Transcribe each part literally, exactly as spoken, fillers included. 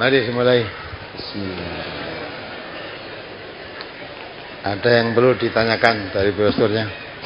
Mari mulai. Bismillah. Ada yang perlu ditanyakan dari brosurnya?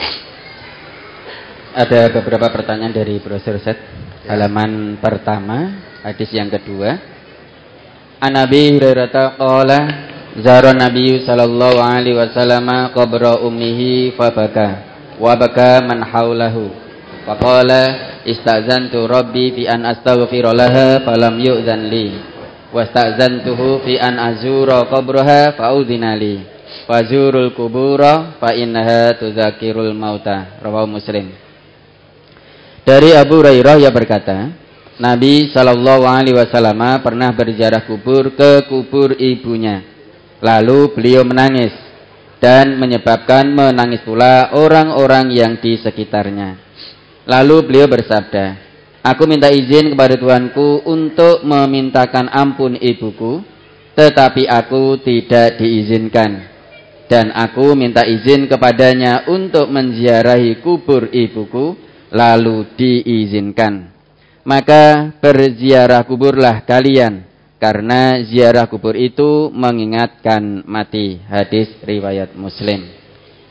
Ada beberapa pertanyaan dari brosur set. Ya. Halaman pertama, hadis yang kedua. An Abi Hurairah qala zara Nabi sallallahu alaihi wasallam qabra ummihi fabaka wa baka man haulahu. Faqala istazantu rabbi fi an astaghfira laha falam yu'zan li. Wasta'zantuhu fi an azura qabraha fa'udhina li. Fazurul kubura fa innaha tuzakirul mauta. Rawahu Muslim. Dari Abu Hurairah ia berkata, Nabi sallallahu alaihi wasallam pernah berziarah kubur ke kubur ibunya. Lalu beliau menangis dan menyebabkan menangis pula orang-orang yang di sekitarnya. Lalu beliau bersabda, aku minta izin kepada Tuhanku untuk memintakan ampun ibuku, tetapi aku tidak diizinkan. Dan aku minta izin kepadanya untuk menziarahi kubur ibuku, lalu diizinkan. Maka berziarah kuburlah kalian, karena ziarah kubur itu mengingatkan mati. Hadis riwayat Muslim.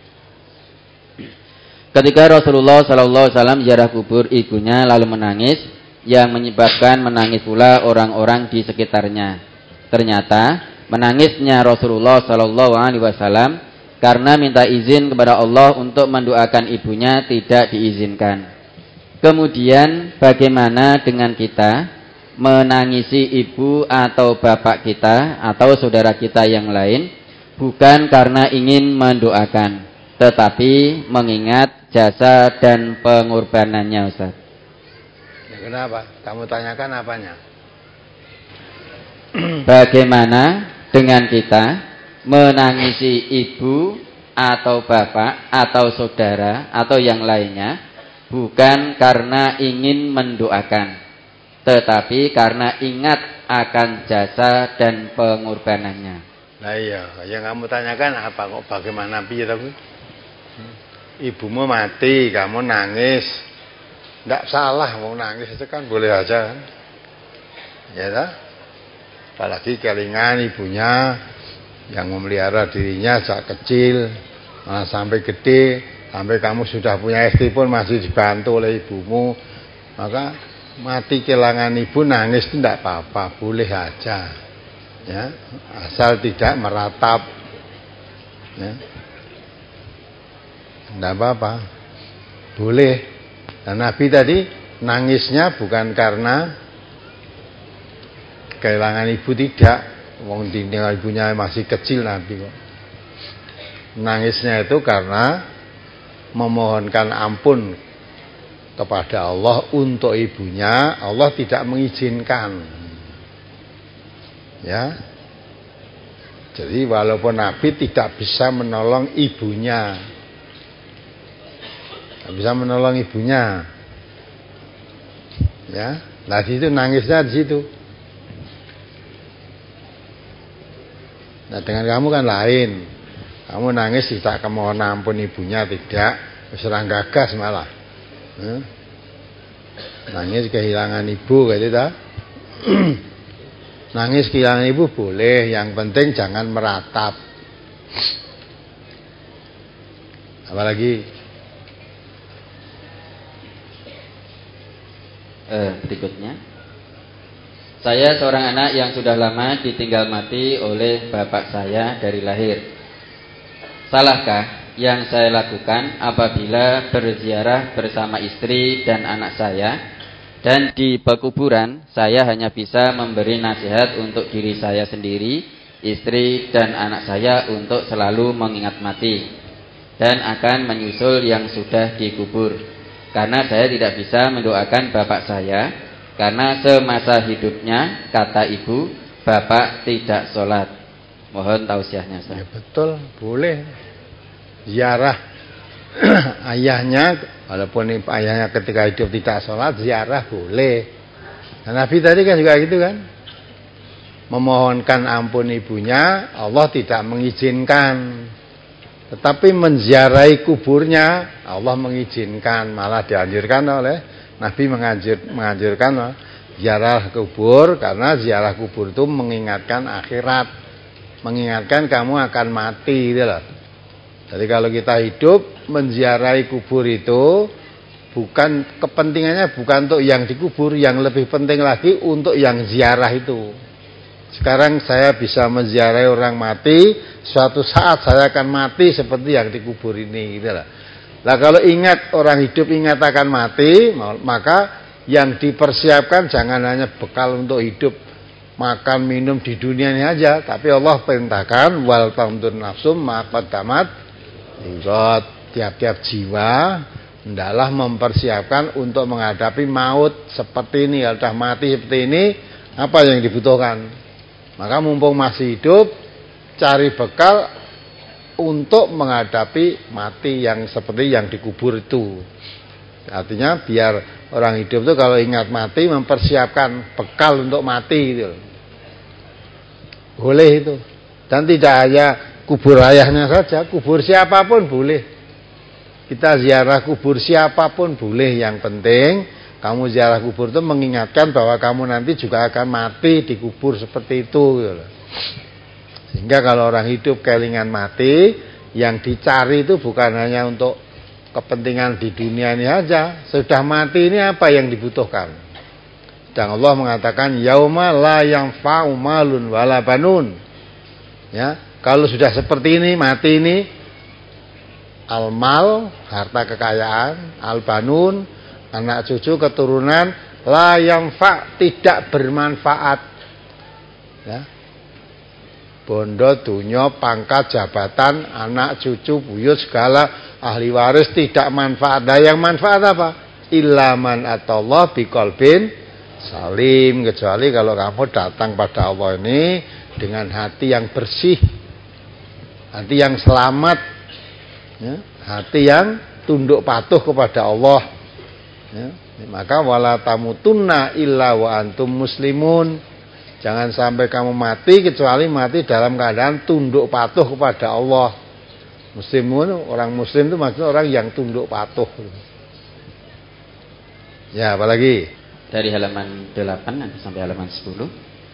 Ketika Rasulullah shallallahu alaihi wasallam ziarah kubur ibunya lalu menangis, yang menyebabkan menangis pula orang-orang di sekitarnya. Ternyata menangisnya Rasulullah shallallahu alaihi wasallam karena minta izin kepada Allah untuk mendoakan ibunya tidak diizinkan. Kemudian bagaimana dengan kita menangisi ibu atau bapak kita atau saudara kita yang lain bukan karena ingin mendoakan, tetapi mengingat jasa dan pengorbanannya, Ustaz. Ya, kenapa? Kamu tanyakan apanya? Bagaimana dengan kita menangisi ibu atau bapak atau saudara atau yang lainnya bukan karena ingin mendoakan, tetapi karena ingat akan jasa dan pengorbanannya. Nah iya, yang kamu tanyakan apa kok bagaimana piye tapi? Ibumu mati, kamu nangis. Tidak salah mau nangis itu kan boleh aja kan? Ya tak? Apalagi kelingan ibunya yang memelihara dirinya sejak kecil, malah sampai gede, sampai kamu sudah punya istri pun masih dibantu oleh ibumu, maka mati kehilangan ibu nangis itu tidak apa-apa, boleh aja, ya, asal tidak meratap, ya, tidak apa-apa, boleh. Dan Nabi tadi nangisnya bukan karena kehilangan ibu, tidak. Wong ditinggal ibunya masih kecil Nabi kok. Nangisnya itu karena memohonkan ampun kepada Allah untuk ibunya, Allah tidak mengizinkan. Ya. Jadi walaupun Nabi tidak bisa menolong ibunya, tidak bisa menolong ibunya, ya. Nah di situ nangisnya di situ. Nah dengan kamu kan lain. Kamu nangis tidak kemohon ampun ibunya, tidak, serang gagas malah. Hmm? Nangis kehilangan ibu gitu tak? Nangis kehilangan ibu boleh, yang penting jangan meratap. Apalagi eh, berikutnya. Saya seorang anak yang sudah lama ditinggal mati oleh bapak saya dari lahir. Salahkah yang saya lakukan apabila berziarah bersama istri dan anak saya, dan di pekuburan saya hanya bisa memberi nasihat untuk diri saya sendiri, istri dan anak saya untuk selalu mengingat mati, dan akan menyusul yang sudah dikubur, karena saya tidak bisa mendoakan bapak saya, karena semasa hidupnya, kata ibu, bapak tidak sholat. Mohon tausiahnya. Ya betul, boleh ziarah ayahnya, walaupun ayahnya ketika hidup tidak sholat, ziarah boleh. Dan Nabi tadi kan juga gitu kan, memohonkan ampun ibunya, Allah tidak mengizinkan. Tetapi menziarahi kuburnya, Allah mengizinkan, malah dianjurkan oleh Nabi menganjur, menganjurkan ziarah kubur, karena ziarah kubur itu mengingatkan akhirat, mengingatkan kamu akan mati gitu loh. Jadi kalau kita hidup menziarahi kubur itu bukan kepentingannya bukan untuk yang dikubur, yang lebih penting lagi untuk yang ziarah itu. Sekarang saya bisa menziarahi orang mati, suatu saat saya akan mati seperti yang dikubur ini gitu loh. Nah kalau ingat orang hidup ingat akan mati, maka yang dipersiapkan jangan hanya bekal untuk hidup, makan minum di dunia ini aja, tapi Allah perintahkan wal tamdur nafsum ma qaddamat lihat, tiap-tiap jiwa hendaklah mempersiapkan untuk menghadapi maut seperti ini. Kalau sudah mati seperti ini, apa yang dibutuhkan? Maka mumpung masih hidup, cari bekal untuk menghadapi mati yang seperti yang dikubur itu. Artinya biar orang hidup itu kalau ingat mati mempersiapkan bekal untuk mati gitu. Boleh itu. Dan tidak hanya kubur ayahnya saja, kubur siapapun boleh. Kita ziarah kubur siapapun boleh. Yang penting kamu ziarah kubur itu mengingatkan bahwa kamu nanti juga akan mati dikubur seperti itu gitu. Sehingga kalau orang hidup kelingan mati, yang dicari itu bukan hanya untuk kepentingan di dunia ini aja. Sudah mati ini apa yang dibutuhkan? Dan Allah mengatakan yauma la yanfa'u malun wala banun. Ya, kalau sudah seperti ini mati ini, al-mal, harta kekayaan, al-banun, anak cucu keturunan, la yanfa', tidak bermanfaat. Ya. Bondo, dunyo, pangkat, jabatan, anak cucu, buyut, segala ahli waris tidak manfaat. Nah, yang manfaat apa? Ilaman atallah biqalbin salim, kecuali kalau kamu datang pada Allah ini dengan hati yang bersih, hati yang selamat, ya, hati yang tunduk patuh kepada Allah. Ya, maka wala tamutunna illa wa antum muslimun. Jangan sampai kamu mati kecuali mati dalam keadaan tunduk patuh kepada Allah. Muslimun, orang muslim itu maksudnya orang yang tunduk patuh. Ya, apalagi? Dari halaman delapan nanti sampai halaman sepuluh.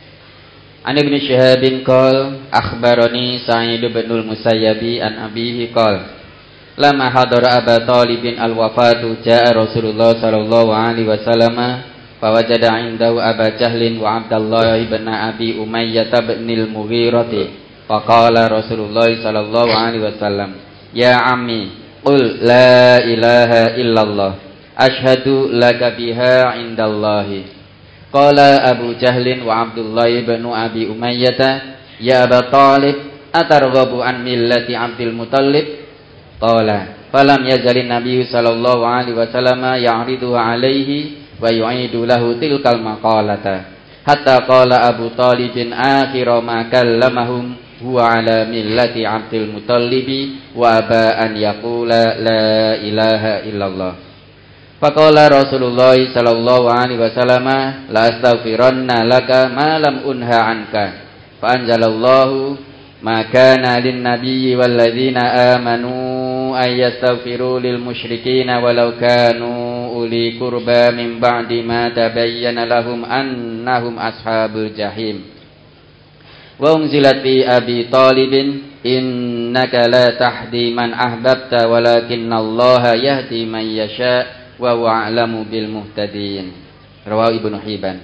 An Ibnu Syihab qol akhbarani Sa'id bin al-Musayyib an abihi qol lama hadara Aba Talib al-wafatu jaa Rasulullah sallallahu alaihi wasallam fawajada indahu Aba Jahlin wa Abdullah ibn Abi Umayyah bin al-Mughirah. Faqala Rasulullah sallallahu alaihi wasallam, ya ammi, qul la ilaha illallah, ashhadu laka biha indallahi. Qala Abu Jahlin wa Abdullah ibn Abi Umayyah, ya Aba Talib, atarghabu an millati Abdul Muttalib? Qala falam yazalin Nabi sallallahu alaihi wasallam ya'ridu alaihi wa yu'idu lahu tilkal maqalata hatta qala Abu Talib akhira ma kallamahum huwa ala millati Abdul Muttalibi wa aba an yaqula la ilaha illallah. Faqala Rasulullah sallallahu alaihi wasallam la astaghfiranna laka ma lam unha anka. Fa anzalallahu ma kana lin nabiyyi wal ladzina amanu ay yastaghfiru lil musyrikeena walau kanu uli qurba min ba'di ma tabayyana lahum annahum ashabul jahim. Wa unzilat fi Abi Talibin innaka la tahdi man ahbabta walakinallaha yahdi man yasha wa huwa a'lamu bil muhtadin. Rawahu Ibnu Hibban.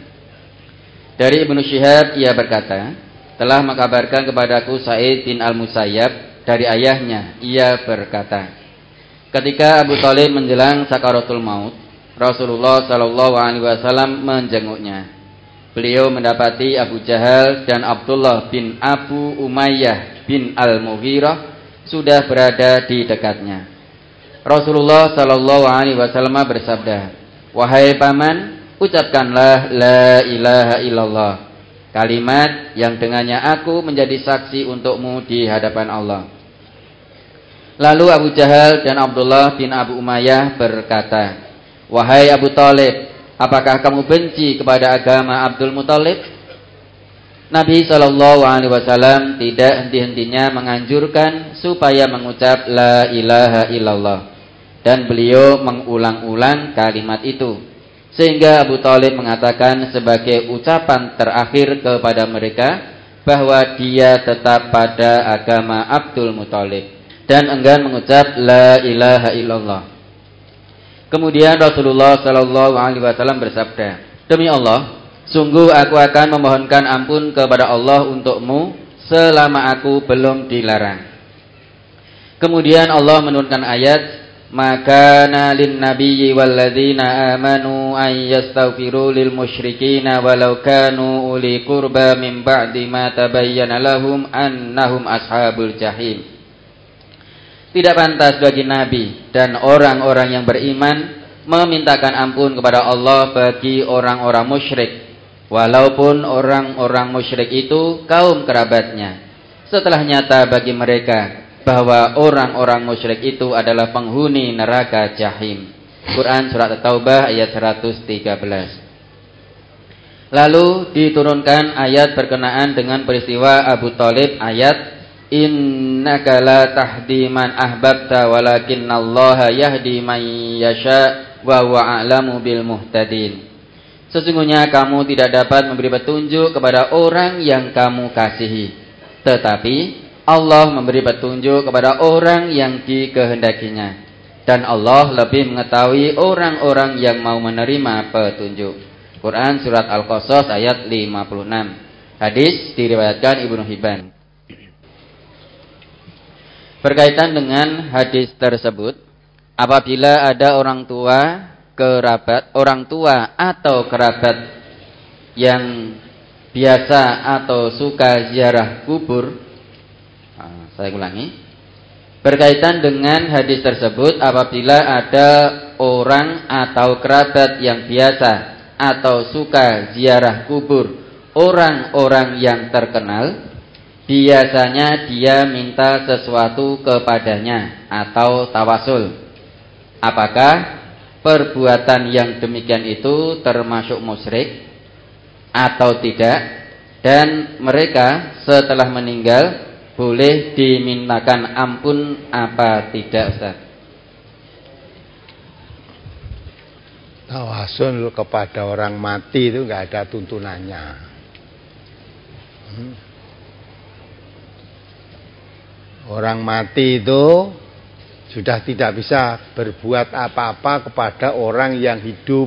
Dari Ibnu Syihab ia berkata, telah mengkabarkan kepadaku Sa'id bin Al-Musayyab dari ayahnya, ia berkata, ketika Abu Talib menjelang sakaratul maut, Rasulullah sallallahu alaihi wasallam menjenguknya. Beliau mendapati Abu Jahal dan Abdullah bin Abu Umayyah bin Al-Mughirah sudah berada di dekatnya. Rasulullah sallallahu alaihi wasallam bersabda, wahai paman, ucapkanlah la ilaha illallah, kalimat yang dengannya aku menjadi saksi untukmu di hadapan Allah. Lalu Abu Jahal dan Abdullah bin Abu Umayyah berkata, wahai Abu Talib, apakah kamu benci kepada agama Abdul Muttalib? Nabi sallallahu alaihi wasallam tidak henti-hentinya menganjurkan supaya mengucap la ilaha illallah, dan beliau mengulang-ulang kalimat itu Sehingga Abu Thalib mengatakan sebagai ucapan terakhir kepada mereka bahwa dia tetap pada agama Abdul Muthalib dan enggan mengucap la ilaha illallah. Kemudian Rasulullah Shallallahu Alaihi Wasallam bersabda, demi Allah, sungguh aku akan memohonkan ampun kepada Allah untukmu selama aku belum dilarang. Kemudian Allah menurunkan ayat, maka nalin nabiyyi walladzina amanu ay yastaghfiru lil musyrikina walau kanu uli qurba min ba'di ma tabayyana lahum annahum ashabul jahim. Tidak pantas bagi nabi dan orang-orang yang beriman memintakan ampun kepada Allah bagi orang-orang musyrik, walaupun orang-orang musyrik itu kaum kerabatnya, setelah nyata bagi mereka bahwa orang-orang musyrik itu adalah penghuni neraka jahim. Quran surat At-Taubah ayat seratus tiga belas. Lalu diturunkan ayat berkenaan dengan peristiwa Abu Thalib, ayat innaka la tahdi man ahbabta walakinnallaha yahdi man yasha wa huwa a'lamu bil muhtadin. Sesungguhnya kamu tidak dapat memberi petunjuk kepada orang yang kamu kasihi, tetapi Allah memberi petunjuk kepada orang yang dikehendakinya, dan Allah lebih mengetahui orang-orang yang mau menerima petunjuk. Quran surat Al-Qasas ayat lima puluh enam. Hadis diriwayatkan Ibnu Hibban. Berkaitan dengan hadis tersebut, apabila ada orang tua, kerabat, orang tua atau kerabat yang biasa atau suka ziarah kubur, saya ulangi. Berkaitan dengan hadis tersebut, apabila ada orang atau kerabat yang biasa atau suka ziarah kubur orang-orang yang terkenal, biasanya dia minta sesuatu kepadanya atau tawasul. Apakah perbuatan yang demikian itu termasuk musyrik atau tidak? Dan mereka setelah meninggal boleh dimintakan ampun apa tidak, Ustaz? Tawasul kepada orang mati itu enggak ada tuntunannya. Hmm. Orang mati itu sudah tidak bisa berbuat apa-apa kepada orang yang hidup.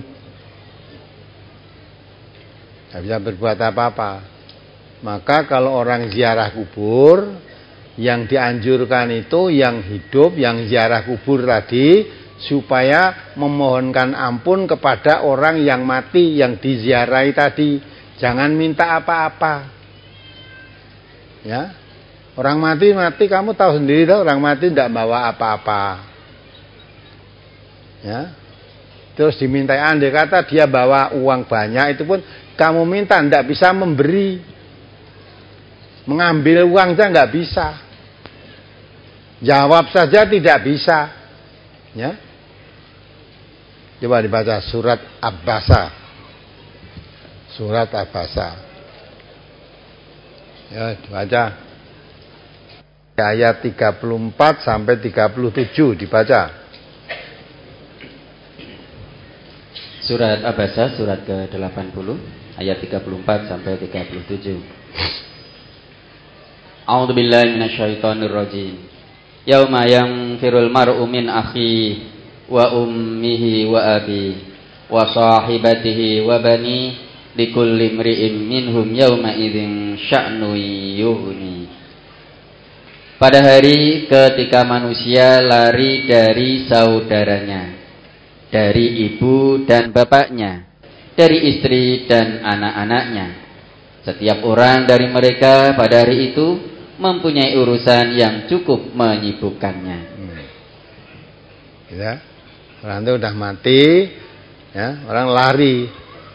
Tidak bisa berbuat apa-apa. Maka kalau orang ziarah kubur, yang dianjurkan itu yang hidup, yang ziarah kubur tadi, supaya memohonkan ampun kepada orang yang mati, yang diziarahi tadi. Jangan minta apa-apa. Ya, orang mati mati kamu tahu sendiri, tahu orang mati tidak bawa apa-apa. Ya, terus dimintai, andai kata dia bawa uang banyak, itu pun kamu minta tidak bisa memberi. Mengambil uang saja nggak bisa, jawab saja tidak bisa. Ya, coba dibaca surat Abasa, surat Abasa. Ya, dibaca ayat tiga puluh empat sampai tiga puluh tujuh, dibaca. Surat Abasa surat ke delapan puluh ayat tiga puluh empat sampai tiga puluh tujuh. A'udzu billahi minasyaitonir rajim. Yauma yanfirul mar'u min akhihi wa ummihi wa abi wa sahibatihi wa bani likulli imri'in minhum yauma idzin sya'nu yughni. Pada hari ketika manusia lari dari saudaranya, dari ibu dan bapaknya, dari istri dan anak-anaknya, setiap orang dari mereka pada hari itu mempunyai urusan yang cukup menyibukkannya. Hmm. Ya, orang itu udah mati, ya, orang lari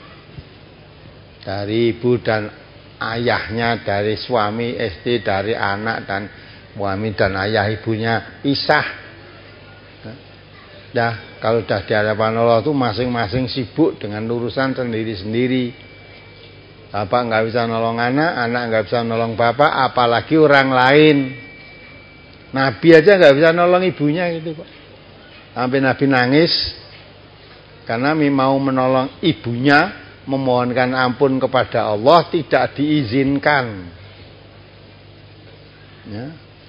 dari ibu dan ayahnya, dari suami, istri, dari anak dan suami dan ayah ibunya pisah. Dah, kalau sudah di hadapan Allah itu masing-masing sibuk dengan urusan sendiri-sendiri. Bapak nggak bisa nolong anak, anak nggak bisa nolong bapak, apalagi orang lain. Nabi aja nggak bisa nolong ibunya gitu, Pak. Sampai Nabi nangis, Karena mau menolong ibunya, memohonkan ampun kepada Allah tidak diizinkan. Ya.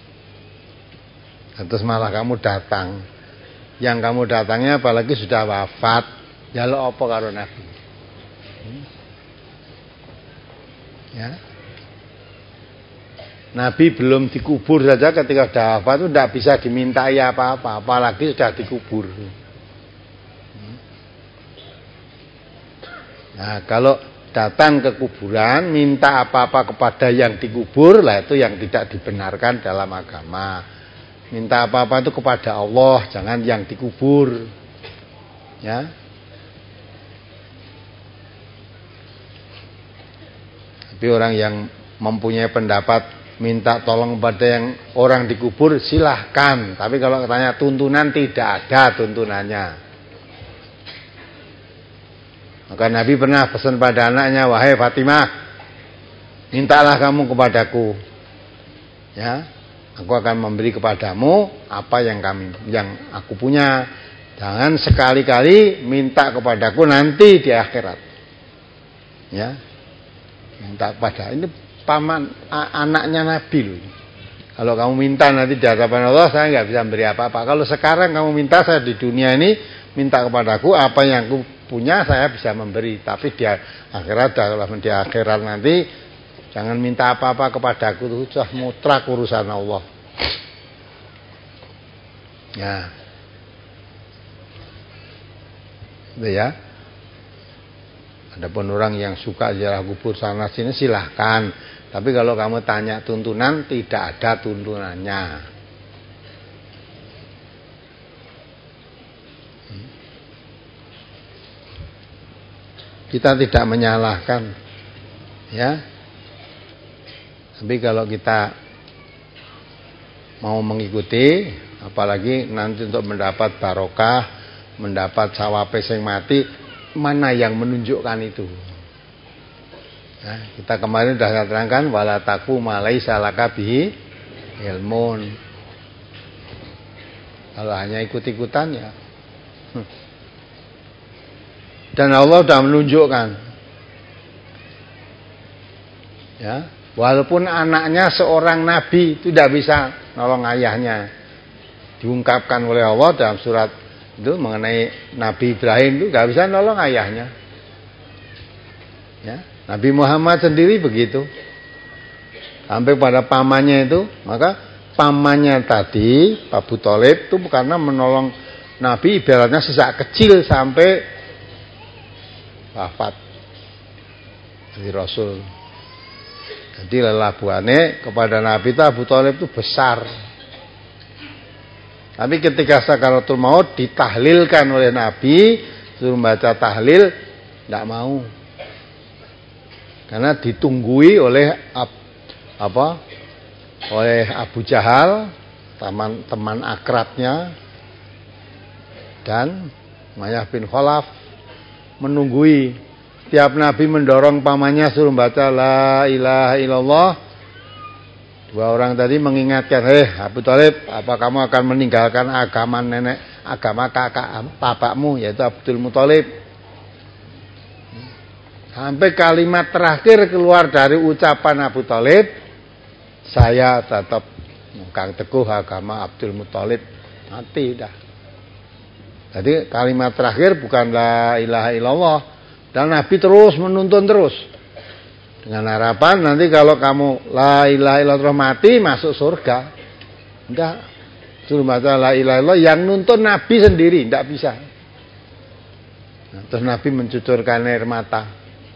Terus malah kamu datang. Yang kamu datangnya apalagi sudah wafat, jaluk apa karo Nabi? Ya. Nabi belum dikubur saja ketika sudah wafat itu tidak bisa dimintai apa-apa, apalagi sudah dikubur. Nah, kalau datang ke kuburan minta apa-apa kepada yang dikubur, lah itu yang tidak dibenarkan dalam agama. Minta apa-apa itu kepada Allah, jangan yang dikubur. Ya. Tapi orang yang mempunyai pendapat minta tolong pada yang orang dikubur silahkan. Tapi kalau katanya tuntunan, tidak ada tuntunannya. Maka Nabi pernah pesan pada anaknya, wahai Fatimah, mintalah kamu kepadaku, ya, aku akan memberi kepadamu apa yang kami, yang aku punya. Jangan sekali-kali minta kepadaku nanti di akhirat. Ya, minta kepada ini paman anaknya Nabi loh. Kalau kamu minta nanti di hadapan Allah, saya nggak bisa memberi apa-apa. Kalau sekarang kamu minta, saya di dunia ini minta kepadaku apa yang aku punya, saya bisa memberi. Tapi di akhirat, kalau di akhirat nanti jangan minta apa-apa kepadaku, itu sudah mutlak urusan Allah. Ya, itu ya. Adapun orang yang suka ziarah kubur sana sini silahkan. Tapi kalau kamu tanya tuntunan, tidak ada tuntunannya. Kita tidak menyalahkan, ya. Tapi kalau kita mau mengikuti, apalagi nanti untuk mendapat barokah, mendapat sawabe sing mati, mana yang menunjukkan itu? Nah, kita kemarin sudah terangkan wala taku malai salaka bihi ilmun. Kalau hanya ikut-ikutan ya. Dan Allah sudah menunjukkan. Ya, walaupun anaknya seorang nabi itu tidak bisa nolong ayahnya. Diungkapkan oleh Allah dalam surat itu mengenai Nabi Ibrahim itu tidak bisa nolong ayahnya. Ya. Nabi Muhammad sendiri begitu. Sampai pada pamannya itu, maka pamannya tadi, Abu Thalib itu karena menolong Nabi ibaratnya sejak kecil sampai wafat. Jadi Rasul. Jadi lelabuhannya kepada Nabi itu Abu Thalib itu besar. Tapi ketika sakaratul maut ditahlilkan oleh Nabi, suruh baca tahlil, tidak mau. Karena ditunggui oleh apa? Oleh Abu Jahal, teman teman akrabnya, dan Umayyah bin Khalaf menunggui. Tiap Nabi mendorong pamannya suruh baca la ilaha illallah. Dua orang tadi mengingatkan, "Eh, Abu Thalib, apa kamu akan meninggalkan agama nenek, agama kakak bapakmu yaitu Abdul Muthalib?" Sampai kalimat terakhir keluar dari ucapan Abu Thalib, saya tetap memegang teguh agama Abdul Muthalib. Mati dah. Jadi kalimat terakhir bukan la ilaha illallah. Dan Nabi terus menuntun terus. Dengan harapan nanti kalau kamu la ilaha illallah mati masuk surga. Enggak. Suruh baca la ilaha illallah yang nuntun Nabi sendiri, enggak bisa. Nah, terus Nabi mencucurkan air mata.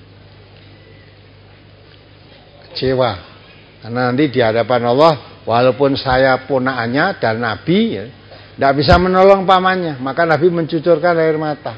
Kecewa. Karena nanti di hadapan Allah, walaupun saya ponakannya dan Nabi, ya, tidak bisa menolong pamannya, maka Nabi mencucurkan air mata.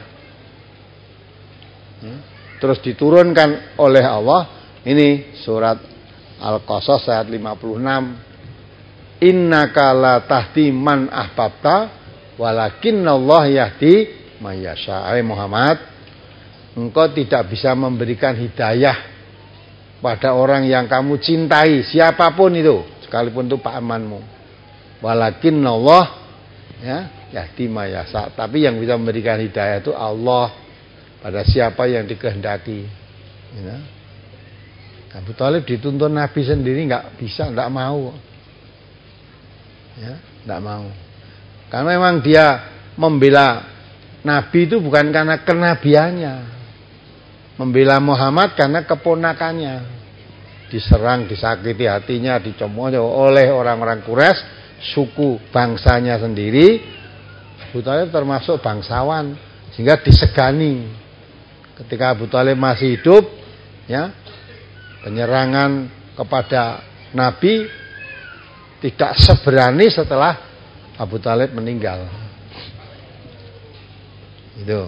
Terus diturunkan oleh Allah, ini surat Al-Qasas ayat lima puluh enam. Innaka la tahdi man ahbabta, walakinnallaha yahdi may yasha. Muhammad, engkau tidak bisa memberikan hidayah pada orang yang kamu cintai, siapapun itu, sekalipun itu pamanmu. Walakinnallah, ya, yahdi may yasha. Tapi yang bisa memberikan hidayah itu Allah pada siapa yang dikehendaki. Ya. Abu Thalib dituntun Nabi sendiri nggak bisa, nggak mau. Ya, nggak mau. Karena memang dia membela Nabi itu bukan karena kenabiannya, membela Muhammad karena keponakannya. Diserang, disakiti hatinya, dicemooh oleh orang-orang Quraisy, suku bangsanya sendiri. Abu Thalib termasuk bangsawan, sehingga disegani. Ketika Abu Thalib masih hidup, ya, penyerangan kepada Nabi tidak seberani setelah Abu Thalib meninggal. Itu.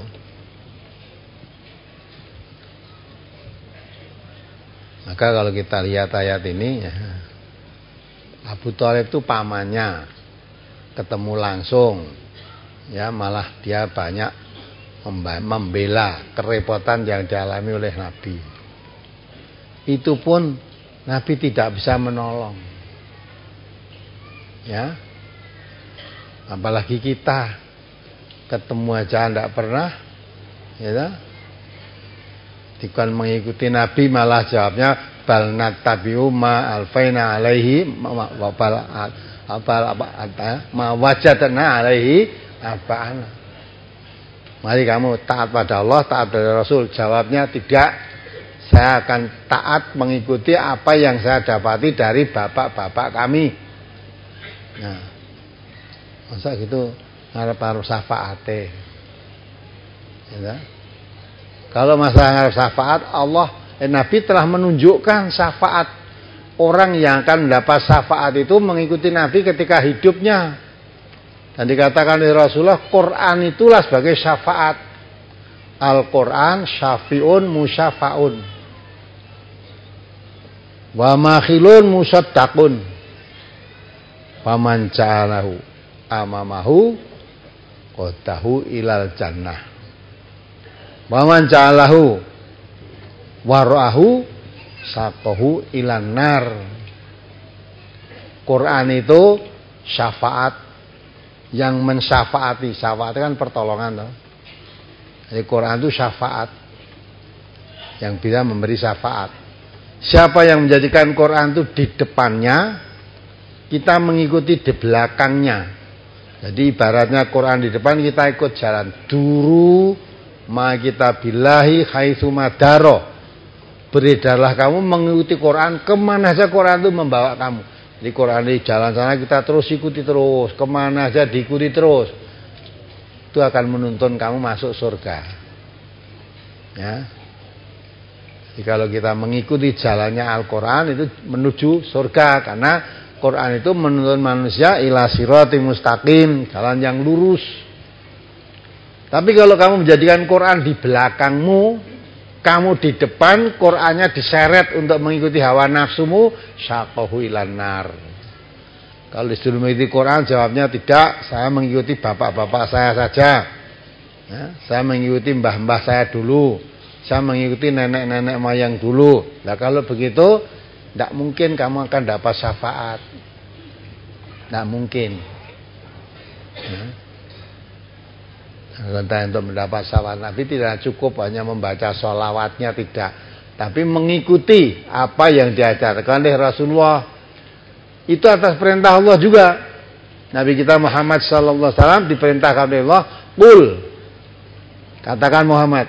Maka kalau kita lihat ayat ini, ya, Abu Thalib itu pamannya, ketemu langsung, ya malah dia banyak membela kerepotan yang dialami oleh Nabi. Itu pun Nabi tidak bisa menolong, ya. Apalagi kita ketemu aja tidak pernah, ya. Dikon mengikuti Nabi malah jawabnya bal nattabi'u ma alfaina alaihi wa bal abal apa ma wajadna alaihi abaan. Mari kamu taat pada Allah, taat pada Rasul. Jawabnya tidak. Saya akan taat mengikuti apa yang saya dapati dari bapak-bapak kami. Nah, masa gitu ngarep-arep syafaate. Ya. Kalau masalah ngarep syafaat, Allah eh, Nabi telah menunjukkan syafaat. Orang yang akan mendapat syafaat itu mengikuti Nabi ketika hidupnya. Dan dikatakan oleh Rasulullah, Quran itulah sebagai syafaat. Al-Quran syafi'un musyafa'un. Wa makhilun musaddaqun. Faman ja'alahu amamahu qadahu ilal jannah. Waman ja'alahu wara'ahu saqahu ilan nar. Quran itu syafaat yang mensyafaati. Syafaat kan pertolongan toh. Jadi Quran itu syafaat yang bisa memberi syafaat. Siapa yang menjadikan Quran itu di depannya, kita mengikuti di belakangnya. Jadi ibaratnya Quran di depan, kita ikut jalan. Duru ma kita billahi haitsu madaro. Beredarlah kamu mengikuti Quran kemana saja Quran itu membawa kamu. Di Quran di jalan sana kita terus ikuti terus, kemana saja diikuti terus. Itu akan menuntun kamu masuk surga. Ya. Jadi kalau kita mengikuti jalannya Al-Quran itu menuju surga, karena Quran itu menuntun manusia ila siratim mustaqim, jalan yang lurus. Tapi kalau kamu menjadikan Quran di belakangmu, kamu di depan, Qurannya diseret untuk mengikuti hawa nafsumu, syaqahu ilan nar. Kalau disuruh mengikuti Quran, jawabnya tidak, saya mengikuti bapak-bapak saya saja. Ya, saya mengikuti mbah-mbah saya dulu, saya mengikuti nenek-nenek moyang dulu. Nah kalau begitu, tidak mungkin kamu akan dapat syafaat. Tidak mungkin. Ya. Untuk mendapat syafaat Nabi tidak cukup hanya membaca sholawatnya, tidak, tapi mengikuti apa yang diajarkan oleh Rasulullah. Itu atas perintah Allah juga. Nabi kita Muhammad sallallahu alaihi wasallam diperintahkan oleh Allah, qul, katakan Muhammad,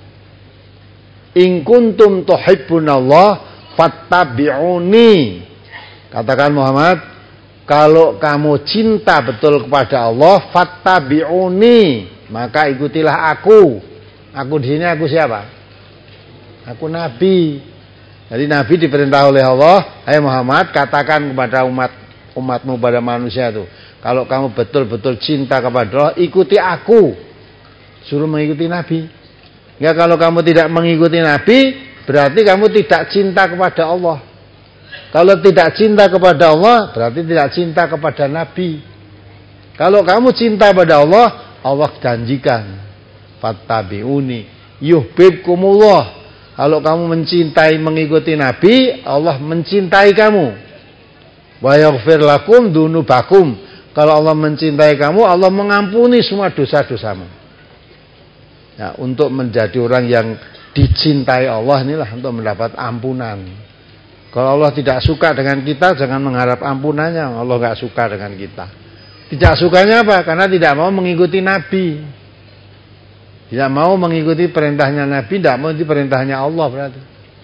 in kuntum tuhibbunallah fattabi'uni. Katakan Muhammad, kalau kamu cinta betul kepada Allah, fattabi'uni, maka ikutilah aku. Aku di sini aku siapa? Aku Nabi. Jadi Nabi diperintah oleh Allah, hai Muhammad, katakan kepada umat umatmu, pada manusia itu, kalau kamu betul-betul cinta kepada Allah, ikuti aku. Suruh mengikuti Nabi. Ya, kalau kamu tidak mengikuti Nabi, berarti kamu tidak cinta kepada Allah. Kalau tidak cinta kepada Allah, berarti tidak cinta kepada Nabi. Kalau kamu cinta pada Allah, Allah janjikan, fattabi'uni yuhibbukumullah. Kalau kamu mencintai mengikuti Nabi, Allah mencintai kamu. Wa yaghfir lakum dzunubakum. Kalau Allah mencintai kamu, Allah mengampuni semua dosa-dosamu. Ya, untuk menjadi orang yang dicintai Allah inilah untuk mendapat ampunan. Kalau Allah tidak suka dengan kita, jangan mengharap ampunannya. Allah nggak suka dengan kita. Tidak sukanya apa? Karena tidak mau mengikuti Nabi. Tidak mau mengikuti perintahnya Nabi, tidak mau mengikuti perintahnya Allah berarti.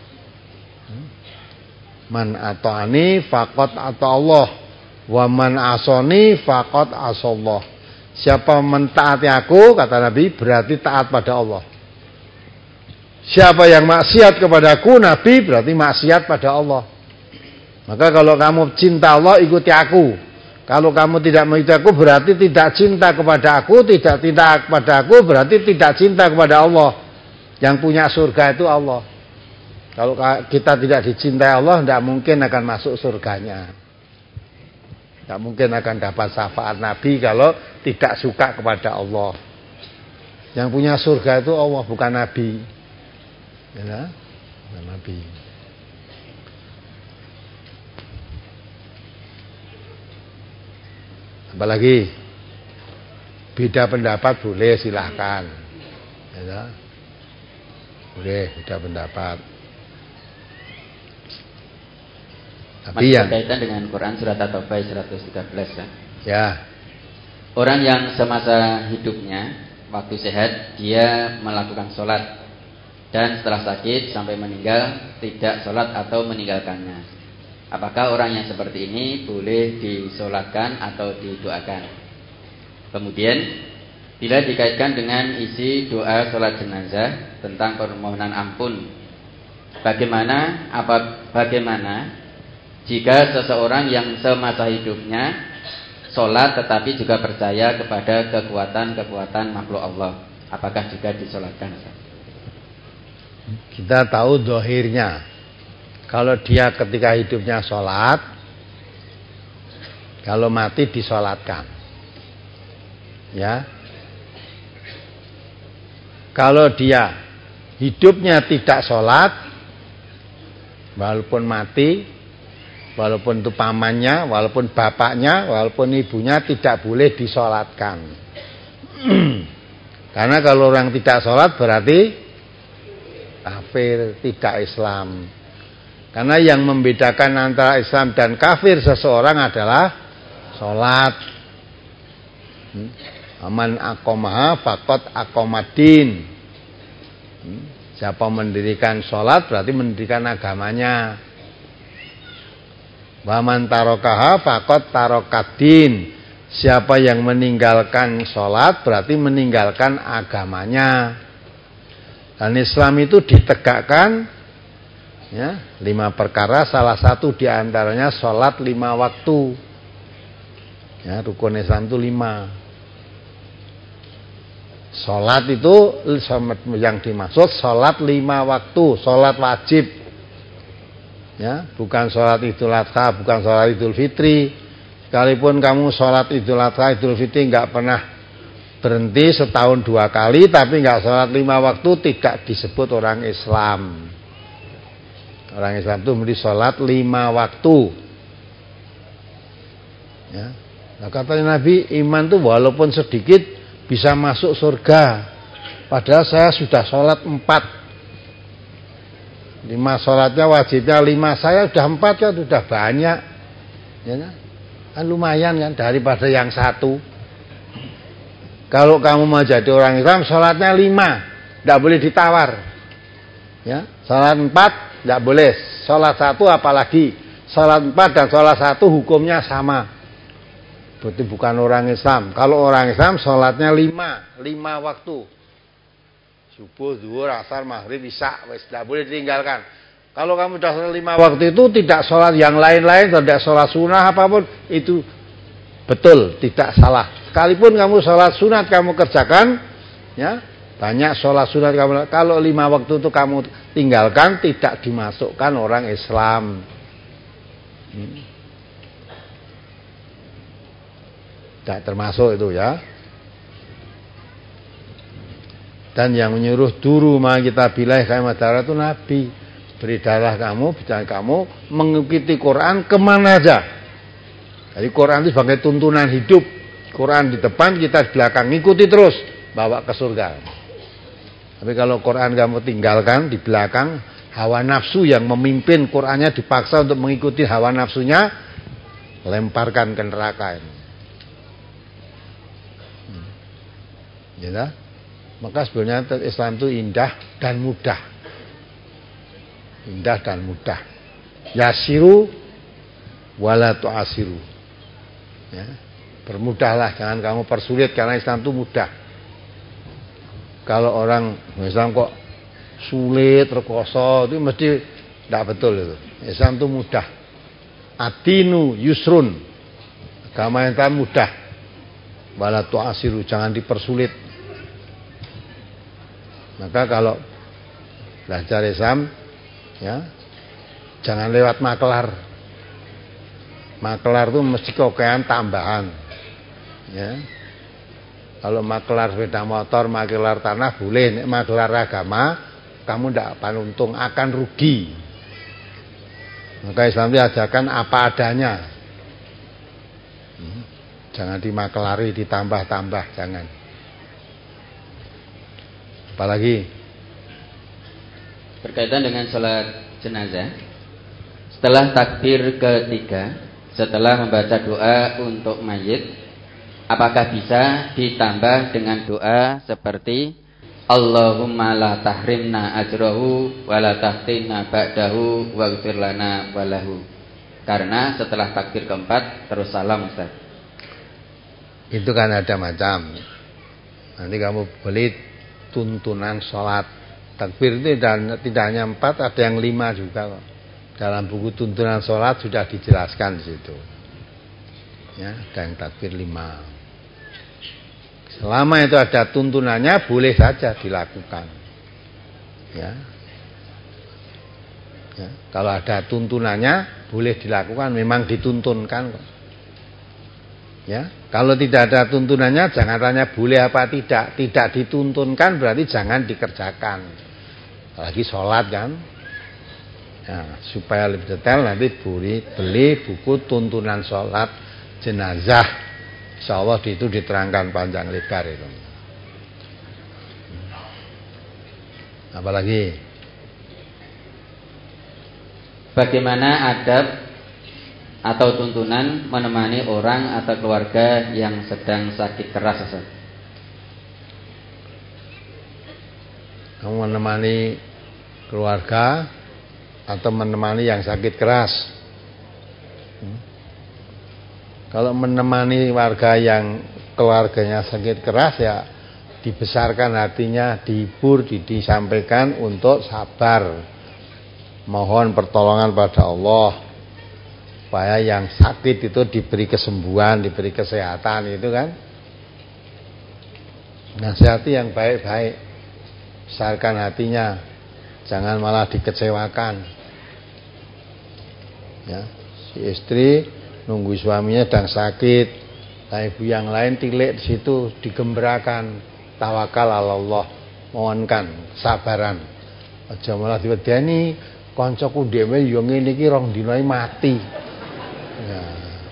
Man ata'ani faqad ata Allah, wa man asoni faqad asallah. Siapa mentaati aku, kata Nabi, berarti taat pada Allah. Siapa yang maksiat kepadaku, Nabi, berarti maksiat pada Allah. Maka kalau kamu cinta Allah, ikuti aku. Kalau kamu tidak mengikuti aku, berarti tidak cinta kepada aku. Tidak cinta kepada aku, berarti tidak cinta kepada Allah. Yang punya surga itu Allah. Kalau kita tidak dicintai Allah, tidak mungkin akan masuk surganya. Tidak mungkin akan dapat syafaat Nabi kalau tidak suka kepada Allah. Yang punya surga itu Allah, bukan Nabi. Ya, bukan Nabi. Apalagi beda pendapat boleh, silahkan. Ya, boleh beda pendapat. Tapi yang berkaitan dengan Quran surat At-Taubah seratus tiga belas kan? Ya. Orang yang semasa hidupnya waktu sehat dia melakukan sholat dan setelah sakit sampai meninggal tidak sholat atau meninggalkannya. Apakah orang yang seperti ini boleh disolatkan atau didoakan? Kemudian bila dikaitkan dengan isi doa sholat jenazah tentang permohonan ampun, bagaimana apa bagaimana jika seseorang yang semasa hidupnya sholat tetapi juga percaya kepada kekuatan-kekuatan makhluk Allah, apakah juga disolatkan? Kita tahu zahirnya, kalau dia ketika hidupnya sholat, kalau mati disolatkan. Ya. Kalau dia hidupnya tidak sholat, walaupun mati, walaupun itu pamannya, walaupun bapaknya, walaupun ibunya, tidak boleh disolatkan. Karena kalau orang tidak sholat berarti kafir, tidak Islam. Karena yang membedakan antara Islam dan kafir seseorang adalah sholat. Aman aqomaha faqad aqomadin. Siapa mendirikan sholat berarti mendirikan agamanya. Waman tarokaha faqad tarokadin. Siapa yang meninggalkan sholat berarti meninggalkan agamanya. Dan Islam itu ditegakkan ya, lima perkara, salah satu diantaranya sholat lima waktu. Ya, rukun Islam itu lima. Sholat itu yang dimaksud sholat lima waktu, sholat wajib. Ya, bukan sholat Idul Adha, bukan sholat Idul Fitri. Sekalipun kamu sholat Idul Adha, Idul Fitri nggak pernah berhenti setahun dua kali, tapi nggak sholat lima waktu, tidak disebut orang Islam. Orang Islam itu mesti sholat lima waktu. Ya, nah katanya Nabi, iman itu walaupun sedikit bisa masuk surga. Padahal saya sudah sholat empat. Lima sholatnya wajibnya lima, saya sudah empat kan sudah banyak, ya kan lumayan kan daripada yang satu. Kalau kamu mau jadi orang Islam, sholatnya lima, tidak boleh ditawar. Ya, sholat empat tidak boleh, sholat satu apalagi, sholat empat dan sholat satu hukumnya sama. Berarti bukan orang Islam. Kalau orang Islam sholatnya lima, lima waktu. Subuh, zuhur, asar, maghrib, isya, wes tidak boleh ditinggalkan. Kalau kamu sudah sholat lima waktu itu, tidak sholat yang lain-lain, tidak sholat sunnah apapun, itu betul, tidak salah. Sekalipun kamu sholat sunat kamu kerjakan, ya banyak sholat sunat kamu. Kalau lima waktu itu kamu tinggalkan, tidak dimasukkan orang Islam. Hmm. Tidak termasuk itu ya. Dan yang menyuruh duru ma kita bilah kama darah itu Nabi. Beri darah kamu, bicara kamu mengikuti Quran kemana aja. Jadi Quran itu sebagai tuntunan hidup. Quran di depan, kita di belakang, ngikuti terus, bawa ke surga. Tapi kalau Quran kamu tinggalkan di belakang, hawa nafsu yang memimpin, Qurannya dipaksa untuk mengikuti hawa nafsunya, lemparkan ke neraka ini. Hmm. Ya, maka sebenarnya Islam itu indah dan mudah. Indah dan mudah. Yasiru wala tu'asiru. Ya, permudahlah, jangan kamu persulit, karena Islam itu mudah. Kalau orang Islam kok sulit, rekoso, itu mesti tidak betul itu. Islam itu mudah. Adinu yusrun. Agama yang tak mudah. Wala tu'asiru, jangan dipersulit. Maka kalau belajar Islam, ya, jangan lewat maklar. Maklar itu mesti kokean tambahan. Ya. Kalau maklar sepeda motor, maklar tanah boleh, maklar agama kamu tidak akan untung, akan rugi. Maka Islam diajarkan apa adanya. Hmm. Jangan dimaklari, ditambah-tambah, jangan. Apalagi berkaitan dengan sholat jenazah, setelah takbir ketiga, setelah membaca doa untuk mayit, apakah bisa ditambah dengan doa seperti Allahumma la tahrimna ajrahu wa la tahtinna ba'dahu waghfir lana walahu? Karena setelah takbir keempat terus salam, Ustaz. Itu kan ada macam. Nanti kamu beli tuntunan sholat. Takbir itu tidak, tidak hanya empat, ada yang lima juga kok. Dalam buku tuntunan sholat sudah dijelaskan di situ. Ya, dan takbir lima. Selama itu ada tuntunannya, boleh saja dilakukan. Ya. Ya, kalau ada tuntunannya, boleh dilakukan. Memang dituntunkan kok. Ya, kalau tidak ada tuntunannya, jangan tanya boleh apa tidak. Tidak dituntunkan berarti jangan dikerjakan. Apalagi sholat kan. Ya, supaya lebih detail nanti beli, beli buku tuntunan sholat jenazah. Insyaallah itu diterangkan panjang lebar itu. Apalagi bagaimana adab atau tuntunan menemani orang atau keluarga yang sedang sakit keras, Ustaz? Kamu menemani keluarga atau menemani yang sakit keras? Hmm? Kalau menemani warga yang keluarganya sakit keras, ya dibesarkan hatinya, dihibur, disampaikan untuk sabar, mohon pertolongan pada Allah supaya yang sakit itu diberi kesembuhan, diberi kesehatan, itu kan. Nasihati yang baik-baik, besarkan hatinya, jangan malah dikecewakan. Ya, si istri nunggu suaminya sedang sakit, nah ibu yang lain tilik di situ, digembirakan, tawakal Allah, mohonkan sabaran. Aja malah diwedeni kancaku dhewe yo ngene iki rong dina mati. Ya.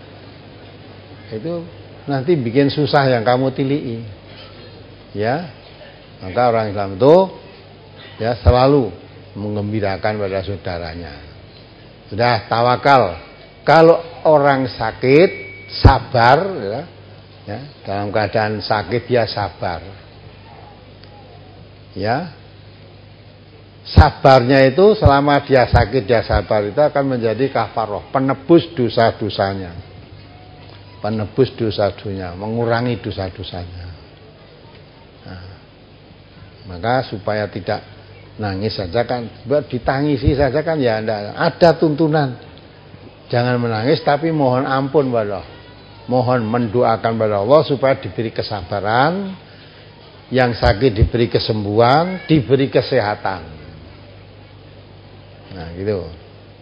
Itu nanti bikin susah yang kamu tilii. Ya. Maka orang Islam itu ya selalu menggembirakan pada saudaranya. Sudah tawakal. Kalau orang sakit sabar, ya, ya, dalam keadaan sakit dia sabar. Ya, sabarnya itu selama dia sakit dia sabar itu akan menjadi kafaroh, penebus dosa-dosanya, penebus dosa-dosanya, mengurangi dosa-dosanya. Nah, maka supaya tidak nangis saja kan, buat ditangisi saja kan ya ada tuntunan. Jangan menangis, tapi mohon ampun pada Allah. Mohon mendoakan pada Allah supaya diberi kesabaran, yang sakit diberi kesembuhan, diberi kesehatan. Nah, gitu.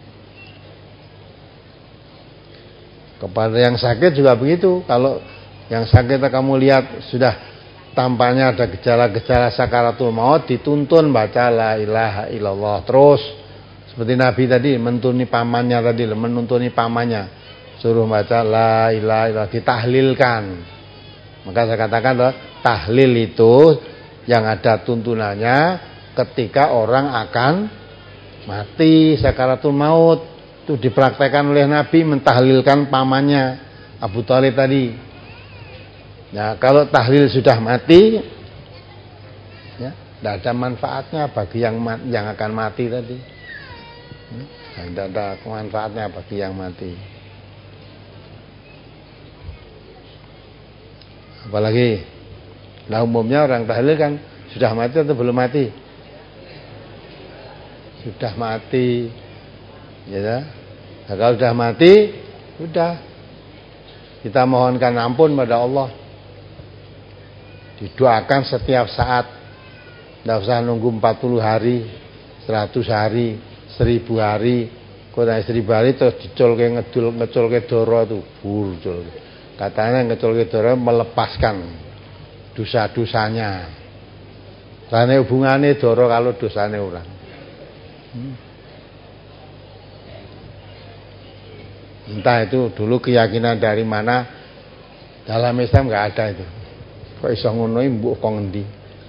Kepada yang sakit juga begitu. Kalau yang sakit kamu lihat sudah tampaknya ada gejala-gejala sakaratul maut, dituntun baca la ilaha illallah terus. Seperti Nabi tadi menuntuni pamannya tadi, menuntuni pamannya. suruh baca la ilaha illallah, ditahlilkan. Maka saya katakan loh, tahlil itu yang ada tuntunannya ketika orang akan mati sakaratul maut. Itu dipraktekkan oleh Nabi, mentahlilkan pamannya Abu Thalib tadi. Nah, kalau tahlil sudah mati, ya, tidak ada manfaatnya bagi yang yang akan mati tadi. Tidak ada manfaatnya bagi yang mati. Apalagi, nah umumnya orang tahlil kan sudah mati atau belum mati? Sudah mati, ya. Nah, kalau sudah mati, sudah kita mohonkan ampun pada Allah. Didoakan setiap saat. Tidak usah nunggu empat puluh hari, seratus hari, seribu hari. Kalau seribu hari terus dicolke ngedul ngecolke doro itu burjul. Katanya ngecolke doro melepaskan dosa-dosanya. Karena hubungannya doro kalau dosanya orang. Hmm. Entah itu dulu keyakinan dari mana, dalam Islam nggak ada itu. Kok iso ngono mbok kok ngendi?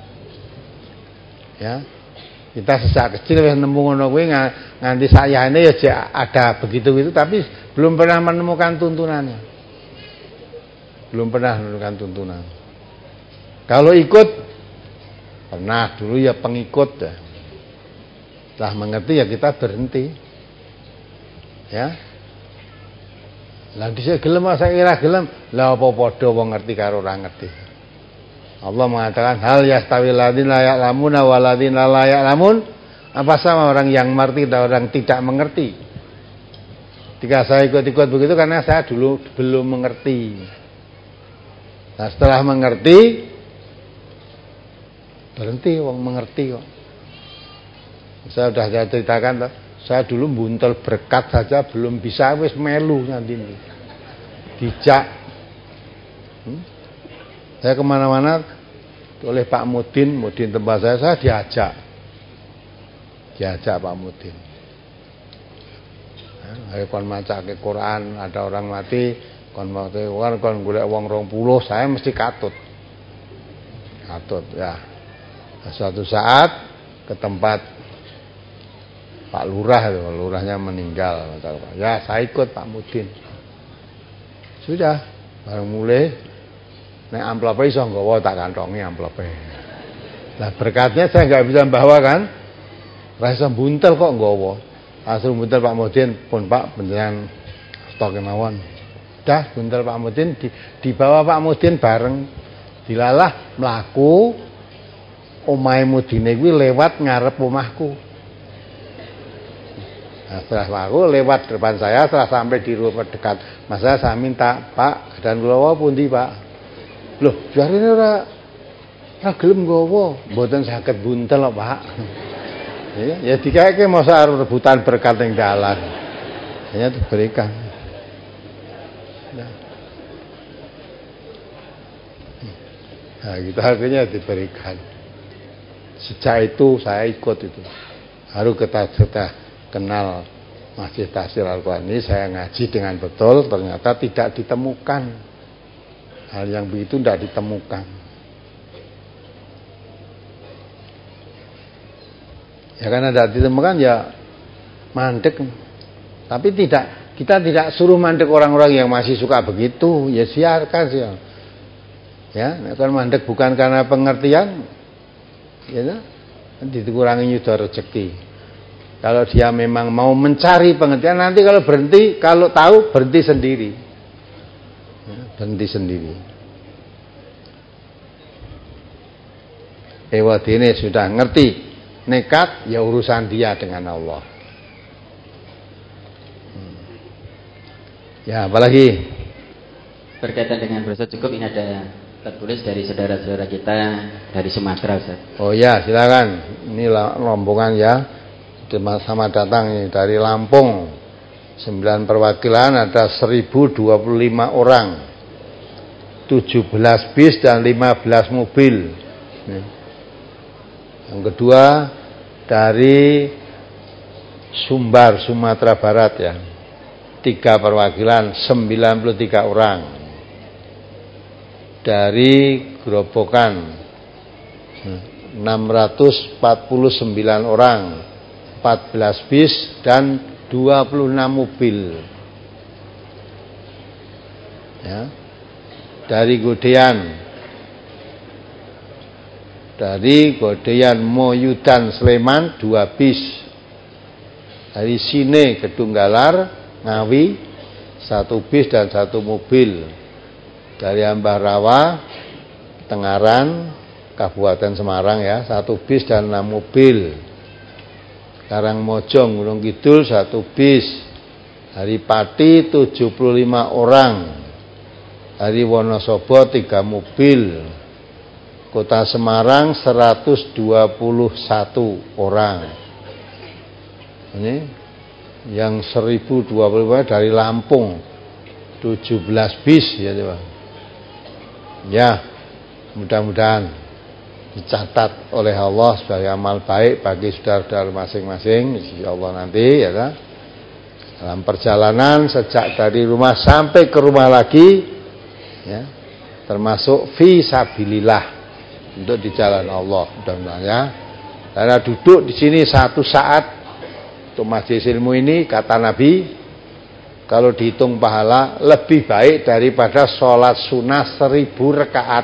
Ya. Kita sejak kecil wis nemu ngono kuwi nganti sayane ya ada begitu-gitu, tapi belum pernah menemukan tuntunannya. Belum pernah menemukan tuntunan. Kalau ikut pernah dulu ya pengikut ya. Setelah mengerti ya kita berhenti. Ya. Lah dhisik gelem saya kira gelem, lah apa padha wong ngerti karo ora ngerti. Allah mengatakan hal yastawil ladzina ya'lamuna wal ladzina la ya'lamun, apa sama orang yang mengerti dan orang tidak mengerti. Ketika saya ikut-ikut begitu karena saya dulu belum mengerti. Nah, setelah mengerti berhenti wong mengerti kok. Saya sudah saya ceritakan toh, saya dulu buntel berkat saja belum bisa wis melu nanti ini. Dijak. Hmm? Saya kemana-mana oleh Pak Mudin, Mudin tempat saya, saya diajak. Diajak Pak Mudin. Ayo kon maca ke Quran, ada orang mati, kon maca Quran, kon golek wong rong puluh, saya mesti katut. Katut ya. Suatu saat ke tempat Pak Lurah itu, lurahnya meninggal. Ya saya ikut Pak Mudin. Sudah, baru mulai. Nek amplope iso nggawa tak kantongi amplope. Lah berkatnya saya nggak bisa bawa kan. Rasa buntel kok nggawa. Langsung buntel Pak Mudin, pun Pak panjenengan stok kemawon. Dah buntel Pak Mudin di, dibawa Pak Mudin bareng. Dilalah mlaku omahe Mudine kuwi lewat ngarep omahku. Nah, setelah mlaku lewat depan saya, setelah sampai di rumah dekat, masa saya minta, Pak, dan kula pundi, Pak? Loh, jarine ora ora gelem nggawa, mboten saged buntel kok, Pak. Ya, ya dikake masa arep rebutan berkat ning dalan. Hanya diberikan. Nah, kita akhirnya diberikan. Sejak itu saya ikut itu. Baru kita sudah kenal Masjid Tahsil Al-Quran ini, saya ngaji dengan betul, ternyata tidak ditemukan. Hal yang begitu tidak ditemukan. Ya karena tidak ditemukan ya mandek. Tapi tidak, kita tidak suruh mandek orang-orang yang masih suka begitu. Ya siarkan sih. Ya, kalau mandek bukan karena pengertian, ya, dikurangi nyudah rezeki. Kalau dia memang mau mencari pengertian, nanti kalau berhenti, kalau tahu berhenti sendiri, ya, berhenti sendiri. Ewad ini sudah ngerti, nekat, ya urusan dia dengan Allah. Hmm. Ya, apalagi berkaitan dengan dosa cukup, ini ada tertulis dari saudara-saudara kita dari Sumatera, Ustaz. Oh ya, silakan. Ini rombongan ya. Sama datang ini dari Lampung. Sembilan perwakilan, ada seribu dua puluh lima orang. tujuh belas bis dan lima belas mobil. Yang kedua dari Sumbar, Sumatera Barat ya. tiga perwakilan, sembilan puluh tiga orang. Dari gerobokan enam ratus empat puluh sembilan orang, empat belas bis dan dua puluh enam mobil. Ya. Dari Godean, dari Godean Moyudan Sleman dua bis. Dari Sine Kedunggalar Ngawi satu bis dan satu mobil. Dari Ambarawa Tengaran Kabupaten Semarang ya satu bis dan enam mobil. Karangmojong Gunung Kidul satu bis. Dari Pati tujuh puluh lima orang. Dari Wonosobo tiga mobil. Kota Semarang seratus dua puluh satu orang. Ini yang seribu dua puluh lima dari Lampung tujuh belas bis ya coba. Ya, mudah-mudahan dicatat oleh Allah sebagai amal baik bagi saudara-saudara masing-masing insyaallah nanti ya kan. Dalam perjalanan sejak dari rumah sampai ke rumah lagi ya, termasuk fi sabilillah untuk di jalan Allah mudah-mudahan ya. Karena duduk di sini satu saat untuk majelis ilmu ini kata Nabi kalau dihitung pahala lebih baik daripada sholat sunnah seribu rakaat.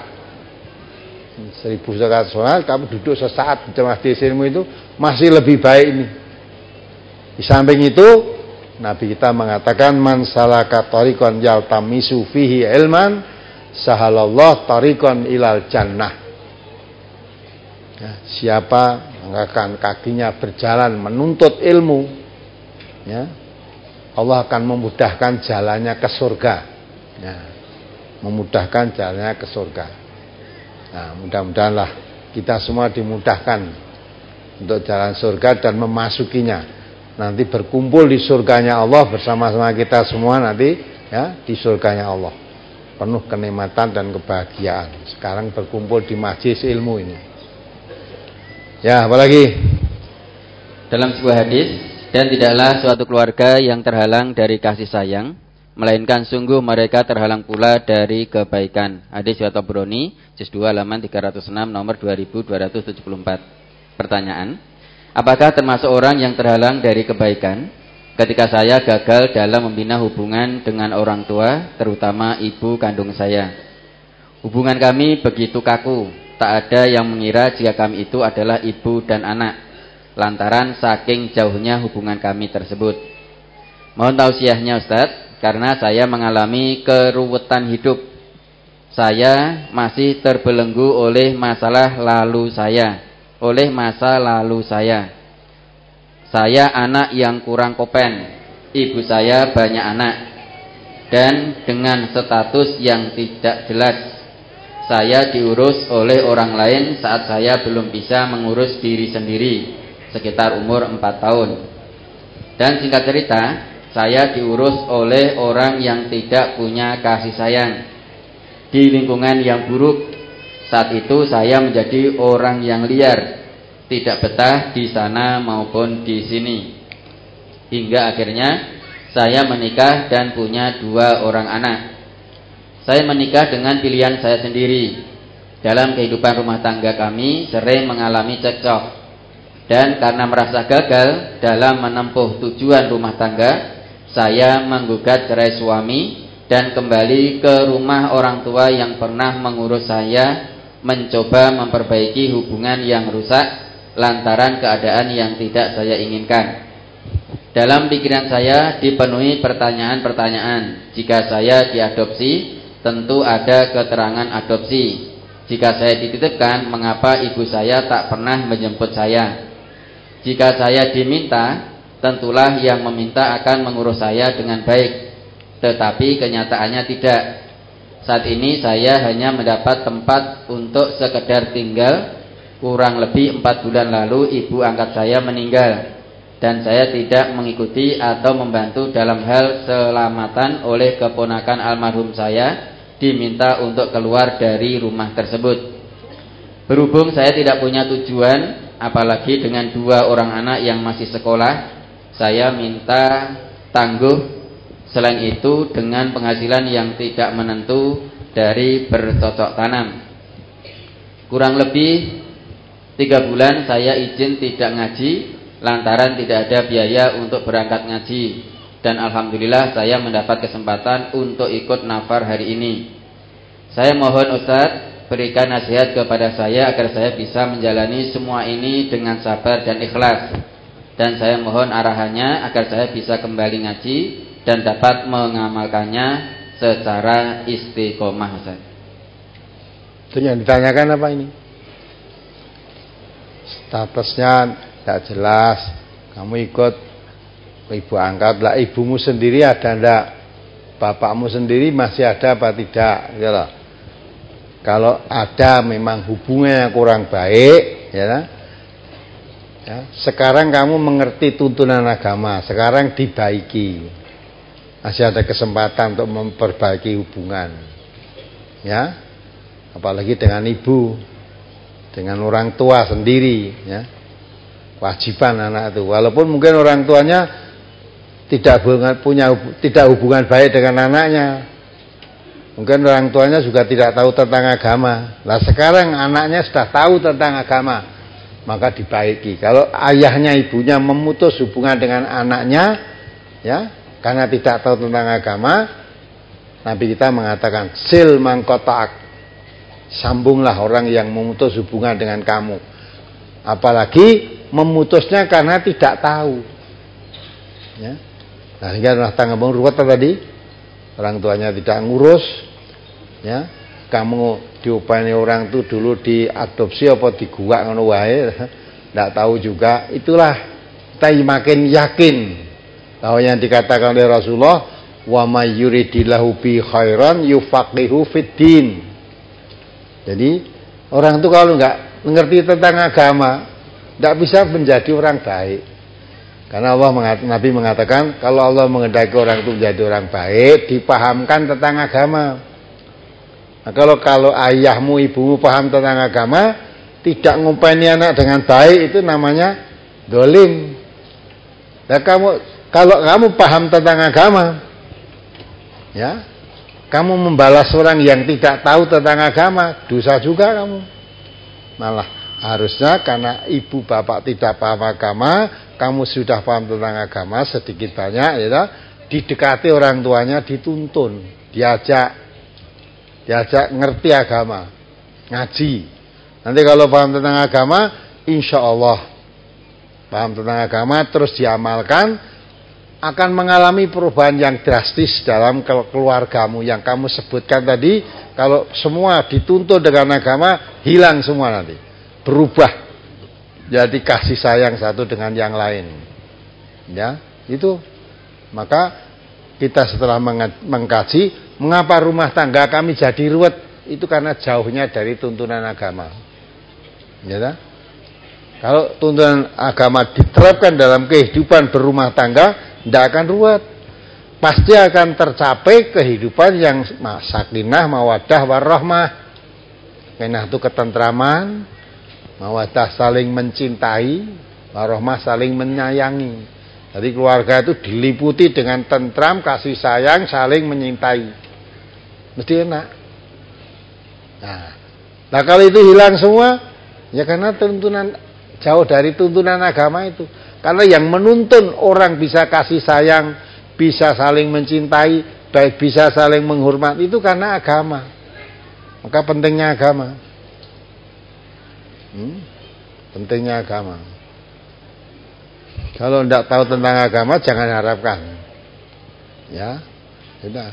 Seribu rakaat sholat kamu duduk sesaat di majelis ilmu itu masih lebih baik ini. Di samping itu Nabi kita mengatakan man salaka tariqan yaltamisu fihi ilman sahalallahu tariqan ilal jannah. Ya, siapa mengangkat kakinya berjalan menuntut ilmu ya Allah akan memudahkan jalannya ke surga ya, memudahkan jalannya ke surga. Nah mudah-mudahanlah kita semua dimudahkan untuk jalan surga dan memasukinya. Nanti berkumpul di surganya Allah bersama-sama kita semua nanti ya di surganya Allah penuh kenikmatan dan kebahagiaan. Sekarang berkumpul di majelis ilmu ini. Ya apalagi dalam sebuah hadis, dan tidaklah suatu keluarga yang terhalang dari kasih sayang, melainkan sungguh mereka terhalang pula dari kebaikan. Hadis riwayat Tabrani, juz dua halaman tiga ratus enam nomor dua ribu dua ratus tujuh puluh empat. Pertanyaan, apakah termasuk orang yang terhalang dari kebaikan ketika saya gagal dalam membina hubungan dengan orang tua, terutama ibu kandung saya? Hubungan kami begitu kaku, tak ada yang mengira jika kami itu adalah ibu dan anak, lantaran saking jauhnya hubungan kami tersebut. Mohon tausiahnya Ustaz, karena saya mengalami keruwetan hidup. Saya masih terbelenggu oleh masalah lalu saya, oleh masa lalu saya. Saya anak yang kurang kopen, ibu saya banyak anak, dan dengan status yang tidak jelas. Saya diurus oleh orang lain saat saya belum bisa mengurus diri sendiri, sekitar umur empat tahun. Dan singkat cerita, saya diurus oleh orang yang tidak punya kasih sayang di lingkungan yang buruk. Saat itu saya menjadi orang yang liar, tidak betah di sana maupun di sini. Hingga akhirnya saya menikah dan punya dua orang anak. Saya menikah dengan pilihan saya sendiri. Dalam kehidupan rumah tangga kami sering mengalami cekcok. Dan karena merasa gagal dalam menempuh tujuan rumah tangga, saya menggugat cerai suami dan kembali ke rumah orang tua yang pernah mengurus saya, mencoba memperbaiki hubungan yang rusak lantaran keadaan yang tidak saya inginkan. Dalam pikiran saya dipenuhi pertanyaan-pertanyaan. Jika saya diadopsi, tentu ada keterangan adopsi. Jika saya dititipkan, mengapa ibu saya tak pernah menjemput saya? Jika saya diminta, tentulah yang meminta akan mengurus saya dengan baik. Tetapi kenyataannya tidak. Saat ini saya hanya mendapat tempat untuk sekedar tinggal. Kurang lebih empat bulan lalu ibu angkat saya meninggal, dan saya tidak mengikuti atau membantu dalam hal selamatan oleh keponakan almarhum saya, diminta untuk keluar dari rumah tersebut. Berhubung saya tidak punya tujuan, apalagi dengan dua orang anak yang masih sekolah, saya minta tangguh Selain itu dengan penghasilan yang tidak menentu dari bercocok tanam. Kurang lebih tiga bulan saya izin tidak ngaji lantaran tidak ada biaya untuk berangkat ngaji. Dan alhamdulillah saya mendapat kesempatan untuk ikut nafar hari ini. Saya mohon Ustadz berikan nasihat kepada saya agar saya bisa menjalani semua ini dengan sabar dan ikhlas. Dan saya mohon arahannya agar saya bisa kembali ngaji dan dapat mengamalkannya secara istiqomah, Ustaz. Itu yang ditanyakan apa ini? Statusnya tidak jelas. Kamu ikut ibu angkat lah, ibumu sendiri ada enggak? Bapakmu sendiri masih ada apa tidak? Ya lah. Kalau ada memang hubungannya kurang baik, ya, ya. Sekarang kamu mengerti tuntunan agama, sekarang dibaiki. Masih ada kesempatan untuk memperbaiki hubungan, ya. Apalagi dengan ibu, dengan orang tua sendiri, ya. Kewajiban anak itu. Walaupun mungkin orang tuanya tidak punya tidak hubungan baik dengan anaknya. Mungkin orang tuanya juga tidak tahu tentang agama. Nah sekarang anaknya sudah tahu tentang agama, maka dibaiki. Kalau ayahnya ibunya memutus hubungan dengan anaknya, ya, karena tidak tahu tentang agama, Nabi kita mengatakan sil mangkotak, sambunglah orang yang memutus hubungan dengan kamu. Apalagi memutusnya karena tidak tahu, ya. Nah ini adalah tanggung ruwet tadi. Orang tuanya tidak ngurus, ya. Kamu diupaini orang itu dulu diadopsi apa diguak ngono wae, tidak tahu juga. Itulah kita makin yakin bahwa yang dikatakan oleh Rasulullah, wa may yuridillahu bi khairan yufaqihu fiddin. Jadi orang itu kalau enggak mengerti tentang agama, tidak bisa menjadi orang baik. Karena Allah mengat, Nabi mengatakan kalau Allah menghendaki orang itu menjadi orang baik, dipahamkan tentang agama. Nah, kalau kalau ayahmu, ibumu paham tentang agama, tidak ngupaini anak dengan baik, itu namanya dolim. Nah, kamu kalau kamu paham tentang agama, ya, kamu membalas orang yang tidak tahu tentang agama, dosa juga kamu. Malah harusnya karena ibu bapak tidak paham agama, kamu sudah paham tentang agama sedikit banyak, ya, didekati orang tuanya, dituntun, diajak, diajak ngerti agama, ngaji. Nanti kalau paham tentang agama, insya Allah paham tentang agama terus diamalkan, akan mengalami perubahan yang drastis dalam keluargamu yang kamu sebutkan tadi. Kalau semua dituntun dengan agama, hilang semua nanti, berubah jadi kasih sayang satu dengan yang lain, ya. Itu maka kita setelah mengkaji mengapa rumah tangga kami jadi ruwet, itu karena jauhnya dari tuntunan agama, ya. Kalau tuntunan agama diterapkan dalam kehidupan berumah tangga, tidak akan ruwet, pasti akan tercapai kehidupan yang sakinah, mawaddah, warahmah. Sakinah itu ketentraman, mawaddah saling mencintai, warahmah saling menyayangi. Jadi keluarga itu diliputi dengan tentram, kasih sayang, saling menyintai, mesti enak. Nah, nah kalau itu hilang semua, ya karena tuntunan jauh dari tuntunan agama itu. Karena yang menuntun orang bisa kasih sayang, bisa saling mencintai, baik bisa saling menghormati, itu karena agama. Maka pentingnya agama. Hmm? Pentingnya agama. Kalau tidak tahu tentang agama, jangan harapkan, ya, sudah.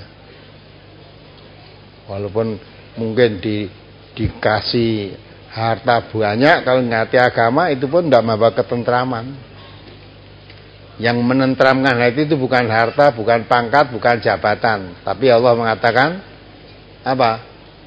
Walaupun mungkin di, dikasih harta banyak, kalau ngerti agama itu pun tidak membawa ketentraman. Yang menenteramkan hati itu bukan harta, bukan pangkat, bukan jabatan, tapi Allah mengatakan apa?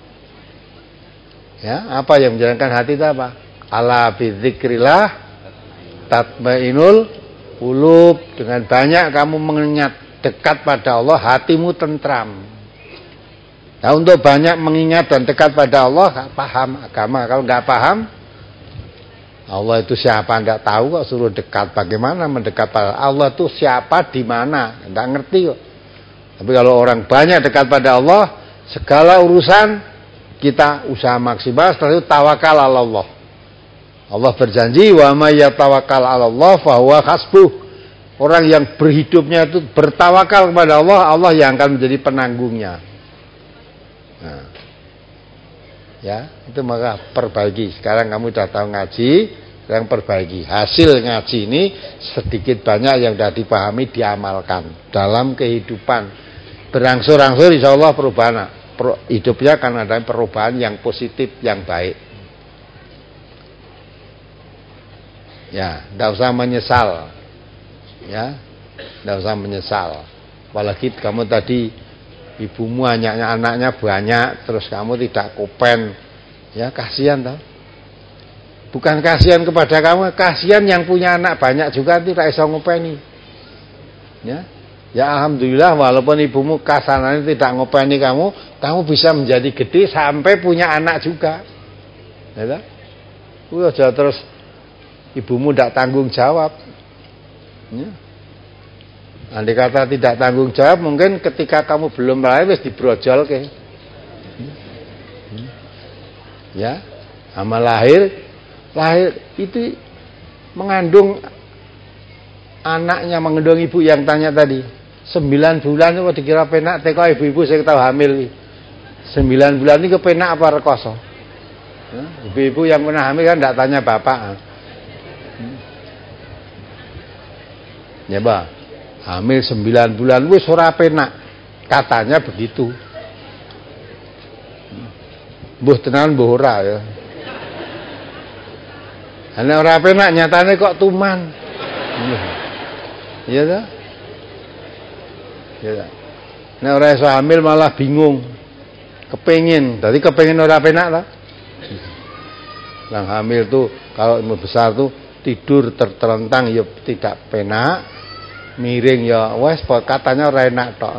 Ya, apa yang menjalankan hati itu apa? Ala bidzikrillah tatmainul qulub. Dengan banyak kamu mengingat dekat pada Allah, hatimu tentram. Nah, untuk banyak mengingat dan dekat pada Allah, paham agama. Kalau nggak paham, Allah itu siapa nggak tahu kok, suruh dekat. Bagaimana mendekat pada Allah itu siapa, di mana? Nggak ngerti kok. Tapi kalau orang banyak dekat pada Allah, segala urusan kita usaha maksimal, setelah itu tawakal ala Allah. Allah berjanji, wa may yatawakkal ala Allah fa huwa hasbuh. Orang yang berhidupnya itu bertawakal kepada Allah, Allah yang akan menjadi penanggungnya. Nah, ya, itu maka perbaiki. Sekarang kamu sudah tahu ngaji, sekarang perbaiki. Hasil ngaji ini sedikit banyak yang sudah dipahami, diamalkan dalam kehidupan. Berangsur-angsur insya Allah perubahan hidupnya akan ada perubahan yang positif, yang baik. Ya, tidak usah menyesal. Ya, tidak usah menyesal. Apalagi kamu tadi ibumu anaknya anaknya banyak, terus kamu tidak kopen. Ya, kasihan tau. Bukan kasihan kepada kamu, kasihan yang punya anak banyak juga tidak bisa ngopeni. Ya. Ya alhamdulillah walaupun ibumu kasananya tidak ngopeni kamu, kamu bisa menjadi gede sampai punya anak juga. Ya, udah terus ibumu tidak tanggung jawab. Ya. Andai kata tidak tanggung jawab, mungkin ketika kamu belum lahir wis dibrojol ke. Ya, sama lahir, lahir itu mengandung anaknya, mengandung ibu yang tanya tadi. Sembilan bulan itu dikira penak, teko ibu-ibu saya tahu hamil. Sembilan bulan ini kepenak apa rekoso? Ibu-ibu yang pernah hamil kan tidak tanya bapak. Ya bah, hamil sembilan bulan, wis ora penak, katanya begitu. Mbuh tenan mbuh ora ya. Ana ora penak nyatane kok tuman. Iya ta? Ya. Nek ora iso hamil malah bingung. Kepengin, dadi kepengin ora penak ta? Yang hamil tuh kalau mau besar tuh tidur tertelentang ya tidak penak, miring ya wes katanya ora enak tok.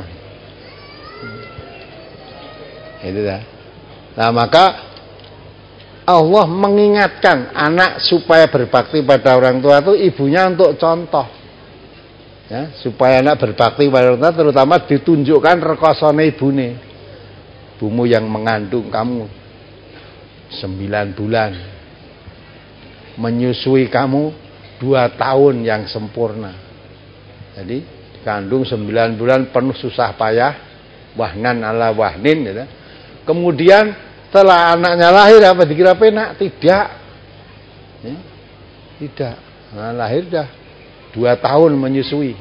Itu dah. Nah, maka Allah mengingatkan anak supaya berbakti pada orang tua itu ibunya untuk contoh. Ya, supaya anak berbakti pada orang tua terutama ditunjukkan rekosone ibune. Ibumu yang mengandung kamu sembilan bulan, menyusui kamu dua tahun yang sempurna. Jadi kandung sembilan bulan penuh susah payah, wahnan ala wahnin gitu. Kemudian setelah anaknya lahir apa dikira penak? Tidak. Ya, tidak. Nah, lahir dah dua tahun menyusui.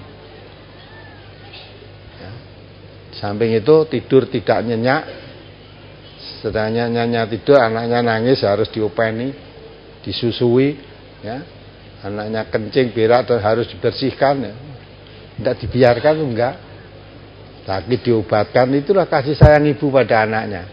Ya. Samping itu tidur tidak nyenyak. Sedangnya nyenyak tidur, anaknya nangis harus diopeni, disusui. Ya. Anaknya kencing, berak dan harus dibersihkan. Ya. Tidak dibiarkan enggak. Sakit diobatkan, itulah kasih sayang ibu pada anaknya.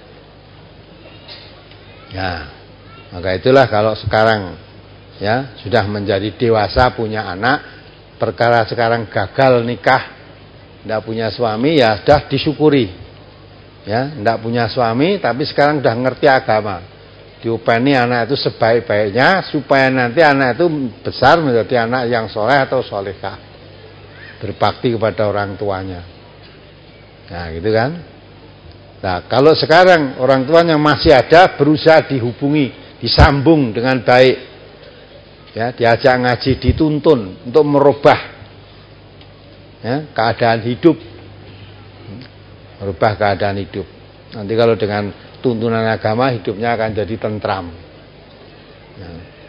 Ya, maka itulah kalau sekarang ya sudah menjadi dewasa punya anak. Perkara sekarang gagal nikah, tidak punya suami, ya sudah disyukuri. Ya, tidak punya suami, tapi sekarang sudah ngerti agama. Diupeni anak itu sebaik-baiknya, supaya nanti anak itu besar menjadi anak yang soleh atau solehah, berbakti kepada orang tuanya. Nah, gitu kan? Nah, kalau sekarang orang tuanya masih ada, berusaha dihubungi, disambung dengan baik. Ya, diajak ngaji, dituntun untuk merubah ya, keadaan hidup, merubah keadaan hidup. Nanti kalau dengan tuntunan agama hidupnya akan jadi tentram. Ya,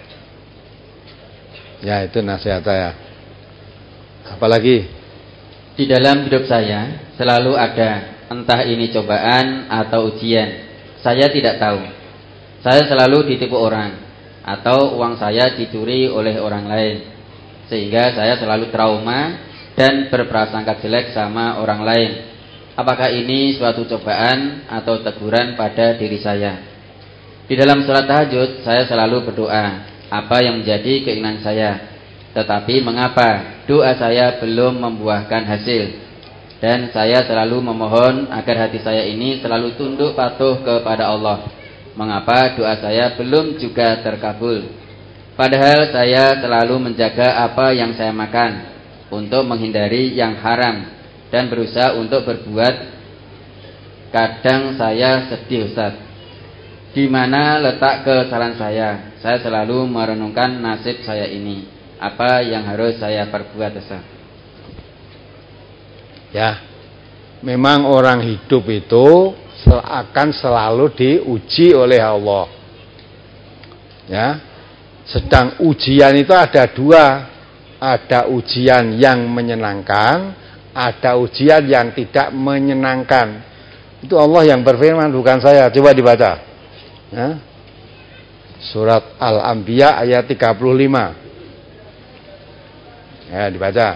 ya itu nasihat saya. Apalagi di dalam hidup saya selalu ada entah ini cobaan atau ujian. Saya tidak tahu. Saya selalu ditipu orang atau uang saya dicuri oleh orang lain, sehingga saya selalu trauma dan berprasangka jelek sama orang lain. Apakah ini suatu cobaan atau teguran pada diri saya? Di dalam sholat tahajud saya selalu berdoa apa yang menjadi keinginan saya, tetapi mengapa doa saya belum membuahkan hasil? Dan saya selalu memohon agar hati saya ini selalu tunduk patuh kepada Allah. Mengapa doa saya belum juga terkabul? Padahal saya selalu menjaga apa yang saya makan untuk menghindari yang haram. dan berusaha untuk berbuat. Kadang saya sedih Ustaz. Di mana letak kesalahan saya? Saya selalu merenungkan nasib saya ini. Apa yang harus saya perbuat Ustaz? Ya, memang orang hidup itu akan selalu diuji oleh Allah. Ya, sedang ujian itu ada dua. Ada ujian yang menyenangkan, ada ujian yang tidak menyenangkan. Itu Allah yang berfirman, bukan saya. Coba dibaca. Ya. Surat Al-Anbiya ayat tiga puluh lima. Ya, dibaca.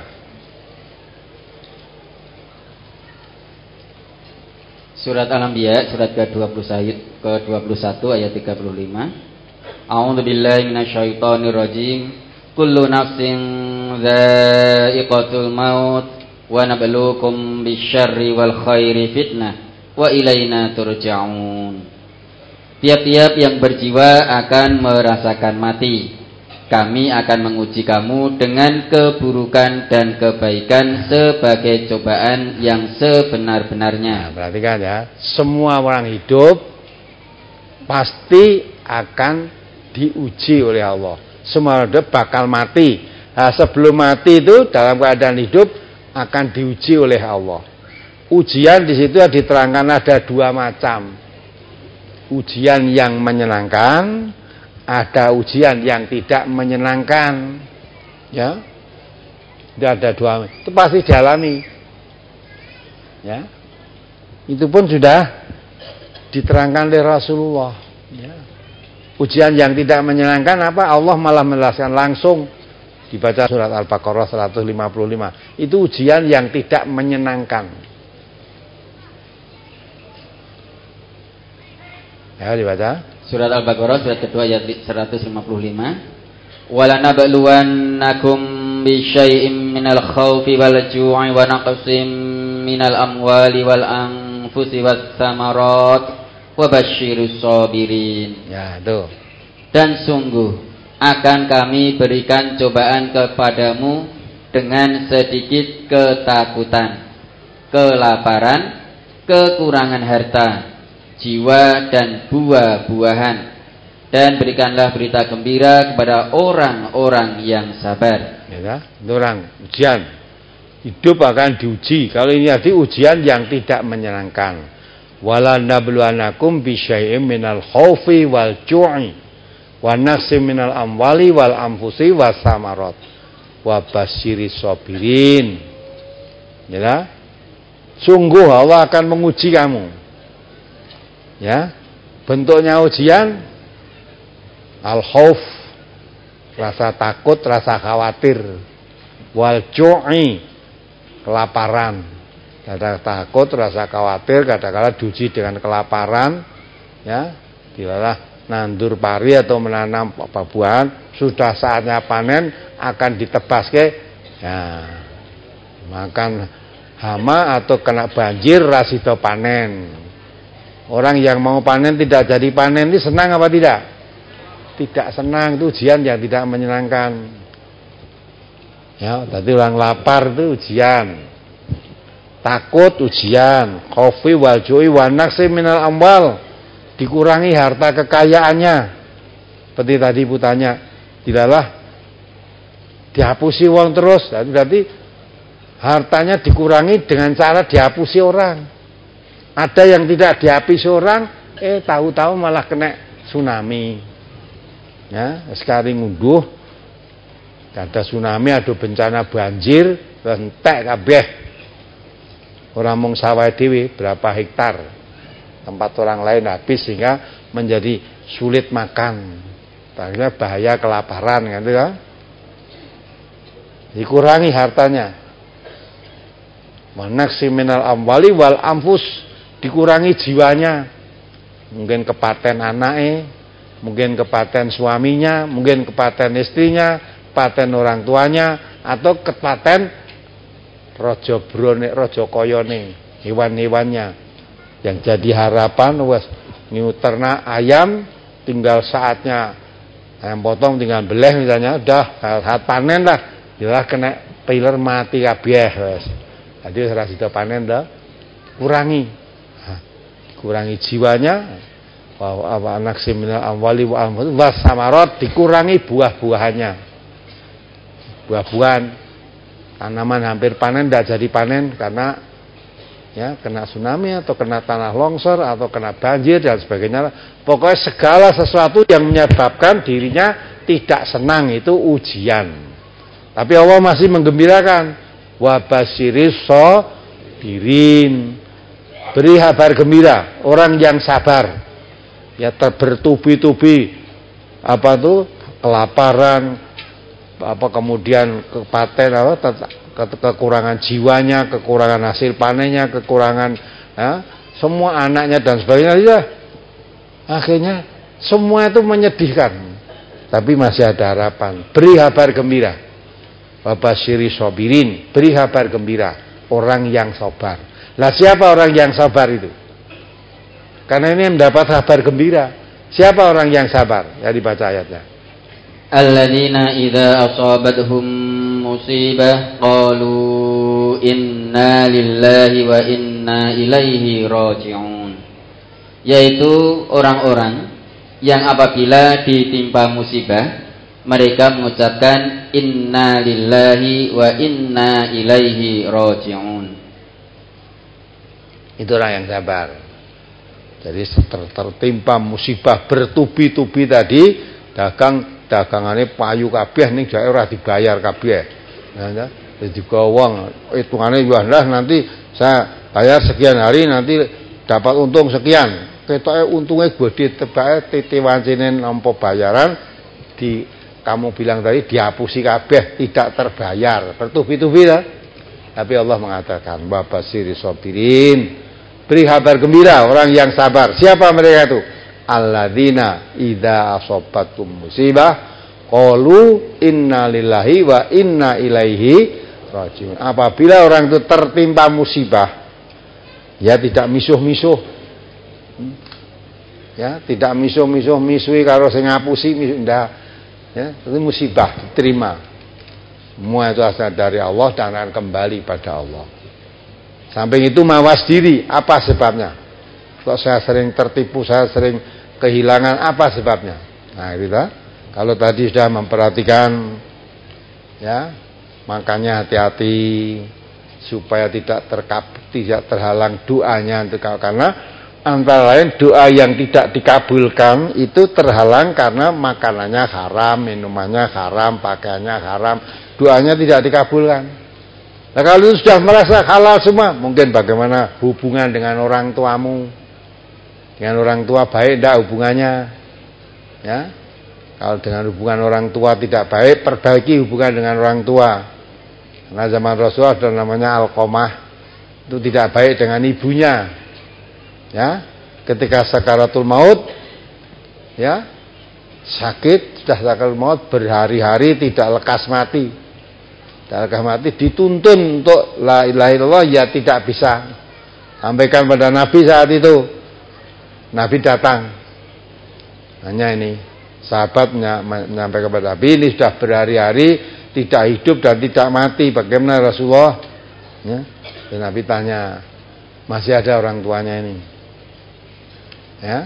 Surat Al-Anbiya surat ke dua puluh satu ayat tiga puluh lima. A'udzu billahi minasyaitonir rajim. Kullu nafsin dha'iqatul maut wa nabluukum bisyarri wal khairi fitnah wa ilaina turja'un. Tiap-tiap yang berjiwa akan merasakan mati. Kami akan menguji kamu dengan keburukan dan kebaikan sebagai cobaan yang sebenar-benarnya. Nah, perhatikan ya, semua orang hidup pasti akan diuji oleh Allah. Semua hidup bakal mati. Nah, sebelum mati itu dalam keadaan hidup akan diuji oleh Allah. Ujian di situ diterangkan ada dua macam. Ujian yang menyenangkan, ada ujian yang tidak menyenangkan. Ya. Itu ada dua. Itu pasti dialami. Ya. Itu pun sudah diterangkan oleh Rasulullah. Ya. Ujian yang tidak menyenangkan apa? Allah malah menjelaskan langsung, dibaca surat Al-Baqarah seratus lima puluh lima. Itu ujian yang tidak menyenangkan. Ya, dibaca. Surat Al-Baqarah surat kedua ayat seratus lima puluh lima. Walanabluwannakum bisyai'im minal khaufi wal ju'i wa naqsim minal amwali wal anfusi was samarat. Wabashirus sabirin. Ya, itu. Dan sungguh akan kami berikan cobaan kepadamu dengan sedikit ketakutan, kelaparan, kekurangan harta, jiwa dan buah-buahan. Dan berikanlah berita gembira kepada orang-orang yang sabar. Ya, itu orang ujian. Hidup akan diuji. Kalau ini tadi ujian yang tidak menyenangkan. Wala nabluwanakum bisyai'im minal khaufi wal ju'i wa naqsim minal amwali wal anfusi was samarat wa basyiris sabirin. Ya. Sungguh Allah akan menguji kamu. Ya. Bentuknya ujian al khauf, rasa takut, rasa khawatir, wal ju'i, kelaparan. Kadang takut, rasa khawatir, kadang-kadang diuji dengan kelaparan, ya, dilalah nandur pari atau menanam buah-buahan, sudah saatnya panen akan ditebas ke, ya, makan hama atau kena banjir rasido panen. Orang yang mau panen tidak jadi panen ini senang apa tidak? Tidak senang, itu ujian yang tidak menyenangkan. Ya, tadi orang lapar itu ujian. Takut ujian, khaufi wal ju'i wa naqsim minal amwal, dikurangi harta kekayaannya. Seperti tadi Ibu tanya, tidaklah dihapusi uang terus, berarti hartanya dikurangi dengan cara dihapusi orang. Ada yang tidak dihapusi orang, eh tahu-tahu malah kena tsunami. Ya, sekarang ngunduh, ada tsunami, ada bencana banjir, entek kabeh. Orang mung sawah dhewe berapa hektar tempat orang lain habis sehingga menjadi sulit makan. Akhirnya bahaya kelaparan kan itu ya. Dikurangi hartanya. Manaksi minal amwali wal anfus, dikurangi jiwanya. Mungkin kepaten anake, mungkin kepaten suaminya, mungkin kepaten istrinya, kepaten orang tuanya, atau kepaten rojo brone, rojo koyone, hewan-hewannya. Yang jadi harapan wes nyu ternak ayam, tinggal saatnya ayam potong tinggal beleh misalnya, udah saat panen lah, jelas kena piler mati kabeh wes. Jadi ora sida panen dah, kurangi. Nah, kurangi jiwanya. Wa wa anaksi minal amwali wa amwali wasamarat, dikurangi buah-buahannya. Buah-buahan tanaman hampir panen tidak jadi panen karena ya kena tsunami atau kena tanah longsor atau kena banjir dan sebagainya. Pokoknya segala sesuatu yang menyebabkan dirinya tidak senang itu ujian. Tapi Allah masih menggembirakan. Wa basyiris sabirin. Beri kabar gembira orang yang sabar. Ya bertubi-tubi apa tuh kelaparan, apa kemudian kepaten, apa kekurangan jiwanya, kekurangan hasil panennya, kekurangan ya, semua anaknya dan sebagainya. Ya, akhirnya semua itu menyedihkan, tapi masih ada harapan. Beri kabar gembira. Wabasyiri sobirin, beri kabar gembira orang yang sabar. Lah siapa orang yang sabar itu? Karena ini mendapat kabar gembira. Siapa orang yang sabar? Ya dibaca ayatnya. Alladzina idza asabathum musibah qalu inna lillahi wa inna ilaihi raji'un. Yaitu orang-orang yang apabila ditimpa musibah mereka mengucapkan inna lillahi wa inna ilaihi raji'un. Itu orang yang sabar. Jadi tertimpa musibah bertubi-tubi tadi, dagang dagangannya payu kabeh ning daerah dibayar kabeh. Nah, jadi gawang hitungannya ya nanti saya bayar sekian hari nanti dapat untung sekian. Ketoke untungnya gede tebake titi wancine nampa bayaran di kamu bilang tadi dihapusi kabeh, tidak terbayar, bertubi-tubi ya. Tapi Allah mengatakan wa basyiri sabirin. Beri kabar gembira orang yang sabar. Siapa mereka itu? Alladzina idza asabatum musibah qalu inna lillahi wa inna ilaihi rajiun. Apabila orang itu tertimpa musibah, ya tidak misuh-misuh. Ya, tidak misuh-misuh misui karo sing ngapusi ndak. Ya, itu musibah diterima. Semua itu asal dari Allah dan akan kembali pada Allah. Samping itu mawas diri, apa sebabnya? Kok saya sering tertipu, saya sering kehilangan, apa sebabnya? Nah, gitu. Kalau tadi sudah memperhatikan, ya, makanya hati-hati supaya tidak terkap, tidak terhalang doanya, karena antara lain doa yang tidak dikabulkan itu terhalang karena makanannya haram, minumannya haram, pakaiannya haram, doanya tidak dikabulkan. Nah, kalau itu sudah merasa halal semua, mungkin bagaimana hubungan dengan orang tuamu? Dengan orang tua baik tidak hubungannya? Ya, kalau dengan hubungan orang tua tidak baik, perbaiki hubungan dengan orang tua. Karena zaman Rasulullah ada namanya Alqamah, itu tidak baik dengan ibunya. Ya, ketika sakaratul maut, ya sakit sudah sakaratul maut berhari-hari tidak lekas mati. Tidak mati dituntun untuk la ilaha illallah ya tidak bisa. Sampaikan pada Nabi saat itu. Nabi datang. Hanya ini sahabat menyampaikan kepada Nabi, ini sudah berhari-hari tidak hidup dan tidak mati. Bagaimana Rasulullah? Ya. Dan Nabi tanya, masih ada orang tuanya ini? Ya.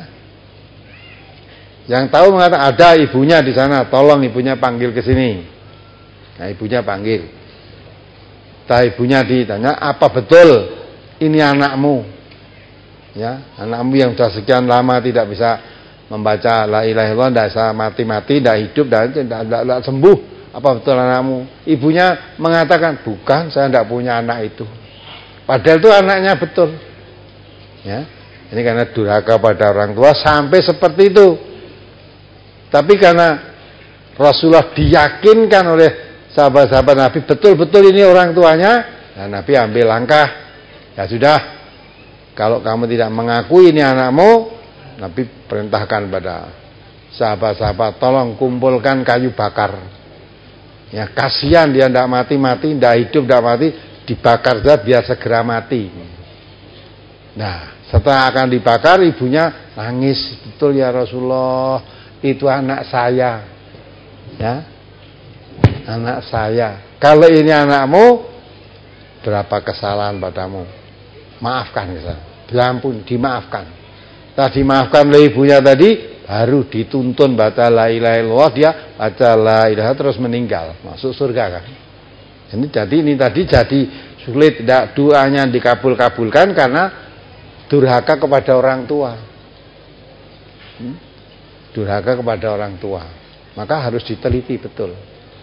Yang tahu mengatakan ada ibunya di sana, tolong ibunya panggil ke sini. Nah, ibunya panggil. Tah ibunya ditanya, apa betul ini anakmu? Ya, anakmu yang sudah sekian lama tidak bisa membaca la ilaha illallah, tidak bisa mati-mati, tidak hidup, dan tidak, tidak, tidak sembuh. Apa betul anakmu? Ibunya mengatakan, bukan, saya tidak punya anak itu. Padahal itu anaknya betul. Ya, ini karena durhaka pada orang tua sampai seperti itu. Tapi karena Rasulullah diyakinkan oleh sahabat-sahabat Nabi, betul-betul ini orang tuanya, nah Nabi ambil langkah, ya sudah, kalau kamu tidak mengakui ini anakmu, Nabi perintahkan pada sahabat-sahabat, tolong kumpulkan kayu bakar, ya kasihan dia tidak mati-mati, tidak hidup, tidak mati, dibakar saja biar segera mati. Nah, setelah akan dibakar, ibunya nangis, betul ya Rasulullah, itu anak saya, ya, anak saya. Kalau ini anakmu, berapa kesalahan padamu, maafkan kesalahan, diampun, dimaafkan. Tadi dimaafkan oleh ibunya tadi, baru dituntun baca la ilaha illallah, dia baca la ilaha terus meninggal, masuk surga kan. Ini jadi ini tadi jadi sulit, tidak doanya dikabul-kabulkan karena durhaka kepada orang tua. Hmm? Durhaka kepada orang tua. Maka harus diteliti betul.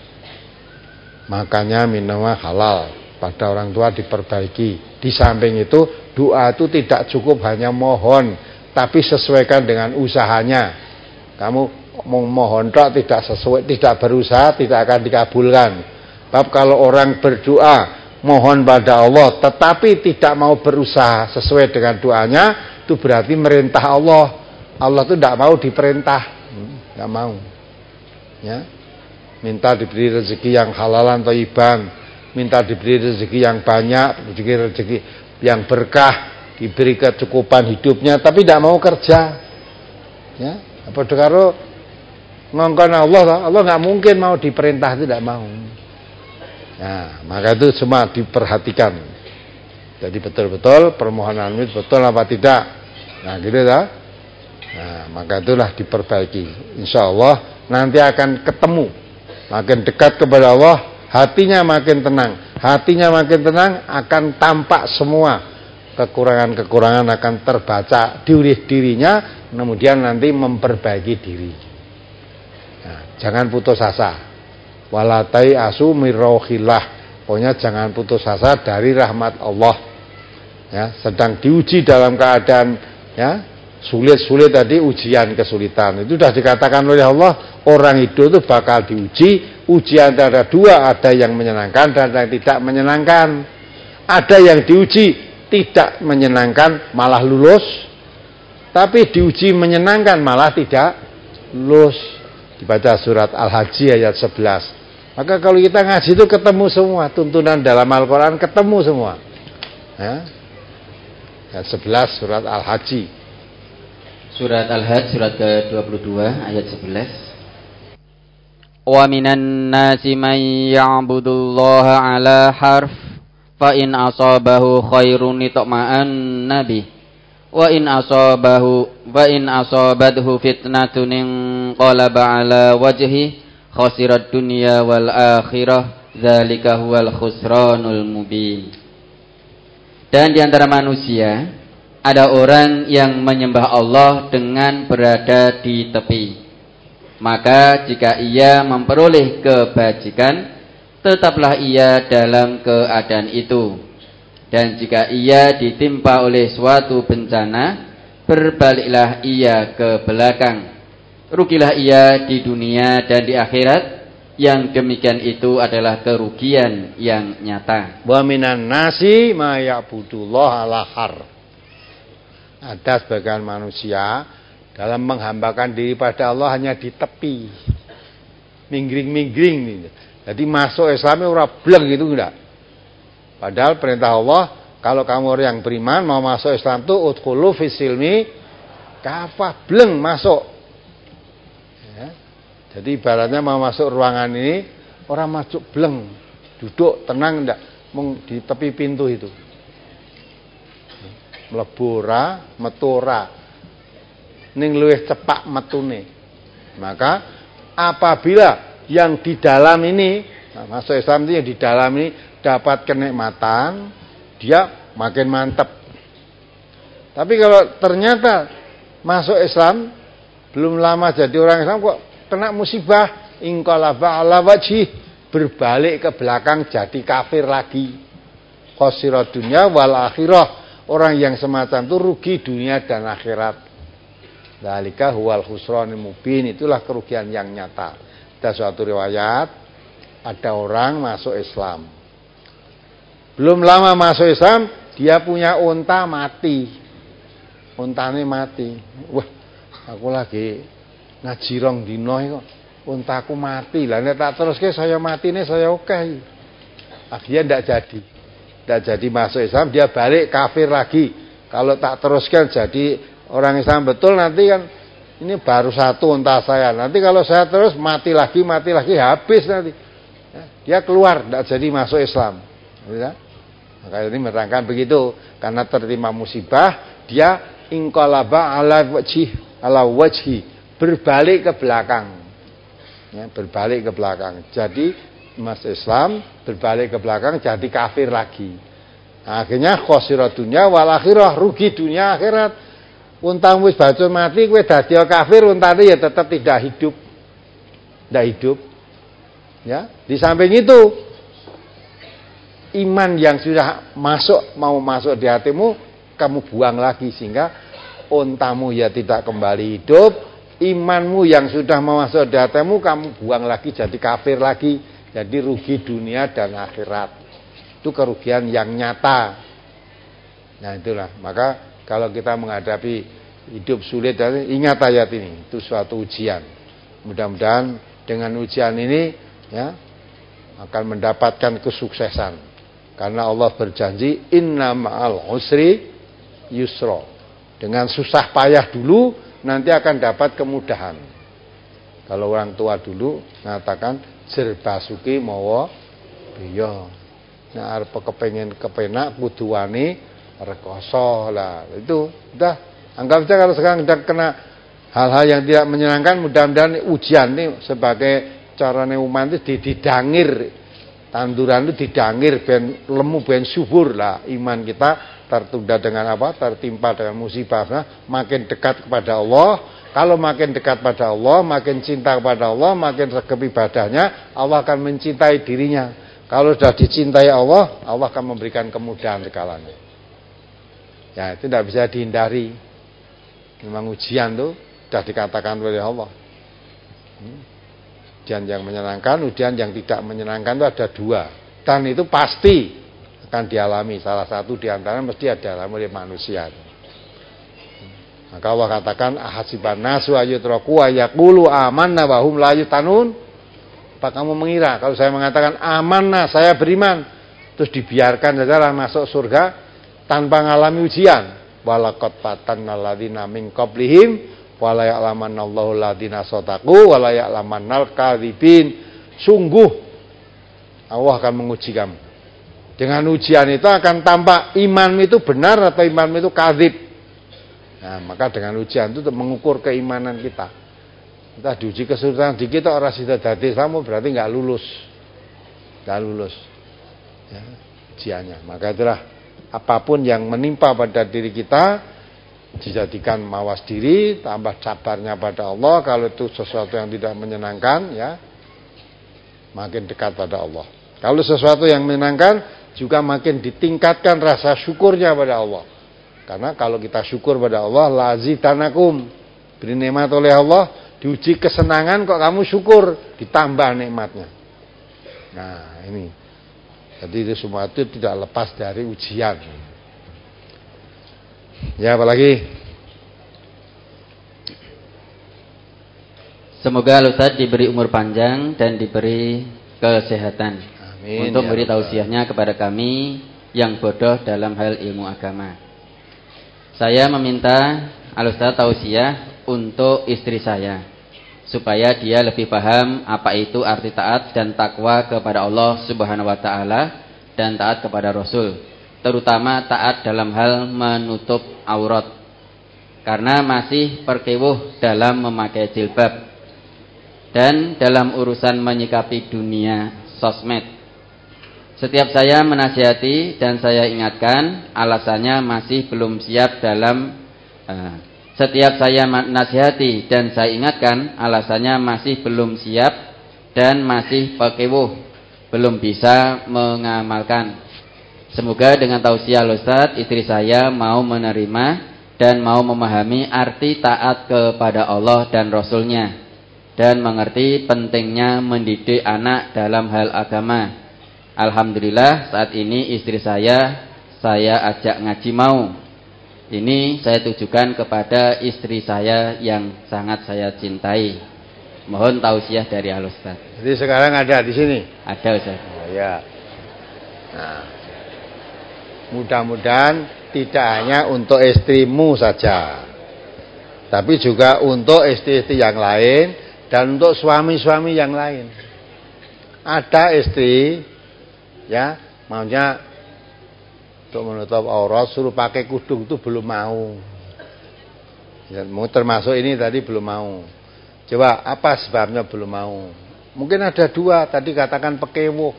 Makanya minuman halal pada orang tua diperbaiki. Di samping itu doa itu tidak cukup hanya mohon, tapi sesuaikan dengan usahanya. Kamu mau mohon tok tidak sesuai, tidak berusaha, tidak akan dikabulkan. Bab kalau orang berdoa mohon pada Allah tetapi tidak mau berusaha sesuai dengan doanya, itu berarti merintah Allah. Allah itu tidak mau diperintah, tidak mau. Ya, minta diberi rezeki yang halalan thayyiban, minta diberi rezeki yang banyak, rezeki rezeki yang berkah, diberi kecukupan hidupnya, tapi tidak mau kerja. Ya, apa karo ngongkon Allah, Allah nggak mungkin mau diperintah, tidak mau. Nah, maka itu semua diperhatikan. Jadi betul-betul permohonan itu betul apa tidak. Nah, gitu ya. Nah, maka itulah diperbaiki. Insya Allah nanti akan ketemu. Makin dekat kepada Allah, hatinya makin tenang. Hatinya makin tenang, akan tampak semua kekurangan-kekurangan akan terbaca di dirinya, kemudian nanti memperbaiki diri. Nah, jangan putus asa. Walatai asu mirrohillah, pokoknya jangan putus asa dari rahmat Allah. Ya, sedang diuji dalam keadaan ya sulit-sulit tadi, ujian kesulitan itu sudah dikatakan oleh Allah, orang hidup itu bakal diuji. Ujian ada dua, ada yang menyenangkan dan yang tidak menyenangkan. Ada yang diuji tidak menyenangkan malah lulus, tapi diuji menyenangkan malah tidak lulus. Dibaca surat Al-Haji ayat sebelas. Maka kalau kita ngaji itu ketemu semua tuntunan dalam Al-Quran, ketemu semua. Ya. Ayat sebelas surat Al-Haji. Surat Al-Hajj surat ke dua puluh dua ayat sebelas. Wa minan nasi man ya'budullaha ala harf fa in asabahu khairun itma'an nabi wa in asabahu wa in asabathu fitnatun inqalaba ala wajhi khasirat dunya wal akhirah dzalika huwal khusranul mubin. Dan di antara manusia ada orang yang menyembah Allah dengan berada di tepi. Maka jika ia memperoleh kebajikan, tetaplah ia dalam keadaan itu. Dan jika ia ditimpa oleh suatu bencana, berbaliklah ia ke belakang. Rugilah ia di dunia dan di akhirat. Yang demikian itu adalah kerugian yang nyata. Wa minan nasi ma ya'budullah ala har. Ada sebagian manusia dalam menghambakan diri pada Allah hanya di tepi, minggring-minggring nih. Jadi masuk Islamnya ora bleng gitu enggak. Padahal perintah Allah, kalau kamu orang yang beriman mau masuk Islam tuh udkhulu fis silmi kafah, bleng masuk. Ya. Jadi ibaratnya mau masuk ruangan ini, orang masuk bleng, duduk tenang enggak, mung di tepi pintu itu. Mlebura, metura. Ning luwih cepak metune. Maka apabila yang di dalam ini, nah, masuk Islam itu yang di dalam ini dapat kenikmatan, dia makin mantap. Tapi kalau ternyata masuk Islam belum lama jadi orang Islam kok kena musibah, inqalaba ala wajhi, berbalik ke belakang jadi kafir lagi. Khasirat dunya wal akhirah. Orang yang semacam itu rugi dunia dan akhirat. Dzalika huwal khusranul mubin, itulah kerugian yang nyata. Ada suatu riwayat, ada orang masuk Islam. Belum lama masuk Islam, dia punya unta mati. Untane mati. Wah, aku lagi ngaji rong dino kok untaku mati. Lah nek tak teruske saya mati nih saya oke. Akhirnya ndak jadi. Ndak jadi masuk Islam, dia balik kafir lagi. Kalau tak teruskan jadi orang Islam betul, nanti kan ini baru satu unta saya. Nanti kalau saya terus mati lagi, mati lagi, habis nanti. Dia keluar, tidak jadi masuk Islam. Ya. Maka ini menerangkan begitu, karena tertimpa musibah, dia inqalaba ala wajhi, ala wajhi, berbalik ke belakang. Ya, berbalik ke belakang. Jadi Mas Islam berbalik ke belakang jadi kafir lagi. Nah, akhirnya khosirat dunya wal akhirah, rugi dunia akhirat. Untang wis bacun mati kowe dadi kafir, untane ya tetap tidak hidup. Tidak hidup. Ya, di samping itu iman yang sudah masuk mau masuk di hatimu kamu buang lagi sehingga untamu ya tidak kembali hidup. Imanmu yang sudah mau masuk di hatimu kamu buang lagi jadi kafir lagi. Jadi rugi dunia dan akhirat. Itu kerugian yang nyata. Nah itulah. Maka kalau kita menghadapi hidup sulit, ingat ayat ini. Itu suatu ujian. Mudah-mudahan dengan ujian ini ya akan mendapatkan kesuksesan. Karena Allah berjanji inna ma'al usri yusra. Dengan susah payah dulu nanti akan dapat kemudahan. Kalau orang tua dulu mengatakan jer basuki mawa biya. Nek arep kepengin kepenak kudu wani rekoso lah. Itu udah anggap saja kalau sekarang sedang kena hal-hal yang tidak menyenangkan, mudah-mudahan ujian ini sebagai carane umat itu didangir. Tanduran itu didangir ben lemu ben subur lah iman kita tertunda dengan apa? Tertimpa dengan musibah. Nah, makin dekat kepada Allah. Kalau makin dekat pada Allah, makin cinta kepada Allah, makin regep ibadahnya, Allah akan mencintai dirinya. Kalau sudah dicintai Allah, Allah akan memberikan kemudahan segalanya. Ya, itu tidak bisa dihindari. Memang ujian itu sudah dikatakan oleh Allah. Hmm. Ujian yang menyenangkan, ujian yang tidak menyenangkan itu ada dua. Dan itu pasti akan dialami. Salah satu diantaranya mesti ada dialami oleh manusia. Maka Allah katakan ahasiban nasu ayutraku ayaqulu amanna wa hum la yutanun. Apa kamu mengira kalau saya mengatakan amanna, saya beriman, terus dibiarkan saja masuk surga tanpa mengalami ujian? Walaqad fatanna alladziina min qablihim wa la ya'lamannallahu alladziina shadaqu wa la ya'lamannal kadzibin. Sungguh Allah akan menguji kamu. Dengan ujian itu akan tampak imanmu itu benar atau imanmu itu kadzib. Nah, maka dengan ujian itu mengukur keimanan kita. Kita diuji kesulitan dikit orang sudah dadi Islam berarti nggak lulus, nggak lulus. Ya, ujiannya. Maka itulah apapun yang menimpa pada diri kita dijadikan mawas diri, tambah sabarnya pada Allah. Kalau itu sesuatu yang tidak menyenangkan, ya makin dekat pada Allah. Kalau sesuatu yang menyenangkan juga makin ditingkatkan rasa syukurnya pada Allah. Karena kalau kita syukur pada Allah, lazidanakum, beri nikmat oleh Allah, diuji kesenangan kok kamu syukur, ditambah nikmatnya. Nah ini, jadi itu semua itu tidak lepas dari ujian. Ya apalagi? Semoga Ustaz diberi umur panjang dan diberi kesehatan. Amin, untuk memberi ya tausiahnya kepada kami yang bodoh dalam hal ilmu agama. Saya meminta Al-Ustaz tausiah untuk istri saya supaya dia lebih paham apa itu arti taat dan takwa kepada Allah Subhanahu wa taala dan taat kepada Rasul, terutama taat dalam hal menutup aurat karena masih perkewuh dalam memakai jilbab dan dalam urusan menyikapi dunia sosmed. Setiap saya menasihati dan saya ingatkan, alasannya masih belum siap dalam uh, Setiap saya menasihati dan saya ingatkan, alasannya masih belum siap dan masih pekewuh, belum bisa mengamalkan. Semoga dengan tausiah Ustaz, istri saya mau menerima dan mau memahami arti taat kepada Allah dan Rasulnya dan mengerti pentingnya mendidik anak dalam hal agama. Alhamdulillah saat ini istri saya saya ajak ngaji mau. Ini saya tujukan kepada istri saya yang sangat saya cintai. Mohon tausiah dari Al Ustaz. Jadi sekarang ada di sini? Ada Ustaz. Oh, ya. Nah, mudah-mudahan tidak hanya untuk istrimu saja, tapi juga untuk istri-istri yang lain dan untuk suami-suami yang lain. Ada istri, ya, maunya untuk menutup aurat suruh pakai kudung itu belum mau. Ya, termasuk ini tadi belum mau. Coba apa sebabnya belum mau? Mungkin ada dua, tadi katakan pekewuh.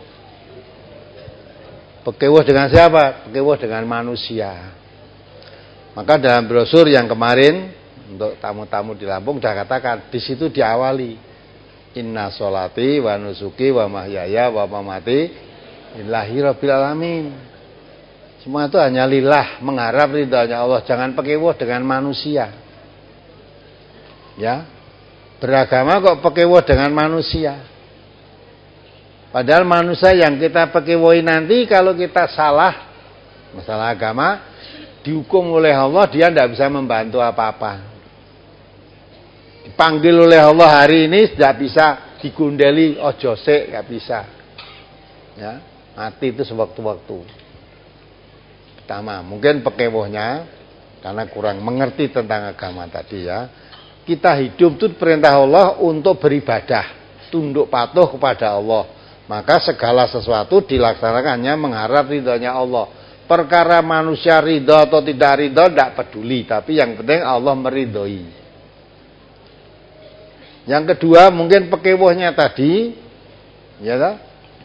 Pekewuh dengan siapa? Pekewuh dengan manusia. Maka dalam brosur yang kemarin untuk tamu-tamu di Lampung sudah katakan, di situ diawali inna sholati wa nusuki wa mahyaya wa mamati lillahi rabbil alamin. Semua itu hanya lillah, mengharap ridhonya Allah, jangan pekewuh dengan manusia. Ya. Beragama kok pekewuh dengan manusia. Padahal manusia yang kita pekewuhi nanti kalau kita salah masalah agama dihukum oleh Allah, dia tidak bisa membantu apa-apa. Dipanggil oleh Allah hari ini tidak bisa digundeli, ojo sik, tidak bisa. Ya, mati itu sewaktu-waktu. Pertama, mungkin pekewuhnya karena kurang mengerti tentang agama tadi ya. Kita hidup itu perintah Allah untuk beribadah, tunduk patuh kepada Allah. Maka segala sesuatu dilaksanakannya mengharap ridhonya Allah. Perkara manusia ridho atau tidak ridho tidak peduli, tapi yang penting Allah meridhoi. Yang kedua mungkin pekewuhnya tadi, ya tak?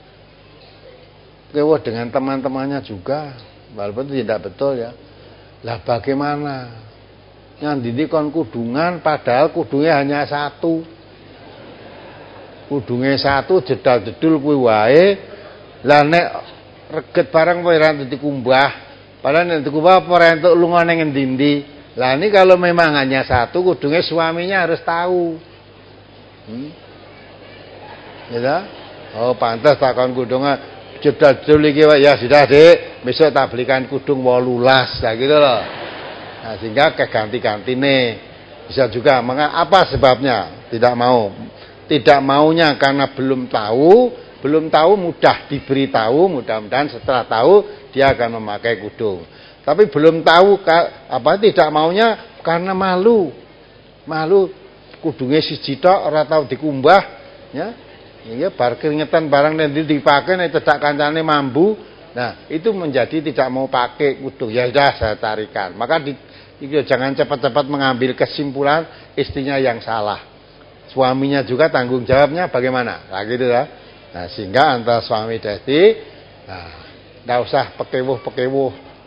Pekewuh dengan teman-temannya juga, walaupun itu tidak betul ya. Lah bagaimana? Yang didikon kudungan padahal kudungnya hanya satu. Kudungnya satu jedal-jedul kuwi wae. Lah nek reget barang kowe ra dikumbah. Padahal nek dikumbah apa ora entuk lunga ning endi-endi. Lah ini kalau memang hanya satu kudungnya suaminya harus tahu. Hmm? Ya. Oh, pantas takon kudungnya jedal-jedul iki ya sudah Dik, besok tak belikan kudung wolulas. Lah gitu loh. Nah, sehingga keganti-ganti nih bisa juga. Apa sebabnya tidak mau? Tidak maunya karena belum tahu, belum tahu mudah diberitahu, mudah-mudahan setelah tahu dia akan memakai kudung. Tapi belum tahu apa tidak maunya karena malu, malu kudungnya siji tok ora tau dikumbah, ya. Iya bar keringetan barang nanti dipakai nek cedak kancane mambu. Nah, itu menjadi tidak mau pakai kudung. Ya sudah saya tarikan. Maka di, jangan cepat-cepat mengambil kesimpulan istrinya yang salah. Suaminya juga tanggung jawabnya bagaimana? Nah gitu ya. Nah, sehingga antara suami dan istri, nah, enggak usah pekewuh-pekewuh.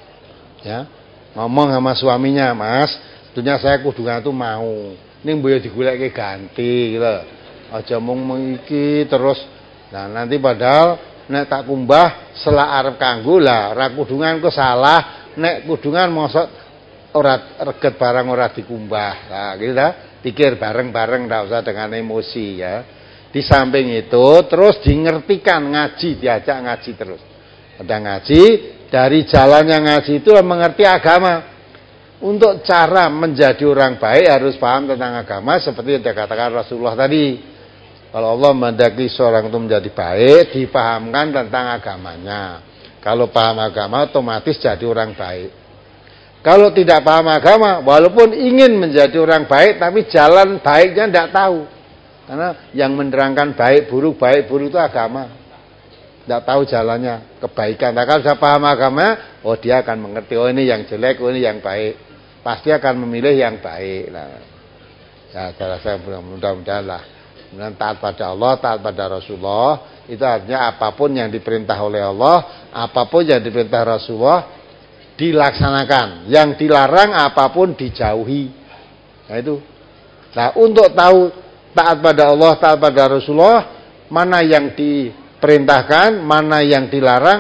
Ya. Ngomong sama suaminya, "Mas, dunia saya kudungan itu mau. Ini mboyo digoleki ganti gitu. Aja mung mengiki terus. Nah, nanti padahal nek tak kumbah selak arep kanggo lah, ora kudungan kok salah, nek kudungan mosok ora reget barang ora dikumbah." Nah, gitu dah. Pikir bareng-bareng, enggak usah dengan emosi ya. Di samping itu terus dingertikan ngaji, diajak ngaji terus. Ada ngaji, dari jalannya ngaji itu mengerti agama. Untuk cara menjadi orang baik harus paham tentang agama seperti yang dikatakan Rasulullah tadi. Kalau Allah mendaki seorang itu menjadi baik, dipahamkan tentang agamanya. Kalau paham agama otomatis jadi orang baik. Kalau tidak paham agama, walaupun ingin menjadi orang baik, tapi jalan baiknya tidak tahu. Karena yang menerangkan baik buruk, baik buruk itu agama. Tidak tahu jalannya, kebaikan. Nah, kalau sudah paham agama, oh dia akan mengerti, oh ini yang jelek, oh ini yang baik. Pasti akan memilih yang baik. Nah, ya, saya rasa mudah-mudahan lah. Kemudian taat pada Allah, taat pada Rasulullah. Itu artinya apapun yang diperintah oleh Allah, apapun yang diperintah Rasulullah, dilaksanakan. Yang dilarang apapun dijauhi. Nah itu. Nah untuk tahu taat pada Allah, taat pada Rasulullah, mana yang diperintahkan, mana yang dilarang,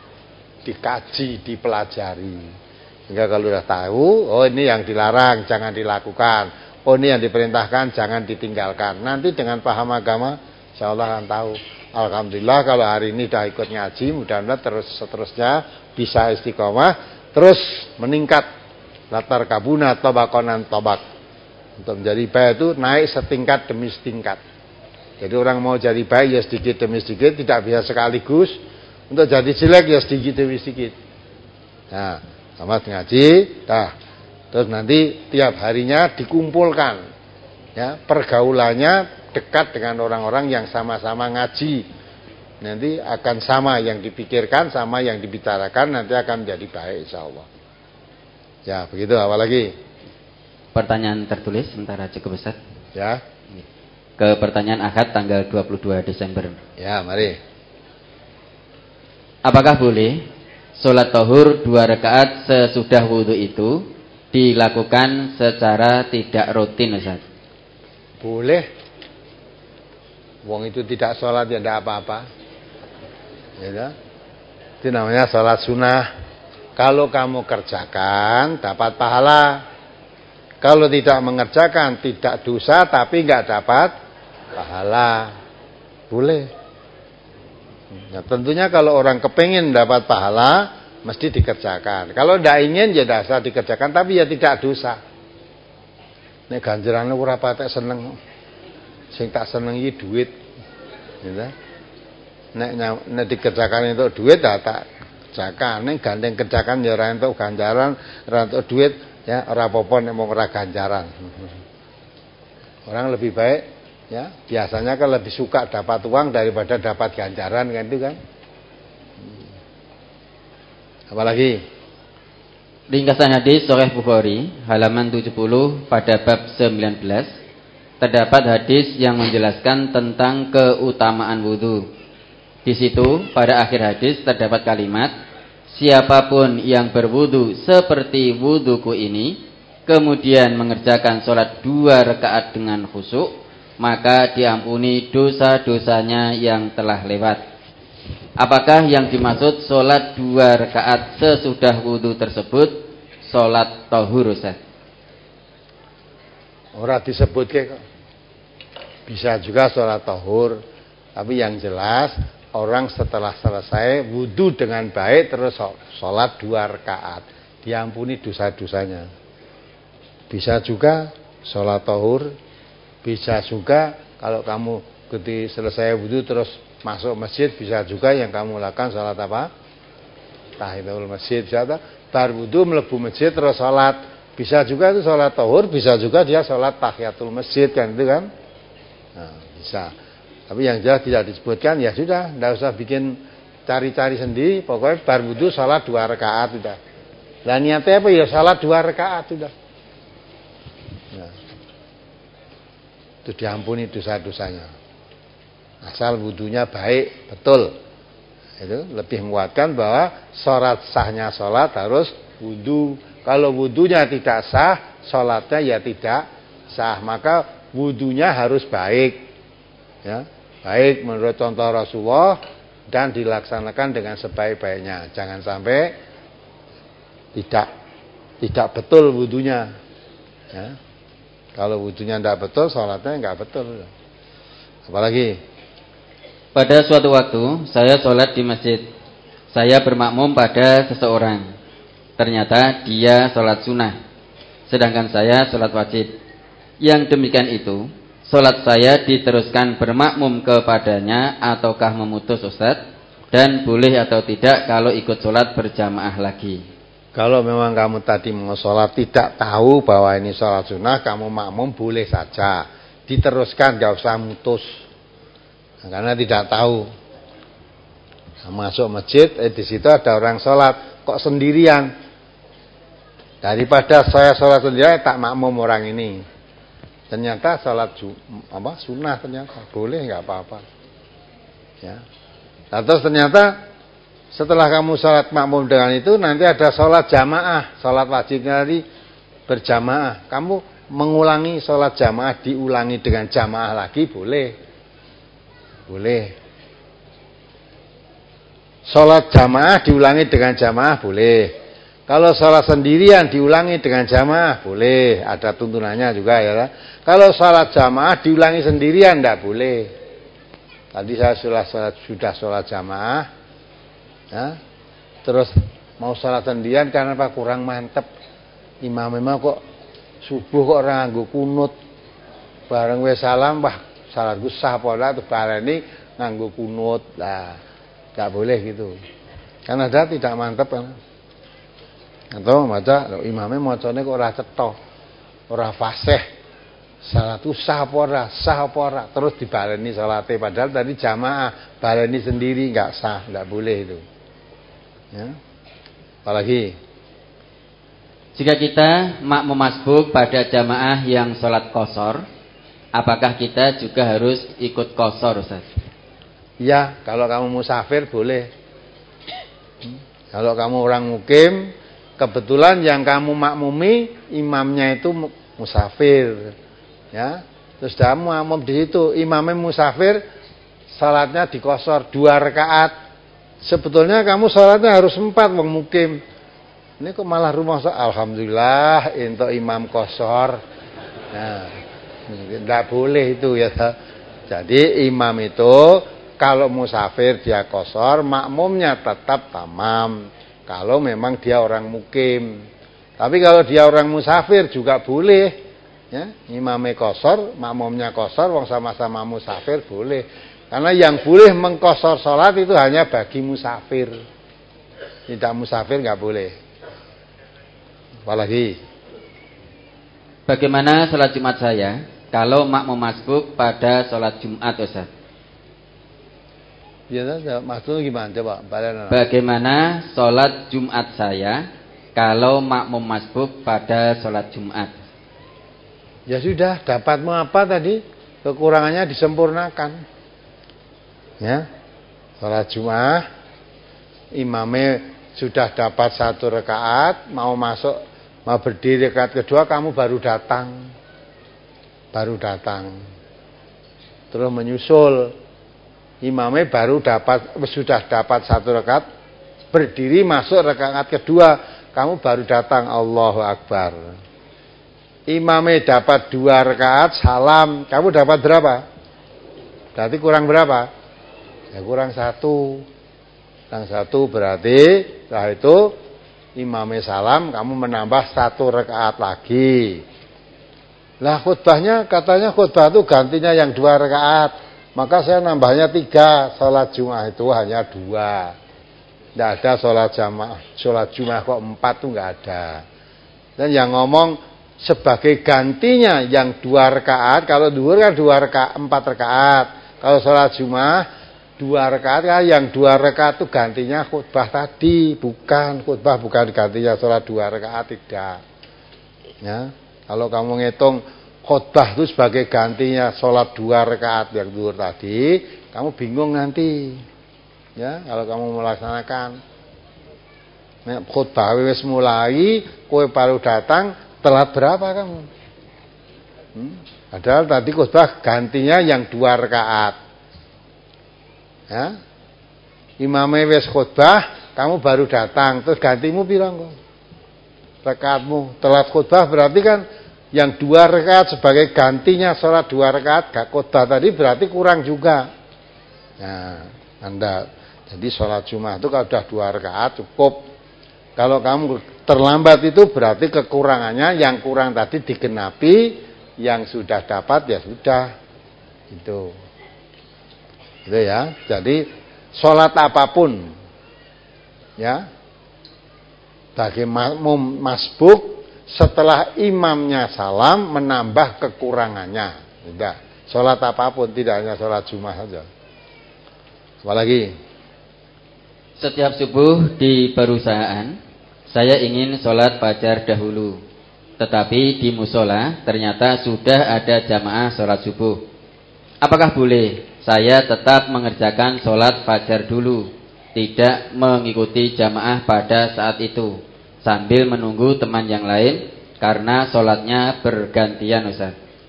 dikaji, dipelajari. Sehingga kalau sudah tahu, oh ini yang dilarang, jangan dilakukan. Oh ini yang diperintahkan, jangan ditinggalkan. Nanti dengan paham agama, insya Allah akan tahu. Alhamdulillah kalau hari ini sudah ikut ngaji, mudah-mudahan terus seterusnya bisa istiqomah. Terus meningkat latar kabuna tobakonan tobak. Untuk menjadi baik itu naik setingkat demi setingkat. Jadi orang mau jadi baik ya sedikit demi sedikit, tidak bisa sekaligus. Untuk jadi jelek ya sedikit demi sedikit. Nah, sama ngaji, nah, terus nanti tiap harinya dikumpulkan. Ya, pergaulannya dekat dengan orang-orang yang sama-sama ngaji. nanti akan sama yang dipikirkan sama yang dibicarakan, nanti akan menjadi baik insyaallah. Ya, begitu. Apa lagi? Pertanyaan tertulis sementara cukup Ustaz. Ya. Ke pertanyaan Ahad tanggal dua puluh dua Desember. Ya, mari. Apakah boleh sholat tahur dua rakaat sesudah wudhu itu dilakukan secara tidak rutin Ustaz? Boleh. Wong itu tidak sholat ya tidak apa-apa. Ya, itu namanya sholat sunnah. Kalau kamu kerjakan dapat pahala. Kalau tidak mengerjakan tidak dosa tapi enggak dapat pahala. Boleh. Nah, tentunya kalau orang kepingin dapat pahala mesti dikerjakan. Kalau tidak ingin ya tidak usah dikerjakan, tapi ya tidak dosa. Nek ganjaran ora patek seneng. Sing tak seneng iki duit. Gitu. Nek nek dikerjakan itu duit ya tak kerjakan. Nek gandeng kerjakan ya ora entuk ganjaran, ora entuk duit ya ora apa-apa nek mung ora ganjaran. Orang lebih baik ya, biasanya kan lebih suka dapat uang daripada dapat ganjaran kan itu kan. Apalagi ringkasan hadis Sahih Bukhari halaman tujuh puluh pada bab sembilan belas terdapat hadis yang menjelaskan tentang keutamaan wudu. Di situ pada akhir hadis terdapat kalimat, siapapun yang berwudu seperti wuduku ini kemudian mengerjakan sholat dua rakaat dengan khusyuk, maka diampuni dosa-dosanya yang telah lewat. Apakah yang dimaksud sholat dua rakaat sesudah wudu tersebut sholat tahur Ustaz? Ora disebut kok. Bisa juga sholat tahur, tapi yang jelas orang setelah selesai wudu dengan baik terus sholat dua rakaat, diampuni dosa-dosanya. Bisa juga sholat tahur, bisa juga kalau kamu ketika selesai wudu terus masuk masjid, bisa juga yang kamu lakukan sholat apa? Tahiyatul masjid. Bisa bar wudu mlebu masjid terus sholat. Bisa juga itu sholat tahur, bisa juga dia sholat tahiyatul masjid kan itu kan? Nah, bisa. Tapi yang jelas tidak disebutkan ya sudah, tidak usah bikin cari-cari sendiri. Pokoknya bar wudu sholat dua rakaat sudah. Lah niatnya apa ya sholat dua rakaat sudah. Nah, itu diampuni dosa-dosanya. Asal wudunya baik, betul. Itu lebih menguatkan bahwa sholat sahnya sholat harus wudu. Kalau wudunya tidak sah, sholatnya ya tidak sah. Maka wudunya harus baik, ya, baik menurut contoh Rasulullah dan dilaksanakan dengan sebaik-baiknya. Jangan sampai tidak tidak betul wudunya. Ya. Kalau wudunya tidak betul, sholatnya nggak betul. Apalagi? Pada suatu waktu, saya sholat di masjid. Saya bermakmum pada seseorang. Ternyata dia sholat sunnah, sedangkan saya sholat wajib. Yang demikian itu, sholat saya diteruskan bermakmum kepadanya ataukah memutus Ustaz? Dan boleh atau tidak kalau ikut sholat berjamaah lagi? Kalau memang kamu tadi mau sholat tidak tahu bahwa ini sholat sunnah, kamu makmum boleh saja. Diteruskan, gak usah mutus. Karena tidak tahu. Masuk masjid, eh, di situ ada orang sholat, kok sendirian. Daripada saya sholat sendirian, tak makmum orang ini. Ternyata sholat apa sunnah ternyata boleh, nggak apa-apa. Ya. Nah, terus ternyata setelah kamu sholat makmum dengan itu, nanti ada sholat jamaah, sholat wajibnya tadi berjamaah. Kamu mengulangi sholat jamaah, diulangi dengan jamaah lagi boleh. Boleh. Sholat jamaah diulangi dengan jamaah boleh. Kalau sholat sendirian diulangi dengan jamaah boleh. Ada tuntunannya juga ya. Kalau sholat jamaah diulangi sendirian tidak boleh. Tadi saya sudah sholat, sudah sholat jamaah, ya. Terus mau sholat sendirian karena apa? Kurang mantep. Imam-imam kok subuh kok orang nganggo kunut. Bareng wis salam, wah salat gue sah pola tuh barani nganggo kunut lah, nggak boleh gitu. Karena ada tidak mantap kan. Atau maca imamnya macane kok ora cetha, ora fasih. salat itu sah apa ora, sah apa ora, terus dibaleni salate padahal tadi jamaah, baleni sendiri enggak sah, enggak boleh itu. Ya. Apalagi jika kita makmum masbuk pada jamaah yang sholat qashar, apakah kita juga harus ikut qashar, Ustaz? Iya, kalau kamu musafir boleh. Kalau kamu orang mukim, kebetulan yang kamu makmumi imamnya itu musafir, ya. Terus kamu makmum di situ, imamnya musafir, salatnya di qashar dua rakaat. Sebetulnya kamu salatnya harus empat wong mukim. Ini kok malah rumah alhamdulillah untuk imam qashar. Nah, enggak boleh itu ya. Jadi imam itu kalau musafir dia qashar, makmumnya tetap tamam. Kalau memang dia orang mukim. Tapi kalau dia orang musafir juga boleh, ya. Imamnya qashar, makmumnya qashar, wong sama-sama musafir boleh. Karena yang boleh mengqashar salat itu hanya bagi musafir. Tidak musafir enggak boleh. Apalagi bagaimana sholat Jumat saya kalau makmum masbuk pada sholat Jumat, Ustaz? Ya, maksudnya gimana? Coba balen. Bagaimana sholat Jumat saya kalau makmum masbuk pada sholat Jumat? Ya sudah, dapatmu apa tadi? Kekurangannya disempurnakan. Ya, sholat Jumat, imamnya sudah dapat satu rakaat, mau masuk, mau berdiri rakaat kedua, kamu baru datang, baru datang, terus menyusul. Imamnya baru dapat, sudah dapat satu rakaat, berdiri masuk rakaat kedua, kamu baru datang, Allahu Akbar. Imamnya dapat dua rakaat, salam, kamu dapat berapa? Berarti kurang berapa? Ya kurang satu. Kurang satu berarti setelah itu imamnya salam, kamu menambah satu rakaat lagi. Lah khutbahnya katanya khutbah itu gantinya yang dua rakaat. Maka saya nambahnya tiga, sholat Jumat itu hanya dua. Tidak ada sholat jamaah, sholat Jumat kok empat tuh nggak ada. Dan yang ngomong sebagai gantinya yang dua rakaat, kalau duhur kan dua rakaat, empat rakaat. Kalau sholat Jumat dua rakaat, kan yang dua rakaat itu gantinya khutbah tadi, bukan khutbah bukan gantinya sholat dua rakaat, tidak. Ya, kalau kamu ngitung khutbah itu sebagai gantinya sholat dua rakaat yang zuhur tadi, kamu bingung nanti, ya kalau kamu melaksanakan. Nah, khutbah wis mulai, kowe baru datang, telat berapa kamu? Hmm? Padahal tadi khutbah gantinya yang dua rakaat. Ya, imamnya wis khutbah, kamu baru datang, terus gantimu bilang kok rakaatmu telat khutbah, berarti kan yang dua rakaat sebagai gantinya sholat dua rakaat gak khutbah tadi berarti kurang juga. Nah, Anda jadi sholat Jumat itu kalau sudah dua rakaat cukup. Kalau kamu terlambat itu berarti kekurangannya yang kurang tadi digenapi, yang sudah dapat ya sudah. Itu. Itu ya. Jadi sholat apapun ya bagi makmum masbuk setelah imamnya salam menambah kekurangannya. Tidak. Sholat apapun, tidak hanya sholat Jumat saja. Apalagi setiap subuh di perusahaan saya ingin sholat fajar dahulu, tetapi di musola ternyata sudah ada jamaah sholat subuh. Apakah boleh saya tetap mengerjakan sholat fajar dulu, tidak mengikuti jamaah pada saat itu, sambil menunggu teman yang lain karena sholatnya bergantian, Ustaz?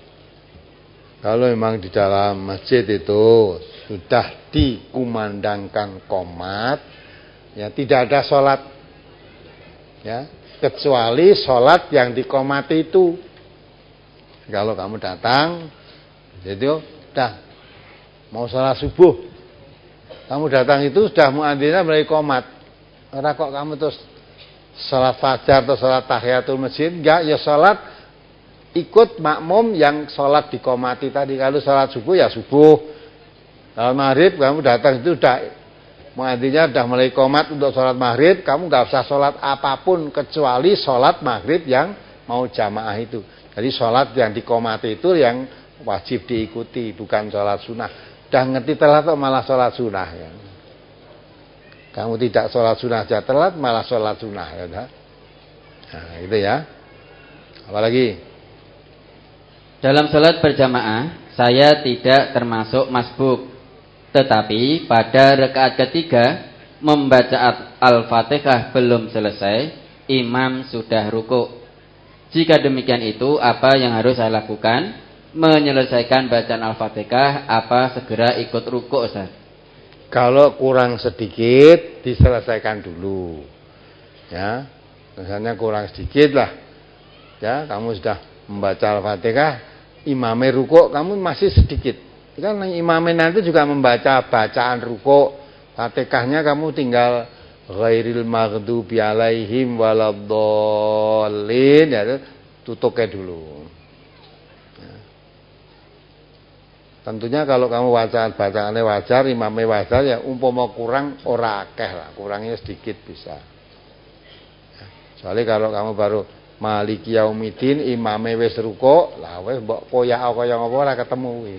Kalau memang di dalam masjid itu sudah dikumandangkan qomat, ya tidak ada sholat, ya kecuali sholat yang diqomati itu. Kalau kamu datang, jadi dah mau sholat subuh, kamu datang itu sudah muadzinnya mulai qomat. Ora kok kamu terus sholat fajar atau sholat tahiyatul masjid, enggak, ya sholat ikut makmum yang sholat diqomati tadi. Kalau sholat subuh ya subuh, kalau maghrib kamu datang itu sudah muadzinnya sudah mulai qomat untuk sholat maghrib, kamu enggak usah sholat apapun kecuali sholat maghrib yang mau jamaah itu. Jadi sholat yang dikomati itu yang wajib diikuti, bukan sholat sunnah. Udah ngerti telat kok malah sholat sunnah ya. Kamu tidak sholat sunnah aja telat, malah sholat sunnah ya. Nah gitu ya. Apalagi dalam sholat berjamaah saya tidak termasuk masbuk, tetapi pada rakaat ketiga membaca Al-Fatihah belum selesai, imam sudah ruku. Jika demikian itu apa yang harus saya lakukan? Menyelesaikan bacaan Al-Fatihah apa segera ikut ruku, Ustaz? Kalau kurang sedikit diselesaikan dulu. Ya. Misalnya kurang sedikit lah. Ya, kamu sudah membaca Al-Fatihah, imamnya ruku, kamu masih sedikit. Kan imamnya nanti juga membaca bacaan ruku. Fatihahnya kamu tinggal ghairil maghdubi alaihim waladdallin, ya, tutupnya dulu. Tentunya kalau kamu bacaan bacaannya wajar, imamnya wajar, ya umpama kurang ora akeh lah, kurangnya sedikit bisa. Soalnya kalau kamu baru Maliki Yaumidin, imamnya wis ruku, lah wis mbok koyak kaya apa ora ketemu kuwi.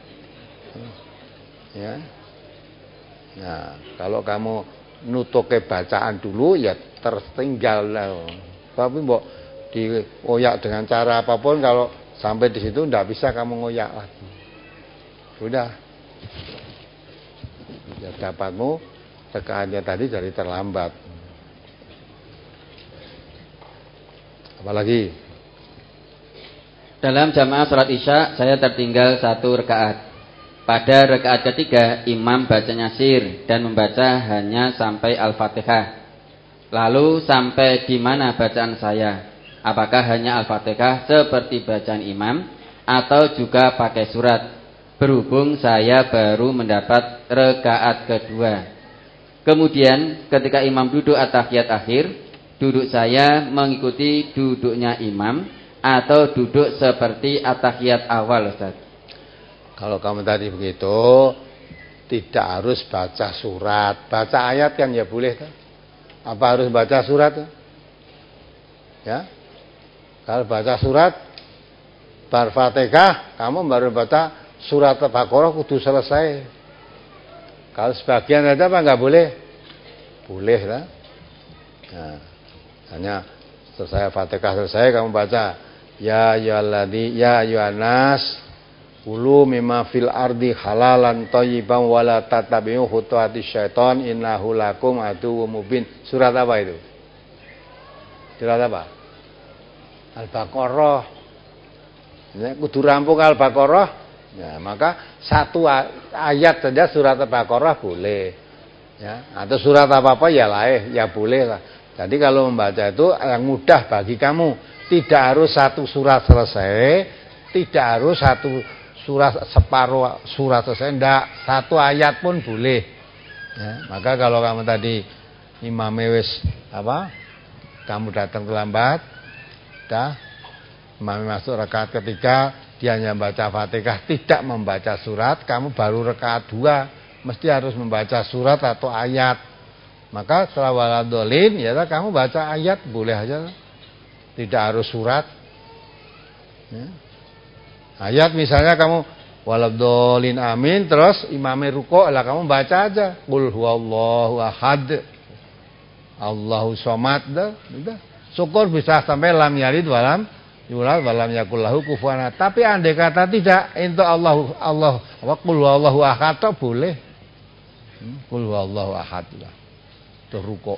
Ya. Nah, kalau kamu nutuke bacaan dulu ya tertinggal lah. Tapi mbok dikoyak dengan cara apapun, kalau sampai di situ ndak bisa kamu ngoyak lagi. Sudah. Ya dapatmu tekaannya tadi jadi terlambat. Apalagi dalam jamaah salat Isya saya tertinggal satu rakaat. Pada rakaat ketiga imam bacanya sir dan membaca hanya sampai Al-Fatihah. Lalu sampai di mana bacaan saya? Apakah hanya Al-Fatihah seperti bacaan imam atau juga pakai surat? Berhubung saya baru mendapat rakaat kedua. Kemudian ketika imam duduk at-tahiyat akhir, duduk saya mengikuti duduknya imam atau duduk seperti at-tahiyat awal, Ustaz? Kalau kamu tadi begitu, tidak harus baca surat. Baca ayat kan ya boleh kan? Apa harus baca surat? Ya. Kalau baca surat bar Fatihah, kamu baru baca surat Al-Baqarah kudu selesai. Kalau sebagian aja apa enggak boleh? Boleh lah. Nah, hanya selesai Fatihah selesai kamu baca ya ayyuhalladzina ya ayyuhannas kulu mimma fil ardi halalan thayyiban wala tattabi'u khutuwatis syaiton innahu lakum aduwwum mubin. Surat apa itu? Surat apa? Al-Baqarah. Ya, kudu rampung Al-Baqarah. Ya, maka satu ayat saja surat Al-Baqarah boleh. Ya, atau surat apa-apa ya lain, ya boleh lah. Jadi kalau membaca itu yang mudah bagi kamu, tidak harus satu surat selesai, tidak harus satu surat separuh surat selesai, enggak, satu ayat pun boleh. Ya, maka kalau kamu tadi imamnya wis apa? Kamu datang terlambat, dah imamnya masuk rakaat ketiga, dia hanya membaca Fatihah, tidak membaca surat, kamu baru rakaat dua, mesti harus membaca surat atau ayat. Maka setelah waladolin, ya kamu baca ayat boleh aja, tidak harus surat. Ya. Ayat misalnya kamu waladolin amin, terus imamnya ruko, lah kamu baca aja, qul huwallahu ahad, Allahu somad, dah, udah. Syukur bisa sampai lam yalid walam yulad walam yakul lahu kufuwan ahad. Tapi andai kata tidak, itu Allah Allah apa qul huwallahu ahad boleh. Qul huwallahu ahad lah. Itu ruko.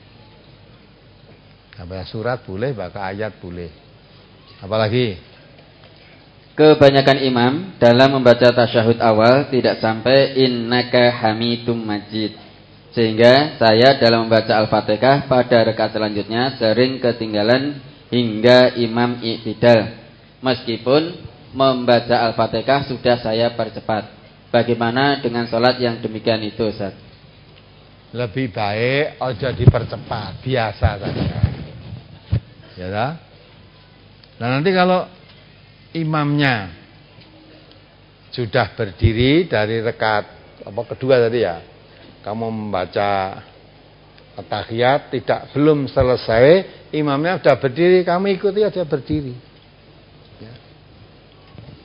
Apa surat boleh, maka ayat boleh. Apalagi kebanyakan imam dalam membaca tasyahud awal tidak sampai innaka hamidum majid, sehingga saya dalam membaca Al-Fatihah pada rakaat selanjutnya sering ketinggalan hingga imam i'tidal. Meskipun membaca Al-Fatihah sudah saya percepat. Bagaimana dengan sholat yang demikian itu, Ustaz? Lebih baik aja dipercepat, biasa saja. Ya dah. Nah nanti kalau imamnya sudah berdiri dari rakaat apa kedua tadi ya, kamu membaca at-tahiyat tidak belum selesai, imamnya sudah berdiri, kamu ikuti aja berdiri.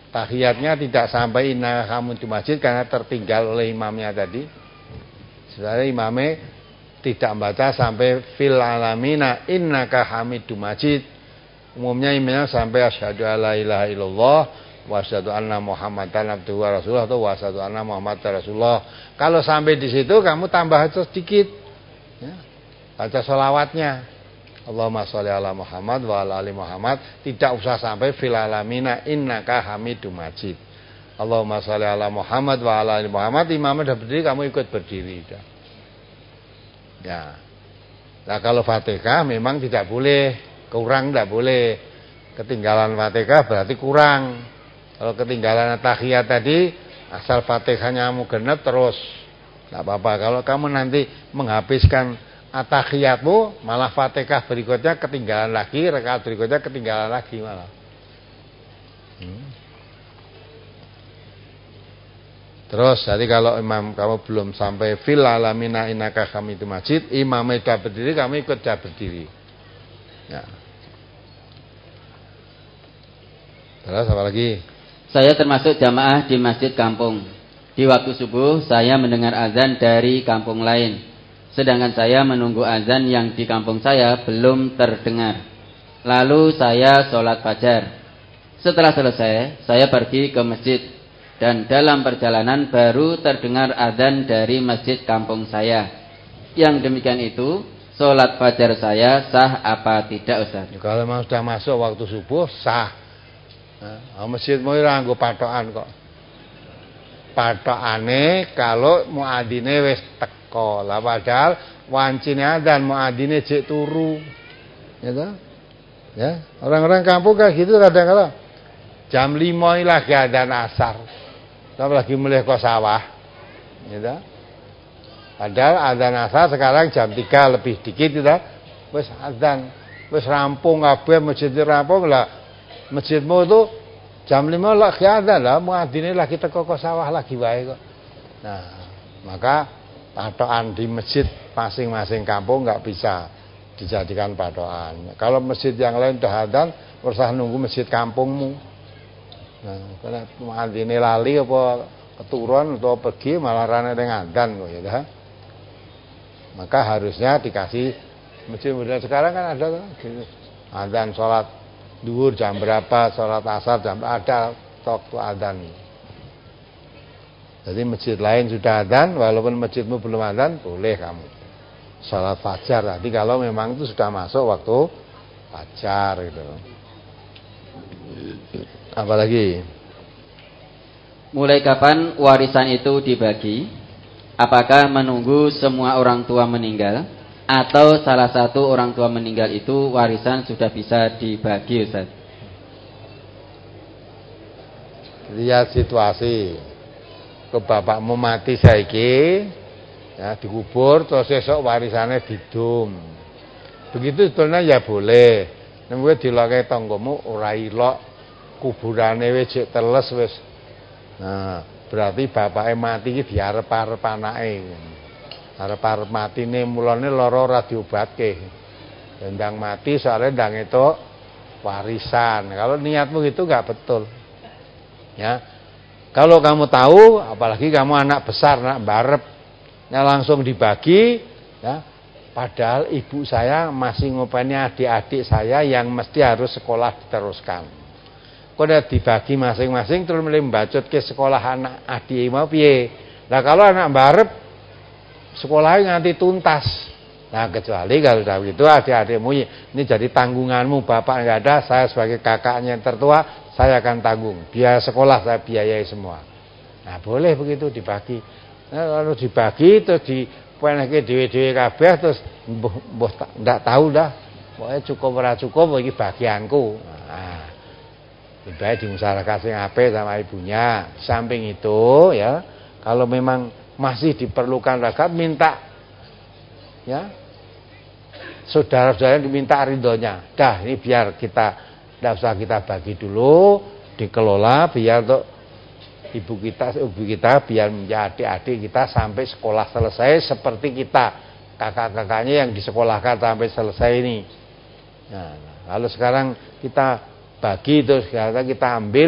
tahiyatnya tidak sampai innaka hamidum majid karena tertinggal oleh imamnya tadi. Sebenarnya imamnya tidak membaca sampai fil alamina innaka hamidum majid. Umumnya imamnya sampai asyhadu alla ilaha illallah wa asyhadu anna muhammadan abduhu wa rasuluh atau wa asyhadu anna muhammadan rasulullah. Kalau sampai di situ kamu tambah sedikit. Ya. Baca sholawatnya. Allahumma sholli ala Muhammad wa ala ali Muhammad, tidak usah sampai fil alamina innaka hamidum majid. Allahumma sholli ala Muhammad wa ala ali Muhammad, imamnya sudah berdiri kamu ikut berdiri sudah. Ya. Nah, kalau Fatihah memang tidak boleh, kurang tidak boleh. Ketinggalan Fatihah berarti kurang. Kalau ketinggalan tahiyat tadi, asal Fatihahnya kamu genap terus. Tidak apa-apa. Kalau kamu nanti menghabiskan at-tahiyatmu malah Fatihah berikutnya ketinggalan lagi, rakaat berikutnya ketinggalan lagi malah. Hmm. Terus jadi kalau imam kamu belum sampai fil alamina innaka hamidum majid, imamnya sudah berdiri, kamu ikut sudah berdiri. Ya. Terus apa lagi? Saya termasuk jamaah di masjid kampung. Di waktu subuh saya mendengar azan dari kampung lain. Sedangkan saya menunggu azan yang di kampung saya belum terdengar. Lalu saya sholat fajar. Setelah selesai, saya pergi ke masjid. Dan dalam perjalanan baru terdengar azan dari masjid kampung saya. Yang demikian itu, sholat fajar saya sah apa tidak, Ustaz? Kalau memang sudah masuk waktu subuh, sah. Nah, masjidmu ora nggo patokan kok. Patokane kalau muadzine wis teko. Lah padahal wancine adzan muadzine jek turu. Ya toh? Ya, orang-orang kampung kayak gitu kadang-kadang jam lima lagi adzan asar. Kita lagi mulai ke sawah. Ya toh? Padahal adzan asar sekarang jam tiga lebih dikit gitu. Wis adzan, wis rampung kabeh masjid rampung lah. Masjidmu itu jam lima lagi adzan lah, muadzine lagi teko ke sawah lagi wae kok. Nah, maka patokan di masjid masing-masing kampung enggak bisa dijadikan patokan. Kalau masjid yang lain udah adzan, usah nunggu masjid kampungmu. Nah, karena muadzine lali apa keturun atau pergi malah rane ning adzan kok ya dah. Maka harusnya dikasih masjid modern sekarang kan ada gitu. Adzan salat duhur jam berapa, sholat asar jam ada waktu adzan. Jadi masjid lain sudah adzan, walaupun masjidmu belum adzan, boleh kamu sholat fajar. Nanti kalau memang itu sudah masuk waktu fajar gitu. Apalagi? Mulai kapan warisan itu dibagi? Apakah menunggu semua orang tua meninggal? Atau salah satu orang tua meninggal itu warisan sudah bisa dibagi, Ustaz? Lihat situasi. Ke bapakmu mati saiki, ya dikubur terus esok warisannya didum. Begitu sebetulnya ya boleh. Nek kowe diloke tanggamu ora ilok kuburane wis teles wis. Nah, berarti bapake mati iki diarep-arep anake. Arep-arep matine mulane lara ora diobatke. Ndang mati soalnya ndang itu warisan. Kalau niatmu itu enggak betul. Ya. Kalau kamu tahu, apalagi kamu anak besar, anak barep, ya langsung dibagi, ya. Padahal ibu saya masih ngopeni adik-adik saya yang mesti harus sekolah diteruskan. Kok udah dibagi masing-masing terus mulai membacut ke sekolah anak adik mau piye? Nah kalau anak barep sekolahnya nganti tuntas. Nah kecuali kalau sudah begitu adik-adikmu ini jadi tanggunganmu, bapak nggak ada, saya sebagai kakaknya yang tertua saya akan tanggung, biaya sekolah saya biayai semua. Nah boleh begitu dibagi. Nah, kalau dibagi terus di peneke dhewe-dhewe kabeh terus mbuh mbuh ndak tahu dah. Pokoke cukup ora cukup iki bagianku. Nah, lebih baik dimusyawarahkan sing apik sama ibunya. Samping itu ya, kalau memang masih diperlukan zakat minta ya saudara-saudara diminta ridhonya. Dah ini biar kita tidak usah kita bagi dulu, dikelola biar untuk ibu kita, ibu kita biar menjadi adik kita sampai sekolah selesai seperti kita kakak-kakaknya yang disekolahkan sampai selesai ini. Nah, lalu sekarang kita bagi terus kita ambil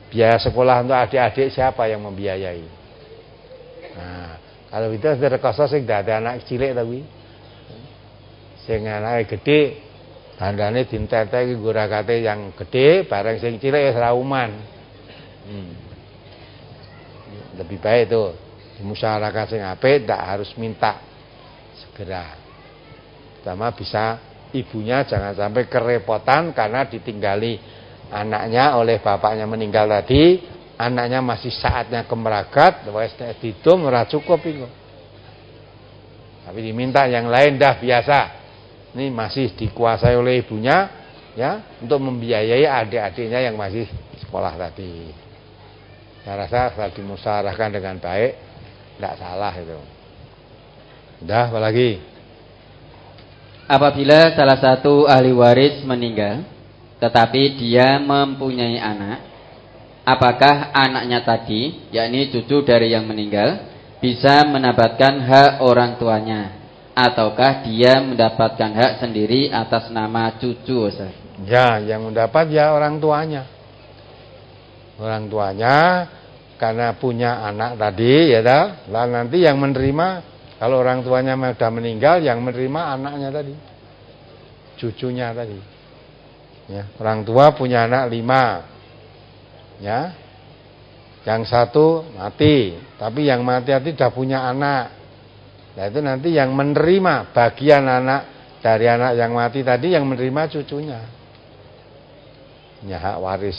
Biaya sekolah untuk adik-adik siapa yang membiayai? Nah, kalau itu rekoso sing dadi anak cilik tapi sing anake gede bandane dintete iki gurakate yang gede, bareng sing cilik wis rauman. Hmm. Lebih baik itu musyawarah sing apik, ndak harus minta segera. Pertama bisa ibunya jangan sampai kerepotan karena ditinggali anaknya oleh bapaknya meninggal tadi, anaknya masih saatnya kemeragat, wis nek didum ora cukup iku. Tapi diminta yang lain dah biasa. Ini masih dikuasai oleh ibunya ya untuk membiayai adik-adiknya yang masih sekolah tadi. Saya rasa kalau dimusyawarahkan dengan baik tidak salah itu. Udah apa lagi? Apabila salah satu ahli waris meninggal tetapi dia mempunyai anak, apakah anaknya tadi, yakni cucu dari yang meninggal, bisa mendapatkan hak orang tuanya, ataukah dia mendapatkan hak sendiri atas nama cucu, Ustaz? Ya, yang mendapat ya orang tuanya. Orang tuanya karena punya anak tadi, ya dah. Lah nanti yang menerima, kalau orang tuanya sudah meninggal, yang menerima anaknya tadi, cucunya tadi. Ya, orang tua punya anak lima, ya, yang satu mati, tapi yang mati tadi sudah punya anak. Nah itu nanti yang menerima bagian anak dari anak yang mati tadi, yang menerima cucunya, punya hak waris.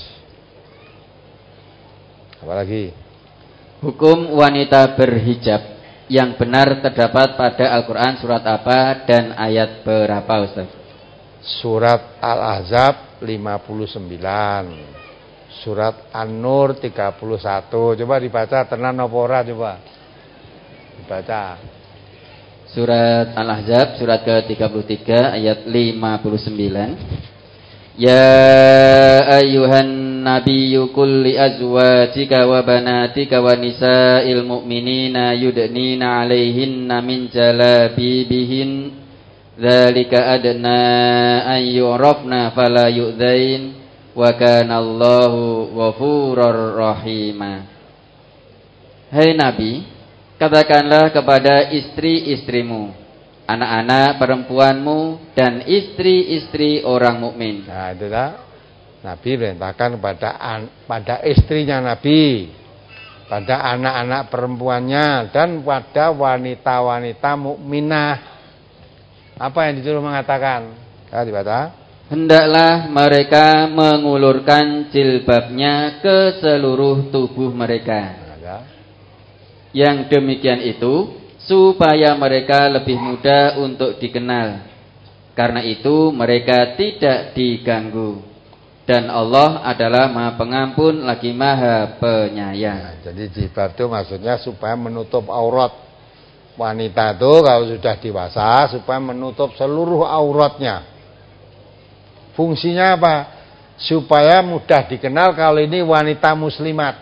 Apalagi? Hukum wanita berhijab yang benar terdapat pada Al-Quran surat apa dan ayat berapa, Ustaz? Surat Al-Ahzab lima puluh sembilan, Surat An-Nur tiga puluh satu. Coba dibaca tenan apa ora coba. Dibaca. Surat Al-Ahzab surat ke tiga puluh tiga ayat lima puluh sembilan. Ya ayyuhan nabiyyu qul li azwajika wa banatika wa nisa'il mu'minina yudnina 'alaihinna min jalabibihin dzalika adna an yu'rafna fala yu'dzain wa kana Allahu ghafurur rahima. Hai Nabi, katakanlah kepada istri-istrimu, anak-anak perempuanmu dan istri-istri orang mukmin. Nah, itulah Nabi perintahkan pada pada istrinya Nabi, pada anak-anak perempuannya dan pada wanita-wanita mukminah. Apa yang disuruh mengatakan? Ya, dibaca. Hendaklah mereka mengulurkan jilbabnya ke seluruh tubuh mereka. Nah, yang demikian itu supaya mereka lebih mudah untuk dikenal. Karena itu mereka tidak diganggu. Dan Allah adalah Maha Pengampun lagi Maha Penyayang. Nah, jadi jilbab itu maksudnya supaya menutup aurat. Wanita itu kalau sudah dewasa supaya menutup seluruh auratnya. Fungsinya apa? Supaya mudah dikenal kalau ini wanita muslimat.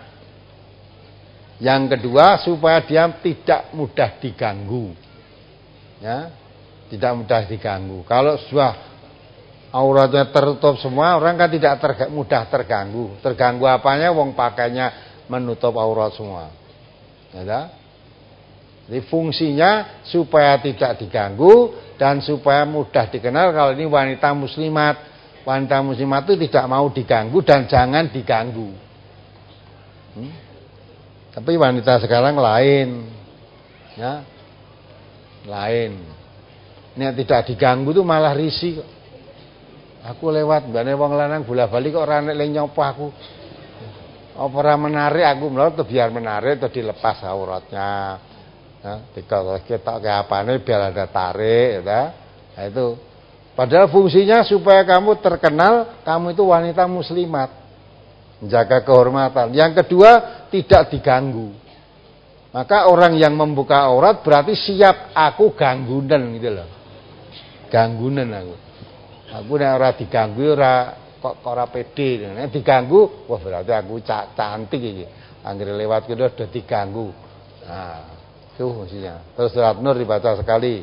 Yang kedua supaya dia tidak mudah diganggu. Ya, tidak mudah diganggu. Kalau sudah auratnya tertutup semua, orang kan tidak terga, mudah terganggu. Terganggu apanya? Wong pakainya menutup aurat semua. Ya, jadi fungsinya supaya tidak diganggu dan supaya mudah dikenal kalau ini wanita muslimat. Wanita muslimat itu tidak mau diganggu dan jangan diganggu. Hmm? Tapi wanita sekarang lain, ya, lain. Ini tidak diganggu tuh malah risih. Aku lewat, mbane wong lanang bola-bali kok ora nek nyopo aku. Apa ora menarik aku mlot biar menarik atau dilepas auratnya. Ya, dikok ketok ke apane biar ada tarik, ya. Nah itu. Padahal fungsinya supaya kamu terkenal kamu itu wanita muslimat. Menjaga kehormatan. Yang kedua, tidak diganggu. Maka orang yang membuka aurat berarti siap aku ganggunan gitu loh. Ganggunan aku. Aku nek ora diganggu ora kok ora pede. Nek diganggu, wah berarti aku cantik iki. Anggere lewat kudu udah diganggu. Nah, itu fungsinya. Terus surat Nur dibaca sekali.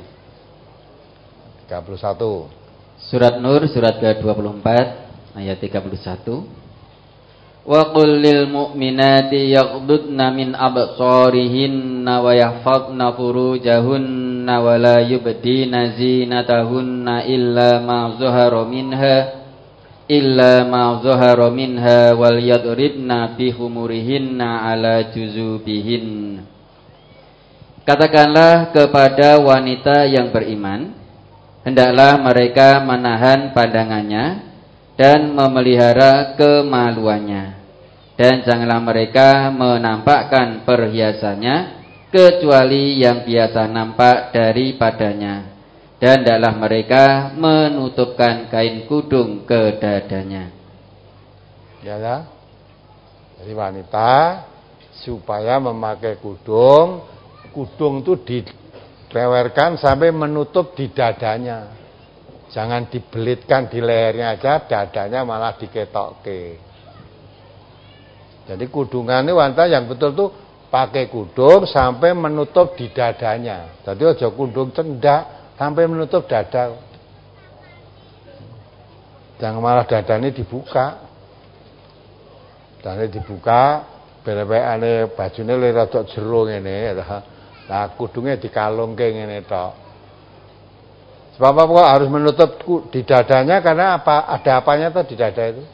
tiga puluh satu. Surat Nur surat ke dua puluh empat ayat tiga puluh satu. Wa qul lil mu'minati yaghdudna min absarihinna wa yahfazna furujahunna wa la yubdina zinatahunna illa ma zahara minha illa ma zahara minha wal yadribna bi humurihinna ala juzubihin. Katakanlah kepada wanita yang beriman, hendaklah mereka menahan pandangannya dan memelihara kemaluannya, dan janganlah mereka menampakkan perhiasannya kecuali yang biasa nampak daripadanya, dan hendaklah mereka menutupkan kain kudung ke dadanya. Ya lah. Jadi wanita supaya memakai kudung, kudung itu dilewerkan sampai menutup di dadanya. Jangan dibelitkan di lehernya aja, dadanya malah diketokke. Jadi kudungan ini wanita yang betul tuh pakai kudung sampai menutup di dadanya. Jadi aja kudung cendak sampai menutup dada. Jangan malah dadanya dibuka. Dadanya dibuka, bele-belane bajune le rada jero ngene. Nah, kudungnya dikalungke ngene tok. Sebab apa kok harus menutup di dadanya? Karena apa? Ada apanya tuh di dada itu?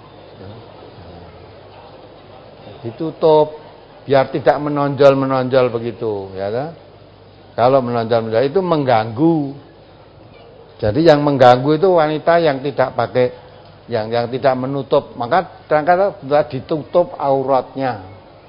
Ditutup biar tidak menonjol-menonjol begitu, ya kan? Kalau menonjol-menonjol itu mengganggu. Jadi yang mengganggu itu wanita yang tidak pakai, yang yang tidak menutup, maka kadang-kadang sudah ditutup auratnya.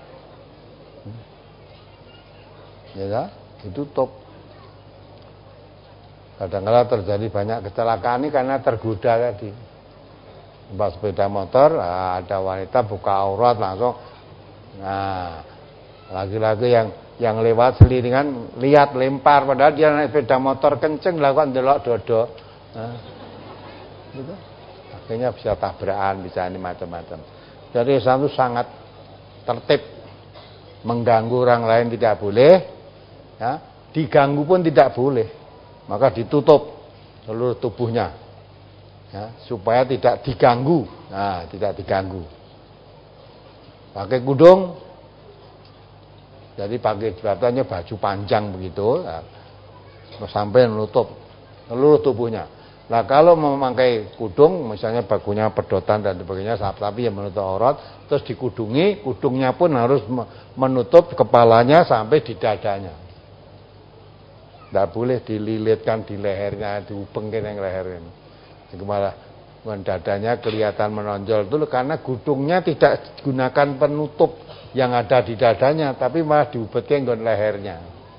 Ya kan? Ditutup. Kadang-kadang terjadi banyak kecelakaan ini karena tergoda tadi. Pas sepeda motor, ada wanita buka aurat langsung. Nah, laki-laki yang yang lewat seliringan lihat lempar, padahal dia naik sepeda motor kenceng lakukan delok dodo. Nah, gitu. Akhirnya bisa tabrakan, bisa ini macam-macam. Jadi Islam itu sangat tertib, mengganggu orang lain tidak boleh, ya, diganggu pun tidak boleh, maka ditutup seluruh tubuhnya, ya, supaya tidak diganggu, nah, tidak diganggu. Pakai kudung, jadi pakai jelatannya baju panjang begitu, ya, sampai menutup seluruh tubuhnya. Nah kalau memakai kudung, misalnya bagunya pedotan dan sebagainya, tapi yang menutup aurat, terus dikudungi, kudungnya pun harus menutup kepalanya sampai di dadanya. Tidak boleh dililitkan di lehernya, diupengkan yang lehernya. Jadi malah dadanya kelihatan menonjol dulu karena kudungnya tidak gunakan penutup yang ada di dadanya, tapi malah diubetkan dengan lehernya.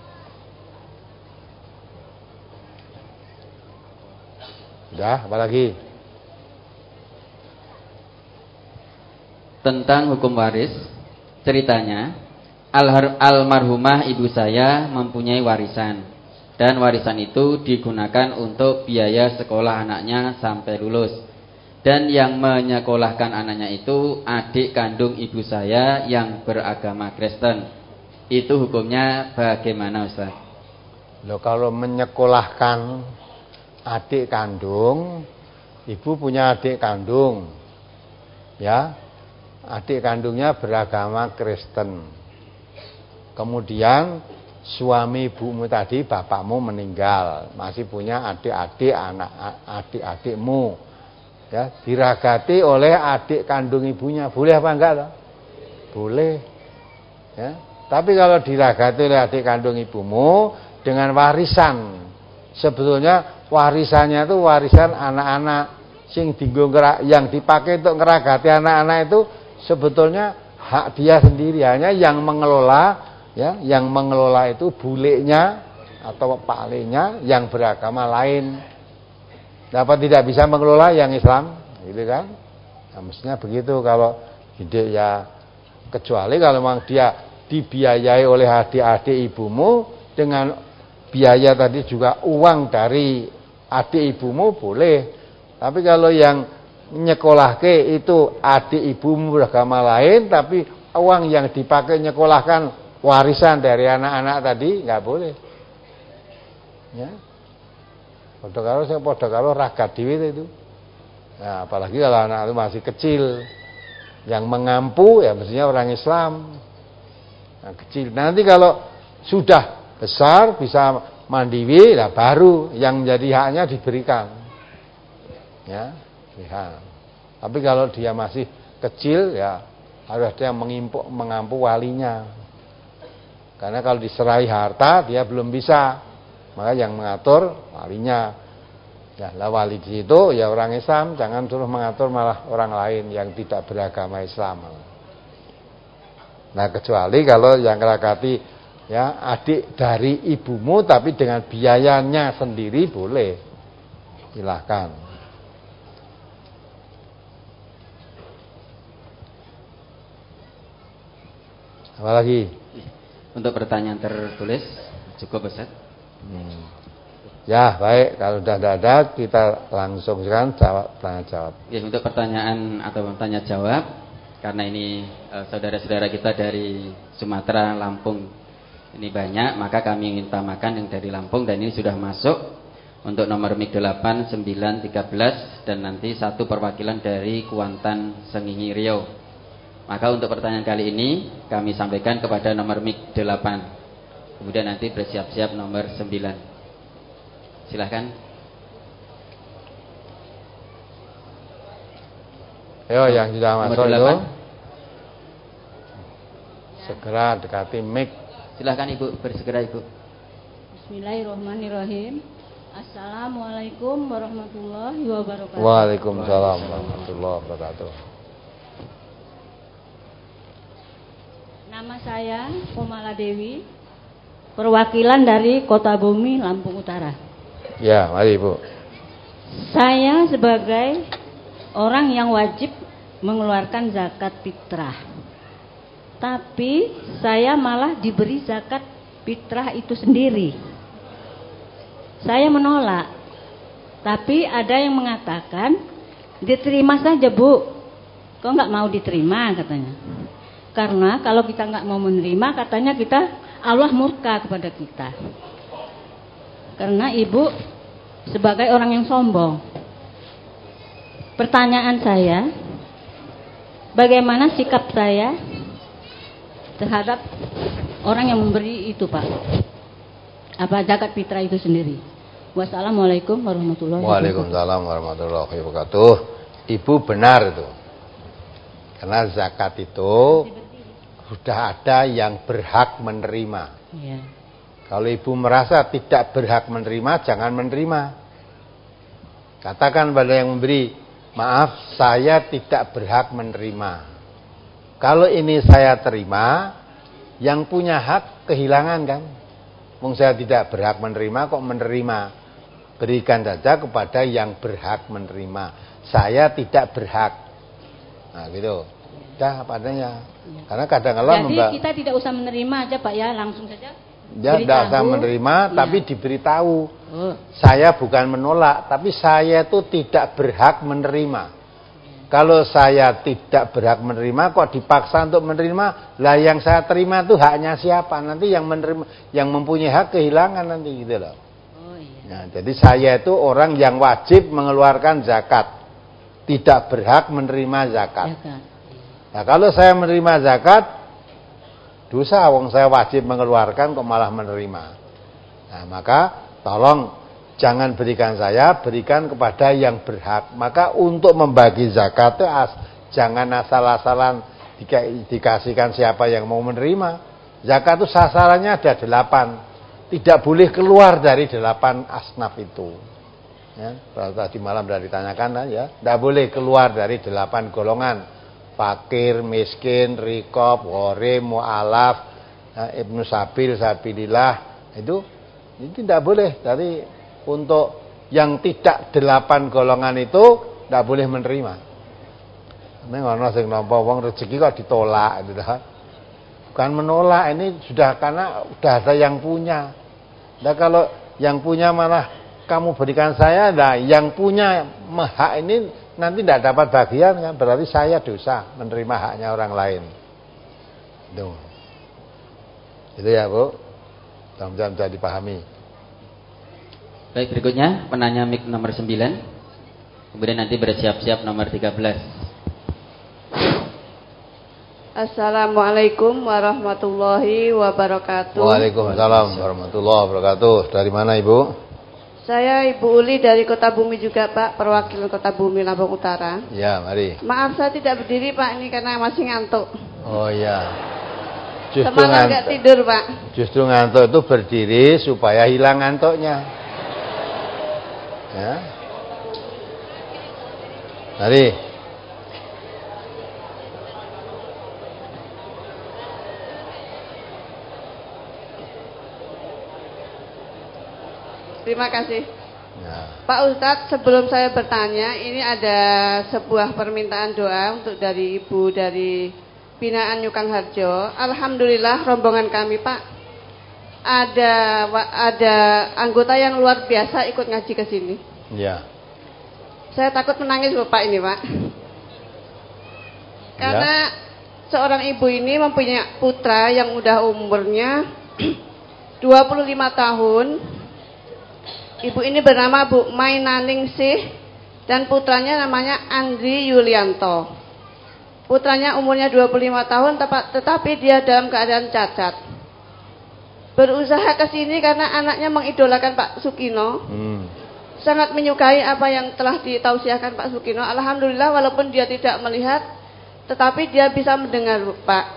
Sudah, apalagi? Tentang hukum waris, ceritanya almarhumah ibu saya mempunyai warisan, dan warisan itu digunakan untuk biaya sekolah anaknya sampai lulus. Dan yang menyekolahkan anaknya itu adik kandung ibu saya yang beragama Kristen. Itu hukumnya bagaimana, Ustaz? Loh, kalau menyekolahkan adik kandung, ibu punya adik kandung, ya, adik kandungnya beragama Kristen. Kemudian suami ibumu tadi, bapakmu meninggal, masih punya adik-adik, anak adik-adikmu, ya, diragati oleh adik kandung ibunya, boleh apa enggak toh? Boleh, ya. Tapi kalau diragati oleh adik kandung ibumu dengan warisan, sebetulnya warisannya itu warisan anak-anak sing dinggo yang dipakai untuk ngeragati anak-anak itu sebetulnya hak dia sendiri, hanya yang mengelola, ya, yang mengelola itu bulenya atau paklinya yang beragama lain. Dapat tidak bisa mengelola yang Islam, gitu kan? Nah, mestinya begitu kalau hidup ya, kecuali kalau memang dia dibiayai oleh adik-adik ibumu dengan biaya tadi juga uang dari adik ibumu boleh. Tapi kalau yang nyekolahke itu adik ibumu beragama lain, tapi uang yang dipakai nyekolahkan warisan dari anak-anak tadi, nggak boleh. Ya. Padha karo sing padha karo ragat dhewe itu. Nah, apalagi kalau anak itu masih kecil. Yang mengampu ya mestinya orang Islam. Nah, kecil. Nanti kalau sudah besar bisa mandiri, lah baru yang menjadi haknya diberikan. Ya, ya. Tapi kalau dia masih kecil ya harus ada yang mengimpu, mengampu walinya. Karena kalau diserahi harta dia belum bisa. Maka yang mengatur walinya. Ya, lah wali di situ ya orang Islam, jangan suruh mengatur malah orang lain yang tidak beragama Islam. Nah, kecuali kalau yang kelakati ya adik dari ibumu tapi dengan biayanya sendiri boleh. Silakan. Apa lagi? Untuk pertanyaan tertulis cukup, Ustaz. Hmm. Ya, baik. Kalau sudah ada, kita langsung sekarang jawab tanya jawab. Ya, untuk pertanyaan atau tanya jawab, karena ini e, saudara-saudara kita dari Sumatera, Lampung ini banyak, maka kami ingin utamakan yang dari Lampung dan ini sudah masuk untuk nomor M I K delapan, sembilan, tiga belas dan nanti satu perwakilan dari Kuantan, Sengingi, Riau. Maka untuk pertanyaan kali ini kami sampaikan kepada nomor M I K delapan. Kemudian nanti bersiap-siap nomor sembilan. Silahkan. Yo, yang sudah masuk itu segera dekati mic. Silahkan Ibu, bersegera Ibu. Bismillahirrahmanirrahim. Assalamualaikum warahmatullahi wabarakatuh. Waalaikumsalam warahmatullahi wabarakatuh. Nama saya Komala Dewi, perwakilan dari Kota Bumi, Lampung Utara. Ya, mari Ibu. Saya sebagai orang yang wajib mengeluarkan zakat fitrah. Tapi saya malah diberi zakat fitrah itu sendiri. Saya menolak. Tapi ada yang mengatakan diterima saja, Bu. Kok nggak mau diterima katanya? Karena kalau kita nggak mau menerima, katanya kita Allah murka kepada kita. Karena Ibu sebagai orang yang sombong. Pertanyaan saya, bagaimana sikap saya terhadap orang yang memberi itu, Pak? Apa zakat fitrah itu sendiri? Wassalamualaikum warahmatullahi wabarakatuh. Waalaikumsalam warahmatullahi wabarakatuh. Ibu benar itu. Karena zakat itu sudah ada yang berhak menerima. Ya. Kalau ibu merasa tidak berhak menerima, jangan menerima. Katakan pada yang memberi, maaf, saya tidak berhak menerima. Kalau ini saya terima, yang punya hak kehilangan kan? Wong saya tidak berhak menerima, kok menerima? Berikan saja kepada yang berhak menerima. Saya tidak berhak. Nah gitu. Dah apa adanya. Karena kadang-kadang Jadi memba- kita tidak usah menerima aja, Pak ya, langsung saja. Ya tidak usah menerima, ya. Tapi diberitahu. Oh. Saya bukan menolak, tapi saya itu tidak berhak menerima. Kalau saya tidak berhak menerima, kok dipaksa untuk menerima? Lah yang saya terima itu haknya siapa? Nanti yang menerima, yang mempunyai hak kehilangan nanti gitu loh. Oh, iya. Nah, jadi saya itu orang yang wajib mengeluarkan zakat, tidak berhak menerima zakat. Zakat. Nah, kalau saya menerima zakat, dosa, wong saya wajib mengeluarkan kok malah menerima. Nah, maka tolong jangan berikan saya, berikan kepada yang berhak. Maka untuk membagi zakat itu as, jangan asal-asalan dika, dikasihkan siapa yang mau menerima. Zakat itu sasarannya ada delapan. Tidak boleh keluar dari delapan asnaf itu. Ya, tadi malam sudah ditanyakan ya, tidak boleh keluar dari delapan golongan. Fakir, miskin, rikob, ghorim, mu'alaf, ibnu sabil, sabilillah. Itu itu tidak boleh. Dari untuk yang tidak delapan golongan itu tidak boleh menerima. Ini ngono sing nampa wong rezeki kok ditolak gitu. Bukan menolak, ini sudah karena sudah ada yang punya. Nah kalau yang punya malah kamu berikan saya, nah yang punya hak ini nanti tidak dapat bagian kan, berarti saya dosa menerima haknya orang lain. Itu. Itu ya Bu. Mudah-mudahan bisa dipahami. Baik, berikutnya penanya mic nomor sembilan. Kemudian nanti bersiap-siap nomor tiga belas. Assalamualaikum warahmatullahi wabarakatuh. Waalaikumsalam warahmatullahi wabarakatuh. Dari mana Ibu? Saya Ibu Uli dari Kota Bumi juga Pak, perwakilan Kota Bumi Lampung Utara. Ya, mari. Maaf saya tidak berdiri Pak, ini karena masih ngantuk. Oh ya. Justru Semalam ngantuk. nggak tidur Pak. Justru ngantuk itu berdiri supaya hilang ngantuknya. Ya. Mari. Terima kasih. Ya. Pak Ustadz, sebelum saya bertanya, ini ada sebuah permintaan doa untuk dari Ibu dari Binaan Nyukang Harjo. Alhamdulillah rombongan kami Pak, ada ada anggota yang luar biasa ikut ngaji ke sini. Ya. Saya takut menangis Bapak ini Pak. Karena ya. Seorang ibu ini mempunyai putra yang udah umurnya dua puluh lima tahun. Ibu ini bernama Bu Mainaningsih dan putranya namanya Andri Yulianto. Putranya umurnya dua puluh lima tahun tetapi dia dalam keadaan cacat. Berusaha ke sini karena anaknya mengidolakan Pak Sukino. Hmm. Sangat menyukai apa yang telah ditausiahkan Pak Sukino. Alhamdulillah walaupun dia tidak melihat tetapi dia bisa mendengar Pak.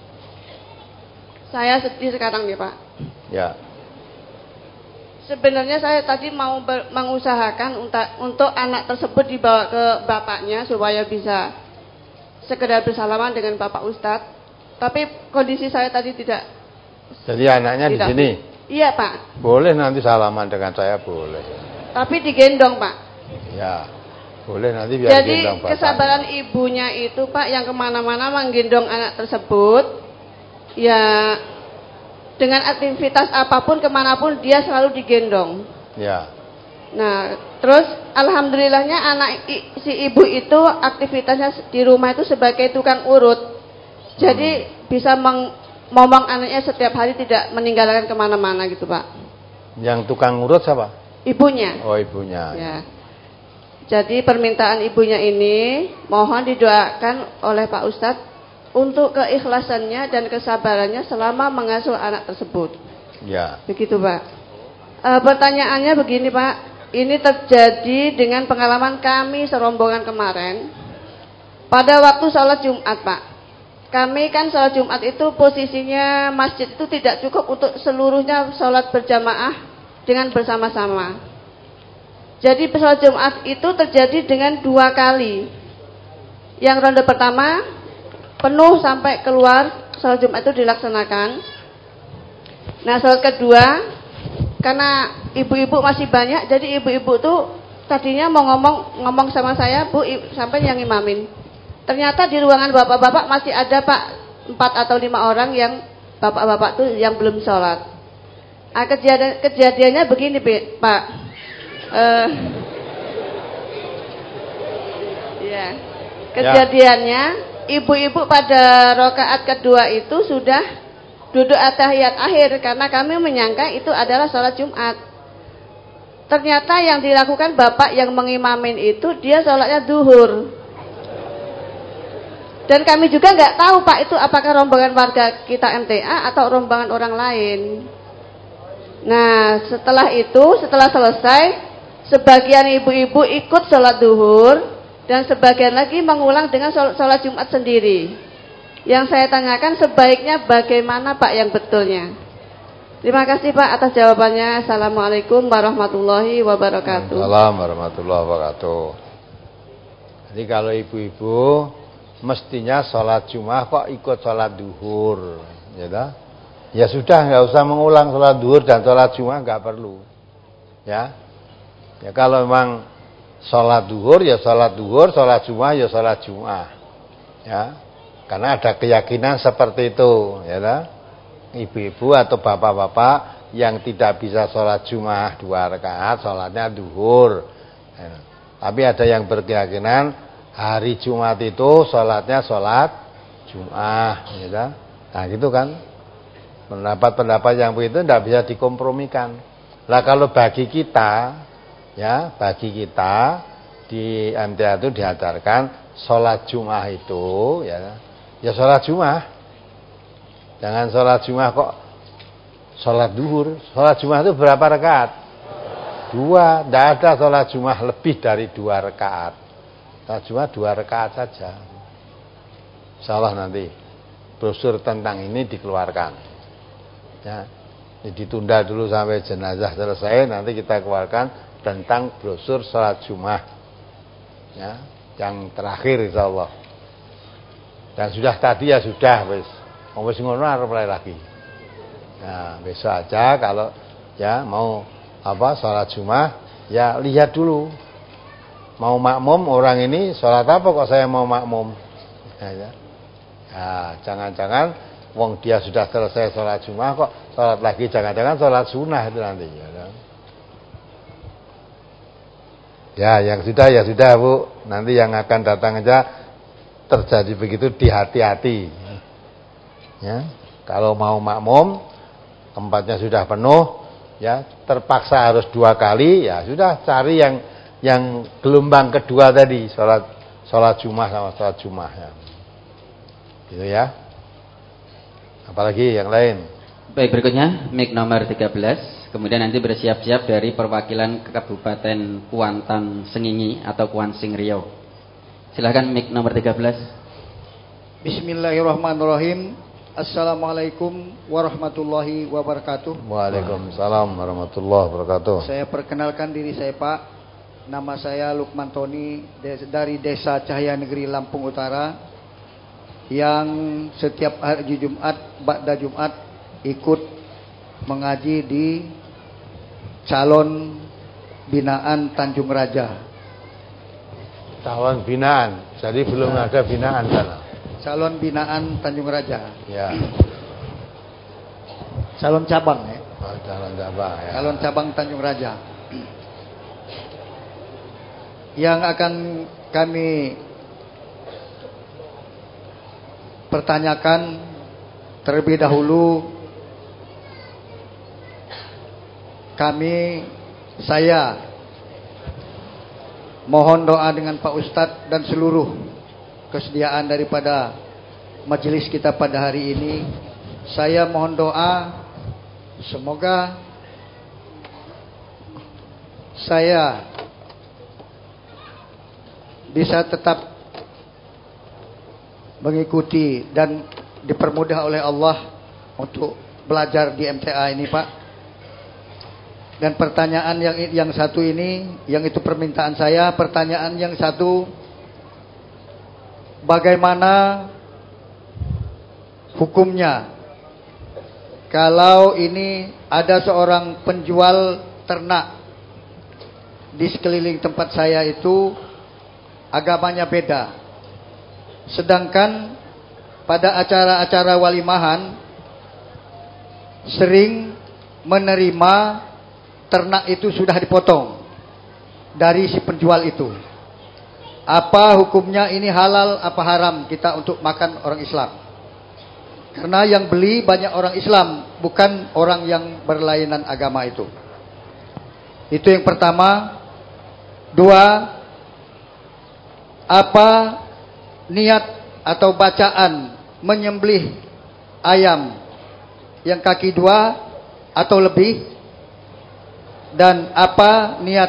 Saya sedih sekarang ya Pak. Ya. Sebenarnya saya tadi mau ber, mengusahakan untuk, untuk anak tersebut dibawa ke bapaknya supaya bisa sekedar bersalaman dengan Bapak Ustadz. Tapi kondisi saya tadi tidak. Jadi anaknya tidak, di sini? Iya Pak. Boleh nanti salaman dengan saya boleh. Tapi digendong Pak. Ya, boleh nanti biar Jadi gendong bapaknya. kesabaran ibunya itu Pak yang kemana-mana menggendong anak tersebut. Ya. Dengan aktivitas apapun kemanapun dia selalu digendong. Ya. Nah, terus alhamdulillahnya anak si ibu itu aktivitasnya di rumah itu sebagai tukang urut. Jadi hmm. bisa ngomong anaknya setiap hari tidak meninggalkan kemana-mana gitu Pak. Yang tukang urut siapa? Ibunya. Oh ibunya. Ya. Jadi permintaan ibunya ini mohon didoakan oleh Pak Ustadz untuk keikhlasannya dan kesabarannya selama mengasuh anak tersebut. Ya. Begitu Pak. E, pertanyaannya begini Pak, ini terjadi dengan pengalaman kami serombongan kemarin. Pada waktu sholat Jumat Pak, kami kan sholat Jumat itu posisinya masjid itu tidak cukup untuk seluruhnya sholat berjamaah dengan bersama-sama. Jadi sholat Jumat itu terjadi dengan dua kali. Yang ronde pertama penuh sampai keluar, sholat Jumat itu dilaksanakan. Nah sholat kedua, karena ibu-ibu masih banyak, jadi ibu-ibu tuh tadinya mau ngomong ngomong sama saya, Bu, sampai yang imamin. Ternyata di ruangan bapak-bapak masih ada Pak empat atau lima orang yang bapak-bapak tuh yang belum sholat. Nah, kejadian, kejadiannya begini Pak. Uh, ya, kejadiannya. Ibu-ibu pada rakaat kedua itu sudah duduk at-tahiyat akhir karena kami menyangka itu adalah sholat Jumat. Ternyata yang dilakukan bapak yang mengimamin itu dia sholatnya duhur. Dan kami juga nggak tahu Pak itu apakah rombongan warga kita M T A atau rombongan orang lain. Nah setelah itu setelah selesai sebagian ibu-ibu ikut sholat duhur. Dan sebagian lagi mengulang dengan sholat Jumat sendiri. Yang saya tanyakan sebaiknya bagaimana Pak yang betulnya. Terima kasih Pak atas jawabannya. Assalamualaikum warahmatullahi wabarakatuh. Assalamualaikum warahmatullahi wabarakatuh. Jadi kalau ibu-ibu mestinya sholat Jumat kok ikut sholat duhur, ya dah? Ya sudah nggak usah mengulang sholat duhur dan sholat Jumat nggak perlu. Ya, ya kalau memang sholat duhur ya sholat duhur, sholat Jumat ya sholat Jumat. Ya, karena ada keyakinan seperti itu, ya kan? Ibu-ibu atau bapak-bapak yang tidak bisa sholat Jumat dua rakaat, sholatnya duhur. Ya. Tapi ada yang berkeyakinan hari Jumat itu sholatnya sholat Jumat, ya kan? Nah gitu kan? Pendapat-pendapat yang begitu tidak bisa dikompromikan. Lah kalau bagi kita ya bagi kita di M T A itu diajarkan sholat Jumat itu ya Ya sholat Jumat. Jangan sholat Jumat kok sholat duhur. Sholat Jumat itu berapa rakaat? Dua. Tidak ada sholat Jumat lebih dari dua rakaat. Sholat Jumat dua rakaat saja. Insya Allah nanti brosur tentang ini dikeluarkan. Ya, ini ditunda dulu sampai jenazah selesai. Nanti kita keluarkan tentang brosur sholat Jumat. Ya, yang terakhir insya Allah. Dan sudah tadi ya sudah wis. Wis ngono arep mulai lagi. Nah, besok aja kalau ya mau apa sholat Jumat ya lihat dulu. Mau makmum orang ini sholat apa kok saya mau makmum? Ya, ya. Nah, jangan-jangan wong dia sudah selesai sholat Jumat kok sholat lagi, jangan-jangan sholat sunnah itu nanti ya, kan? Ya, yang sudah ya sudah Bu. Nanti yang akan datang aja terjadi begitu dihati-hati. Ya, kalau mau makmum tempatnya sudah penuh, ya terpaksa harus dua kali, ya sudah cari yang yang gelombang kedua tadi, sholat sholat Jumat sama sholat Jumat ya. Gitu ya. Apalagi yang lain. Baik, berikutnya mic nomor tiga belas. Kemudian nanti bersiap-siap dari perwakilan Kabupaten Kuantan Sengingi atau Kuansing Riau. Silakan mic nomor tiga belas. Bismillahirrahmanirrahim. Assalamualaikum warahmatullahi wabarakatuh. Waalaikumsalam warahmatullahi wabarakatuh. Saya perkenalkan diri saya Pak. Nama saya Lukman Tony dari Desa Cahaya Negeri Lampung Utara, yang setiap hari Jumat ba'da Jumat ikut mengaji di calon binaan Tanjung Raja. Calon binaan, jadi belum nah, ada binaan sana. Calon binaan Tanjung Raja. Ya. Calon cabang ya. Oh, calon cabang ya. Calon cabang Tanjung Raja. Yang akan kami pertanyakan terlebih dahulu, kami saya mohon doa dengan Pak Ustadz dan seluruh kesediaan daripada majelis kita pada hari ini. Saya mohon doa semoga saya bisa tetap mengikuti dan dipermudah oleh Allah untuk belajar di M T A ini Pak. Dan pertanyaan yang yang satu ini, yang itu permintaan saya, pertanyaan yang satu, bagaimana hukumnya kalau ini ada seorang penjual ternak di sekeliling tempat saya itu agamanya beda, sedangkan pada acara-acara walimahan sering menerima ternak itu sudah dipotong dari si penjual itu. Apa hukumnya, ini halal apa haram kita untuk makan orang Islam? Karena yang beli banyak orang Islam, bukan orang yang berlainan agama itu. Itu yang pertama. Dua, apa niat atau bacaan menyembelih ayam yang kaki dua atau lebih? Dan apa niat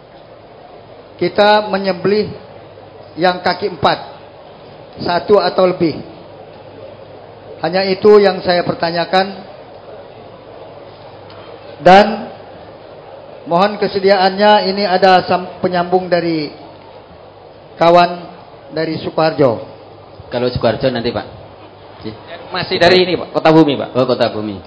kita menyembelih yang kaki empat, satu atau lebih? Hanya itu yang saya pertanyakan. Dan mohon kesediaannya, ini ada penyambung dari kawan dari Sukoharjo. Kalau Sukoharjo nanti Pak. Masih dari ini Pak, Kota Bumi Pak. Oh, Kota Bumi.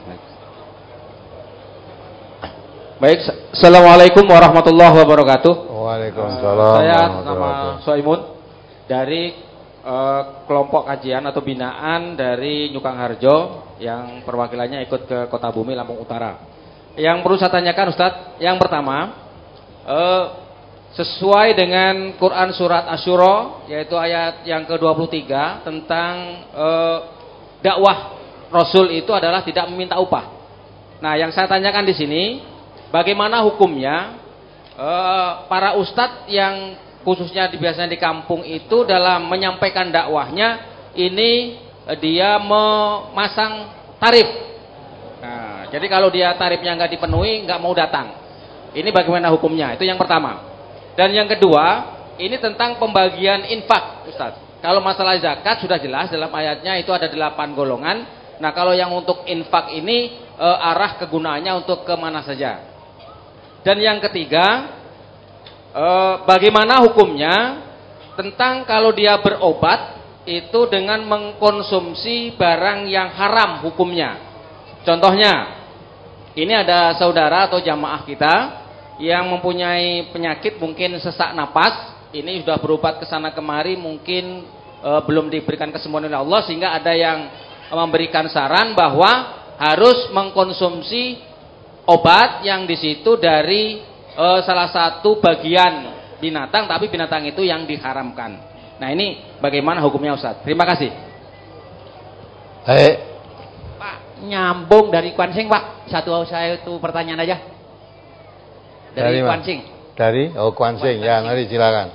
Baik, Assalamualaikum warahmatullahi wabarakatuh. Waalaikumsalam. Saya nama Soimun dari uh, kelompok kajian atau binaan dari Nyukang Harjo yang perwakilannya ikut ke Kota Bumi Lampung Utara. Yang perlu saya tanyakan Ustadz, yang pertama, uh, sesuai dengan Quran surat Asy-Syura yaitu ayat yang ke dua puluh tiga tentang uh, dakwah Rasul itu adalah tidak meminta upah. Nah, yang saya tanyakan di sini, bagaimana hukumnya uh, para ustadz yang khususnya di, biasanya di kampung itu dalam menyampaikan dakwahnya ini dia memasang tarif. Nah, jadi kalau dia tarifnya nggak dipenuhi, nggak mau datang. Ini bagaimana hukumnya? Itu yang pertama. Dan yang kedua, ini tentang pembagian infak, Ustaz. Kalau masalah zakat sudah jelas dalam ayatnya itu ada delapan golongan. Nah, kalau yang untuk infak ini e, arah kegunaannya untuk kemana saja. Dan yang ketiga, e, bagaimana hukumnya tentang kalau dia berobat itu dengan mengkonsumsi barang yang haram hukumnya. Contohnya, ini ada saudara atau jamaah kita yang mempunyai penyakit mungkin sesak napas, ini sudah berobat ke sana kemari, mungkin e, belum diberikan kesembuhan oleh Allah, sehingga ada yang memberikan saran bahwa harus mengkonsumsi obat yang di situ dari e, salah satu bagian binatang, tapi binatang itu yang diharamkan. Nah, ini bagaimana hukumnya, Ustaz? Terima kasih. Baik. Pak, nyambung dari Kwansing, Pak. Satu saya itu pertanyaan aja. Dari, dari Kwansing. Dari oh Kwansing, ya, mari silakan.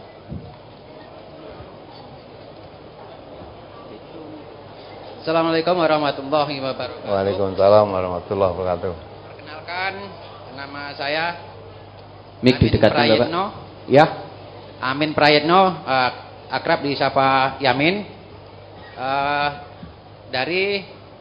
Assalamualaikum warahmatullahi wabarakatuh. Waalaikumsalam warahmatullahi wabarakatuh. Perkenalkan, nama saya Mik didekatkan Bapak. Ya. Amin Prayetno, uh, akrab disapa Yamin. Uh, dari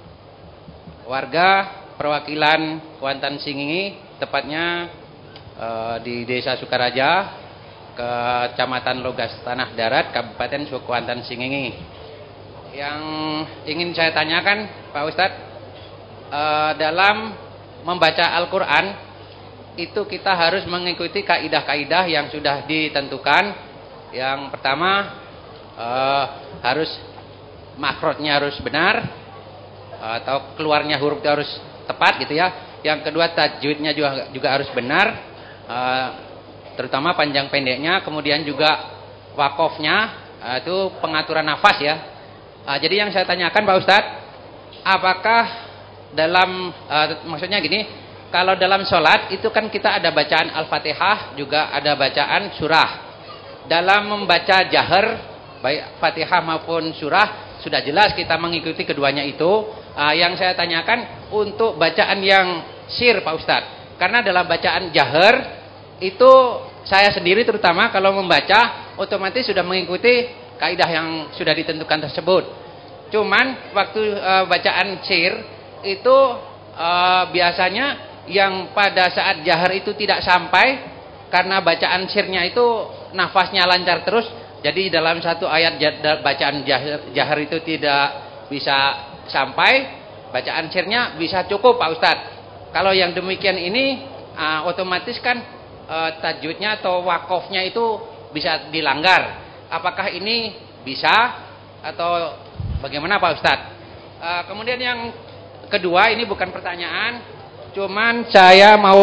warga perwakilan Kuantan Singingi, tepatnya uh, di Desa Sukaraja, Kecamatan Logas Tanah Darat, Kabupaten Kuantan Singingi. Yang ingin saya tanyakan, Pak Ustadz, uh, dalam membaca Al-Quran itu kita harus mengikuti kaidah-kaidah yang sudah ditentukan. Yang pertama, uh, harus makrotnya harus benar, atau keluarnya huruf itu harus tepat gitu ya. Yang kedua, tajwidnya juga juga harus benar, uh, terutama panjang pendeknya. Kemudian juga wakofnya, uh, itu pengaturan nafas ya. Uh, jadi yang saya tanyakan Pak Ustadz, apakah dalam uh, maksudnya gini, kalau dalam sholat itu kan kita ada bacaan Al-Fatihah, juga ada bacaan surah. Dalam membaca jahar, baik Fatihah maupun surah, sudah jelas kita mengikuti keduanya itu. Uh, yang saya tanyakan untuk bacaan yang sir Pak Ustadz. Karena dalam bacaan jahar itu saya sendiri terutama kalau membaca otomatis sudah mengikuti kaidah yang sudah ditentukan tersebut. Cuman waktu uh, bacaan sir itu uh, biasanya yang pada saat jahar itu tidak sampai karena bacaan sirnya itu nafasnya lancar terus, jadi dalam satu ayat bacaan jahar, jahar itu tidak bisa sampai, bacaan sirnya bisa cukup Pak Ustadz. Kalau yang demikian ini uh, otomatis kan uh, tajwidnya atau wakofnya itu bisa dilanggar. Apakah ini bisa atau bagaimana Pak Ustadz? Uh, kemudian yang kedua, ini bukan pertanyaan, cuman saya mau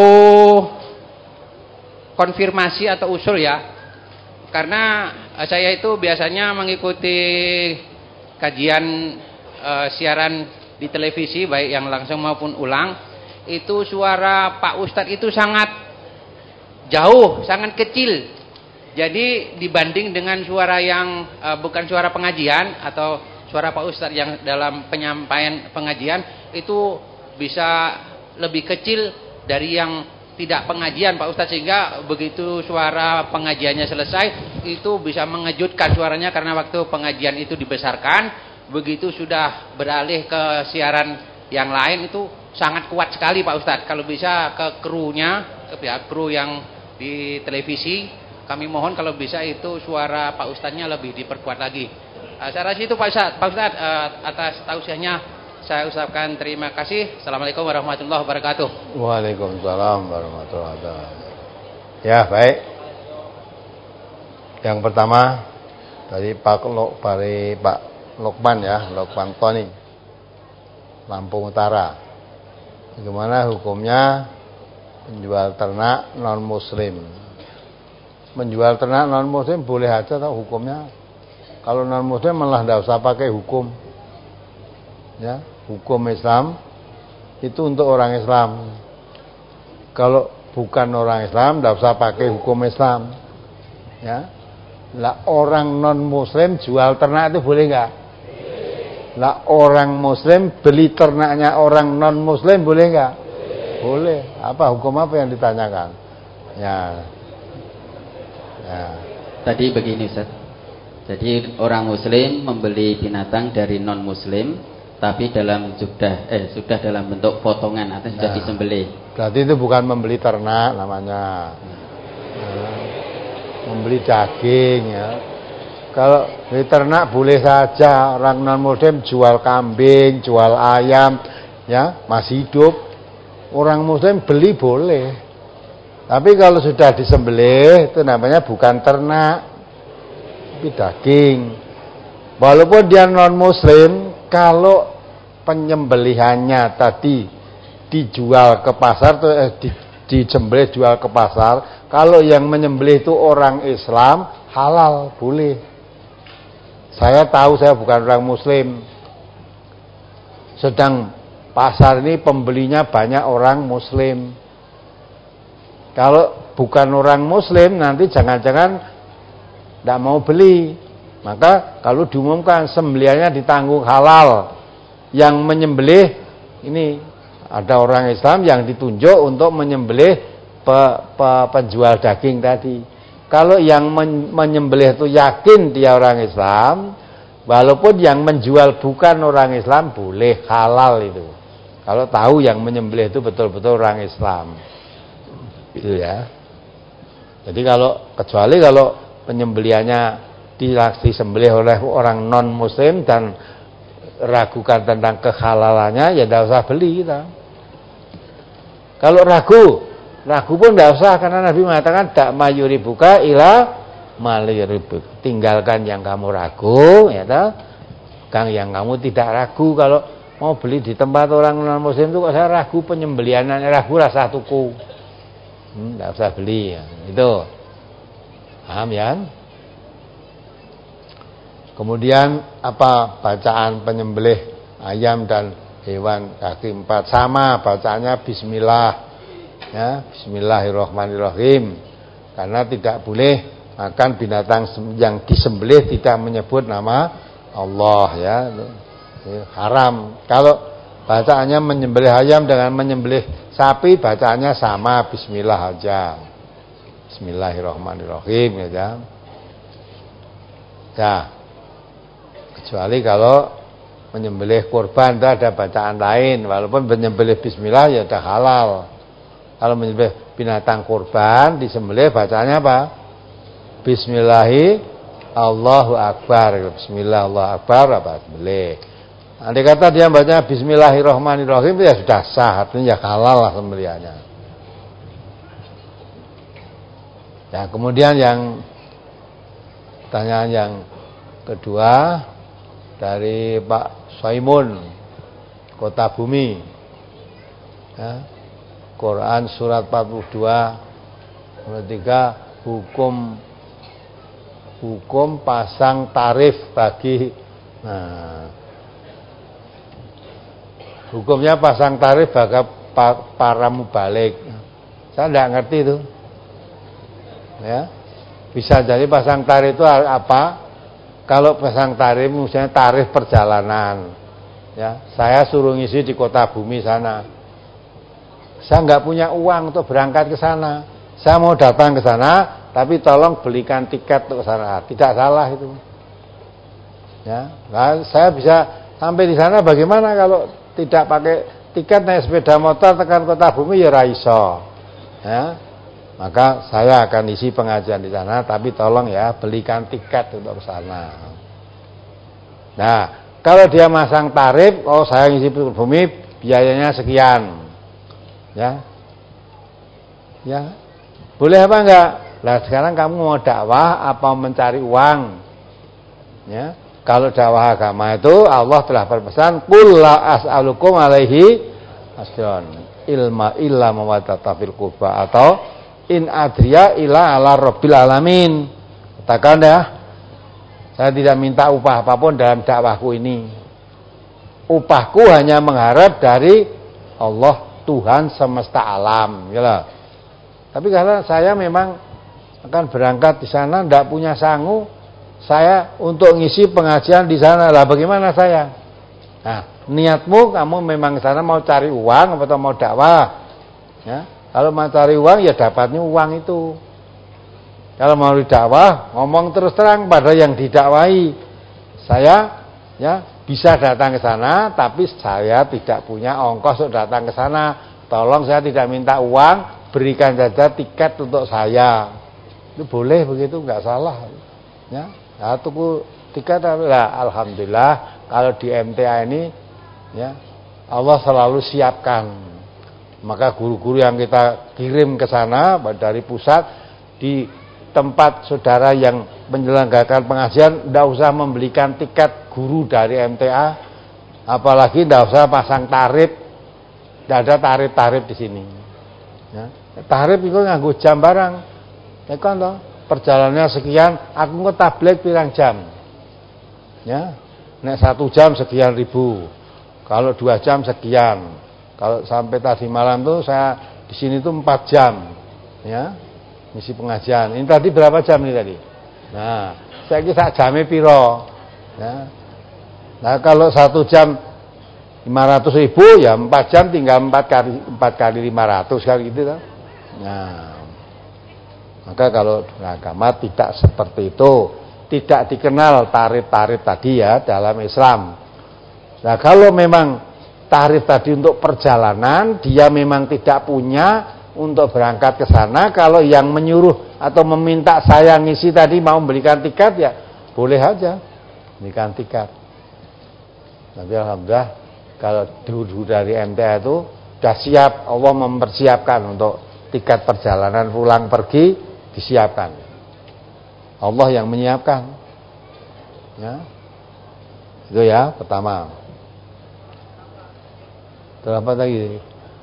konfirmasi atau usul ya. Karena saya itu biasanya mengikuti kajian e, siaran di televisi, baik yang langsung maupun ulang. Itu suara Pak Ustadz itu sangat jauh, sangat kecil. Jadi dibanding dengan suara yang e, bukan suara pengajian atau suara Pak Ustadz yang dalam penyampaian pengajian itu bisa lebih kecil dari yang tidak pengajian Pak Ustadz, sehingga begitu suara pengajiannya selesai itu bisa mengejutkan suaranya karena waktu pengajian itu dibesarkan, begitu sudah beralih ke siaran yang lain itu sangat kuat sekali Pak Ustadz. Kalau bisa ke krunya, ke pihak kru yang di televisi, kami mohon kalau bisa itu suara Pak Ustadznya lebih diperkuat lagi. Uh, saya rasa itu Pak Ustadz, Pak Ustadz uh, atas tausiahnya saya ucapkan terima kasih. Assalamualaikum warahmatullahi wabarakatuh. Waalaikumsalam warahmatullahi wabarakatuh. Ya, baik. Yang pertama dari Pak Lok, dari Pak Lokman ya, Lokman Tony, Lampung Utara. Bagaimana hukumnya menjual ternak non muslim? Menjual ternak non muslim boleh aja atau hukumnya? Kalau non muslim malah tidak usah pakai hukum. Ya, hukum Islam itu untuk orang Islam. Kalau bukan orang Islam tidak usah pakai hukum Islam. Ya. Lah orang non muslim jual ternak itu boleh enggak? Lah orang muslim beli ternaknya orang non muslim boleh enggak? Boleh. Apa hukum apa yang ditanyakan? Ya. Ya. Tadi begini Ustaz. Jadi orang muslim membeli binatang dari non muslim tapi dalam sudah eh sudah dalam bentuk potongan atau sudah Nah, disembelih. Berarti itu bukan membeli ternak namanya. Nah, membeli daging ya. Kalau beli ternak boleh saja, orang non muslim jual kambing, jual ayam ya, masih hidup. Orang muslim beli boleh. Tapi kalau sudah disembelih itu namanya bukan ternak, tapi daging. Walaupun dia non muslim, kalau penyembelihannya tadi dijual ke pasar, eh, di, disembelih jual ke pasar, kalau yang menyembelih itu orang Islam, halal, boleh. Saya tahu saya bukan orang muslim, sedang pasar ini pembelinya banyak orang muslim. Kalau bukan orang muslim nanti jangan-jangan tidak mau beli. Maka kalau diumumkan sembelihannya ditanggung halal, yang menyembelih ini ada orang Islam yang ditunjuk untuk menyembelih pe, pe, penjual daging tadi. Kalau yang men, menyembelih itu yakin dia orang Islam, walaupun yang menjual bukan orang Islam boleh, halal itu. Kalau tahu yang menyembelih itu betul-betul orang Islam. Itu ya. Jadi kalau kecuali kalau penyembelihannya disembelih oleh orang non muslim dan ragukan tentang kehalalannya, ya tidak usah beli kita. Kalau ragu, ragu pun tidak usah, karena Nabi mengatakan dak mayuri buka ila maliribuk. Tinggalkan yang kamu ragu, ya toh. Kang yang kamu tidak ragu. Kalau mau beli di tempat orang non muslim itu kok saya ragu penyembelihannya, ragu rasa tuku. Hmm, tidak usah beli ya. Itu. Paham ya? Kemudian apa bacaan penyembelih ayam dan hewan kaki empat sama bacaannya bismillah ya, bismillahirrahmanirrahim, karena tidak boleh makan binatang yang disembelih tidak menyebut nama Allah ya, haram. Kalau bacaannya menyembelih ayam dengan menyembelih sapi bacaannya sama, bismillah aja, bismillahirrahmanirrahim ya. Ya. Kecuali kalau menyembelih kurban itu ada bacaan lain, walaupun menyembelih bismillah ya udah halal. Kalau menyembelih binatang kurban disembelih bacanya apa? Bismillahi Allahu Akbar. Bismillah Allahu Akbar apa sembelih. Andai kata dia baca bismillahirrahmanirrahim itu ya sudah sah, artinya ya halal lah sembelihannya. Ya, kemudian yang pertanyaan yang kedua dari Pak Soimun, Kota Bumi ya, Quran surat empat puluh dua ayat tiga, hukum hukum pasang tarif bagi nah, hukumnya pasang tarif bagi para mubalik. Saya tidak ngerti itu ya. Bisa jadi pasang tarif itu apa? Kalau pasang tarif misalnya tarif perjalanan ya, saya suruh ngisi di Kota Bumi sana, saya nggak punya uang untuk berangkat ke sana, saya mau datang ke sana tapi tolong belikan tiket untuk ke sana, tidak salah itu ya. Nah, saya bisa sampai di sana bagaimana kalau tidak pakai tiket, naik sepeda motor tekan Kota Bumi ya raiso ya. Maka saya akan isi pengajian di sana, tapi tolong ya belikan tiket untuk ke sana. Nah, kalau dia masang tarif, oh saya ngisi bumi biayanya sekian, ya, ya, boleh apa enggak? Lah sekarang kamu mau dakwah apa mencari uang? Ya, kalau dakwah agama itu Allah telah berpesan, qul la as'alukum alaihi ajran ilma illa mawaddata fil qurba, atau in adriya ila ala rabbil alamin. Katakan ya, saya tidak minta upah apapun dalam dakwahku ini. Upahku hanya mengharap dari Allah Tuhan semesta alam, gitu. Tapi karena saya memang akan berangkat di sana, tidak punya sangu, saya untuk ngisi pengajian di sana, lah bagaimana saya? Nah, niatmu kamu memang ke sana mau cari uang atau mau dakwah? Ya, kalau mau cari uang ya dapatnya uang itu. Kalau mau didakwah, ngomong terus terang pada yang didakwahi. Saya ya bisa datang ke sana, tapi saya tidak punya ongkos untuk datang ke sana. Tolong saya tidak minta uang, berikan saja tiket untuk saya. Itu boleh begitu, nggak salah. Ya, nah, tuku tiket lah, alhamdulillah. Kalau di M T A ini, ya Allah selalu siapkan. Maka guru-guru yang kita kirim ke sana dari pusat, di tempat saudara yang menyelenggarakan pengajian, tidak usah membelikan tiket guru dari M T A, apalagi tidak usah pasang tarif. Tidak ada tarif-tarif di sini. Ya. Tarif itu nganggo jam barang. Ya kan toh, perjalanannya sekian, aku ke tablet pirang jam. Ya. Nek satu jam sekian ribu. Kalau dua jam sekian. Kalau sampai tadi malam tuh saya di sini tuh empat jam. Ya. Misi pengajian. Ini tadi berapa jam nih tadi? Nah, saya kira jamnya piro. Ya. Nah, kalau satu jam lima ratus ribu ya empat jam tinggal empat kali empat kali lima ratus kali gitu kan. Nah, maka kalau agama tidak seperti itu, tidak dikenal tarif-tarif tadi ya dalam Islam. Nah, kalau memang tarif tadi untuk perjalanan, dia memang tidak punya untuk berangkat ke sana, kalau yang menyuruh atau meminta saya ngisi tadi mau memberikan tiket ya boleh aja berikan tiket. Tapi alhamdulillah kalau dulu dari M T A itu sudah siap, Allah mempersiapkan untuk tiket perjalanan pulang pergi disiapkan. Allah yang menyiapkan. Ya. Itu ya, pertama. Terapa lagi?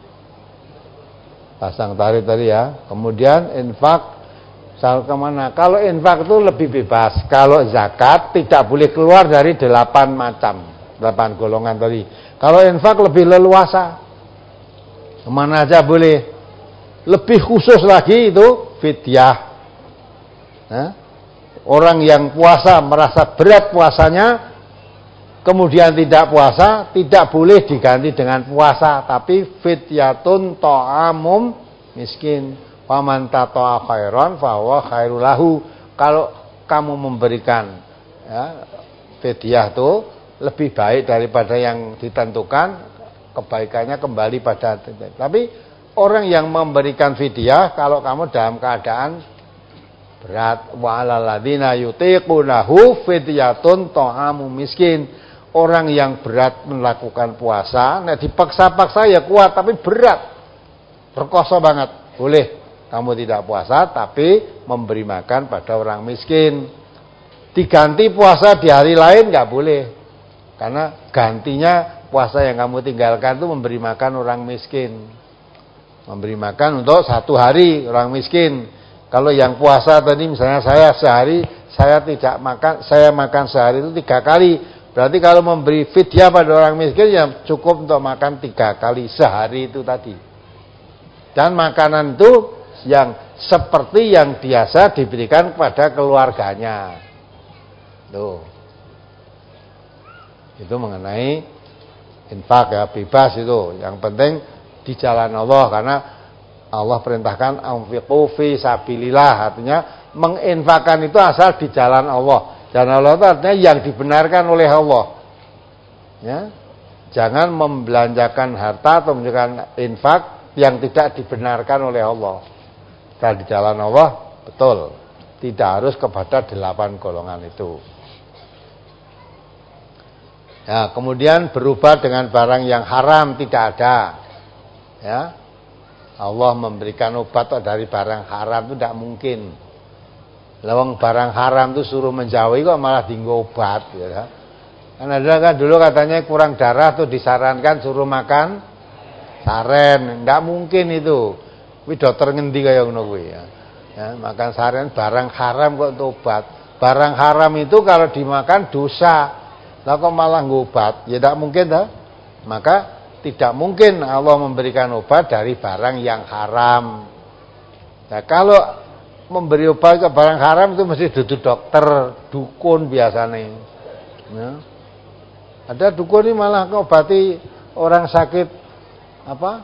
Pasang tarif tadi ya. Kemudian infak soal kemana? Kalau infak itu lebih bebas. Kalau zakat tidak boleh keluar dari delapan macam, delapan golongan tadi. Kalau infak lebih leluasa, kemana aja boleh. Lebih khusus lagi itu fidyah. Nah, orang yang puasa merasa berat puasanya, kemudian tidak puasa, tidak boleh diganti dengan puasa, tapi fidyatun ta'amum miskin. Faman tata'a khairan fahuwa khairul lahu. Kalau kamu memberikan ya, fidyah itu lebih baik daripada yang ditentukan, kebaikannya kembali pada. Tapi orang yang memberikan fidyah, kalau kamu dalam keadaan berat, wa 'alal ladzina yutiqunahu fidyatun ta'amum miskin. Orang yang berat melakukan puasa, nek dipaksa-paksa ya kuat, tapi berat, berkosa banget, boleh kamu tidak puasa, tapi memberi makan pada orang miskin. Diganti puasa di hari lain nggak boleh, karena gantinya puasa yang kamu tinggalkan itu memberi makan orang miskin, memberi makan untuk satu hari orang miskin. Kalau yang puasa tadi misalnya saya sehari saya tidak makan, saya makan sehari itu tiga kali. Berarti kalau memberi fidyah pada orang miskin ya cukup untuk makan tiga kali sehari itu tadi. Dan makanan itu yang seperti yang biasa diberikan kepada keluarganya. Tuh. Itu mengenai infak ya, bebas itu. Yang penting di jalan Allah, karena Allah perintahkan anfiqu fi sabilillah, artinya menginfakkan itu asal di jalan Allah. Jalan Allah itu artinya yang dibenarkan oleh Allah. Ya. Jangan membelanjakan harta atau menunjukkan infak yang tidak dibenarkan oleh Allah. Kalau di jalan Allah betul, tidak harus kepada delapan golongan itu. Ya, kemudian berubah dengan barang yang haram tidak ada. Ya. Allah memberikan obat dari barang haram itu tidak mungkin. Lawang barang haram itu suruh menjauhi kok malah dienggo obat ya. Kan ada kan dulu katanya kurang darah tuh disarankan suruh makan saren. Tidak mungkin itu. Kuwi dokter ngendi kaya ngono kuwi ya. Ya, makan saren barang haram kok untuk obat. Barang haram itu kalau dimakan dosa. Lah kok malah ngobat? Ya tidak mungkin toh. Maka tidak mungkin Allah memberikan obat dari barang yang haram. Nah, kalau memberi obat ke barang haram itu mesti duduk dokter, dukun biasanya. Ya. Ada dukun ini malah ngobati orang sakit apa?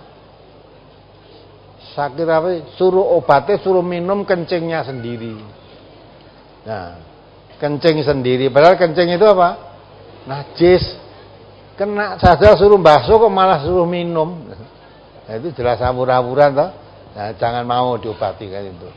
Sakit apa? Suruh obatnya suruh minum kencingnya sendiri. Nah, kencing sendiri. Padahal kencing itu apa? Najis. Kena saja suruh basuh kok malah suruh minum. Nah, itu jelas awur-awuran toh. Nah, jangan mau diobati kan itu.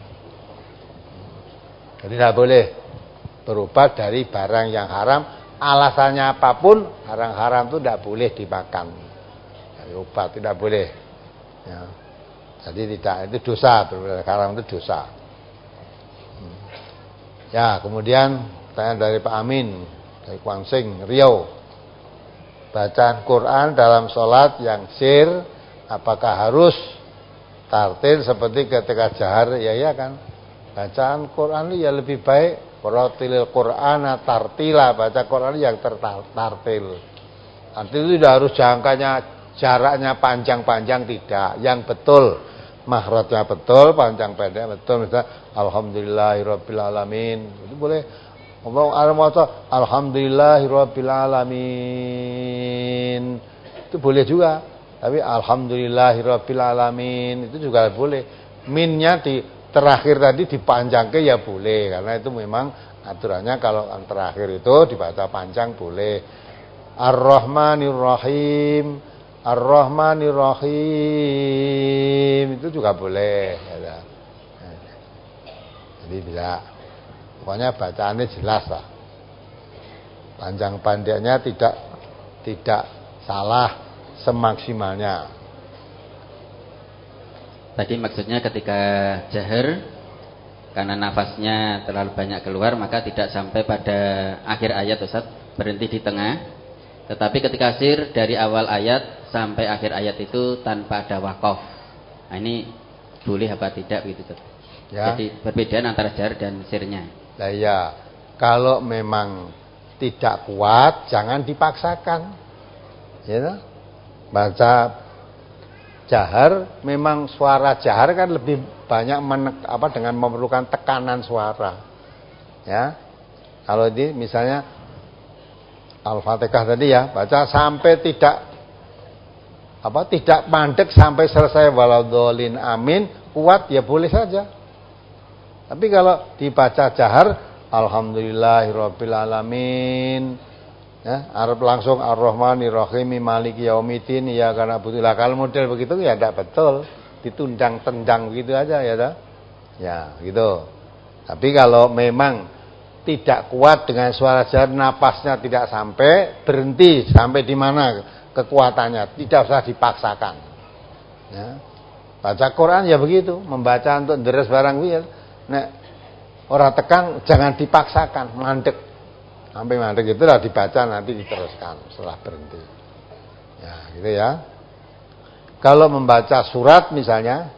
Jadi tidak boleh berobat dari barang yang haram. Alasannya apapun, haram-haram itu tidak boleh dimakan. Dari obat tidak boleh. Ya. Jadi tidak, itu dosa. Haram itu dosa. Hmm. Ya, kemudian pertanyaan dari Pak Amin dari Kuangsing, Riau. Bacaan Quran dalam sholat yang sir, apakah harus tartil seperti ketika jahar? Ya, ya kan. Bacaan Quran ya lebih baik Waratilil Qur'ana tartila, baca Quran yang tertartil. Artinya itu tidak harus jangkanya, jaraknya panjang-panjang, tidak. Yang betul, makhrajnya betul, panjang pendek betul. Misalnya Alhamdulillahirabbil alamin. Itu boleh. Ngomong Alhamdulillahirabbil alamin. Itu boleh juga. Tapi Alhamdulillahirabbil alamin itu juga boleh. Minnya di terakhir tadi dipanjangkan ya boleh, karena itu memang aturannya kalau yang terakhir itu dibaca panjang boleh. Ar-Rahmanir-Rahim, Ar-Rahmanir-Rahim itu juga boleh. Jadi bisa, pokoknya bacaannya jelas lah. Panjang pendeknya tidak tidak salah semaksimalnya. Tadi maksudnya ketika jahar karena nafasnya terlalu banyak keluar maka tidak sampai pada akhir ayat Ustaz, berhenti di tengah. Tetapi ketika sir dari awal ayat sampai akhir ayat itu tanpa ada waqaf. Nah, ini boleh apa tidak gitu Ustaz? Ya. Jadi perbedaan antara jahar dan sirnya. Nah, ya, kalau memang tidak kuat jangan dipaksakan. Ya. Baca jahar, memang suara jahar kan lebih banyak menek, apa dengan memerlukan tekanan suara. Ya. Kalau ini misalnya Al-Fatihah tadi ya, baca sampai tidak apa tidak mandek sampai selesai waladhdallin amin, kuat ya boleh saja. Tapi kalau dibaca jahar Alhamdulillahirabbil alamin, ya, Arab langsung Ar-Rahmanir-Rahim Maliki Yaumiddin ya karena butuhlah. Kalau model begitu ya tidak betul, ditundang tendang begitu aja ya dah. Ya, gitu. Tapi kalau memang tidak kuat dengan suara jahar, napasnya tidak sampai, berhenti sampai di mana kekuatannya, tidak usah dipaksakan. Ya. Baca Quran ya begitu, membaca untuk deres barang ya. Nek orang tekan jangan dipaksakan, mandek. Sampai mandek itulah dibaca nanti diteruskan setelah berhenti. Ya, gitu ya. Kalau membaca surat misalnya,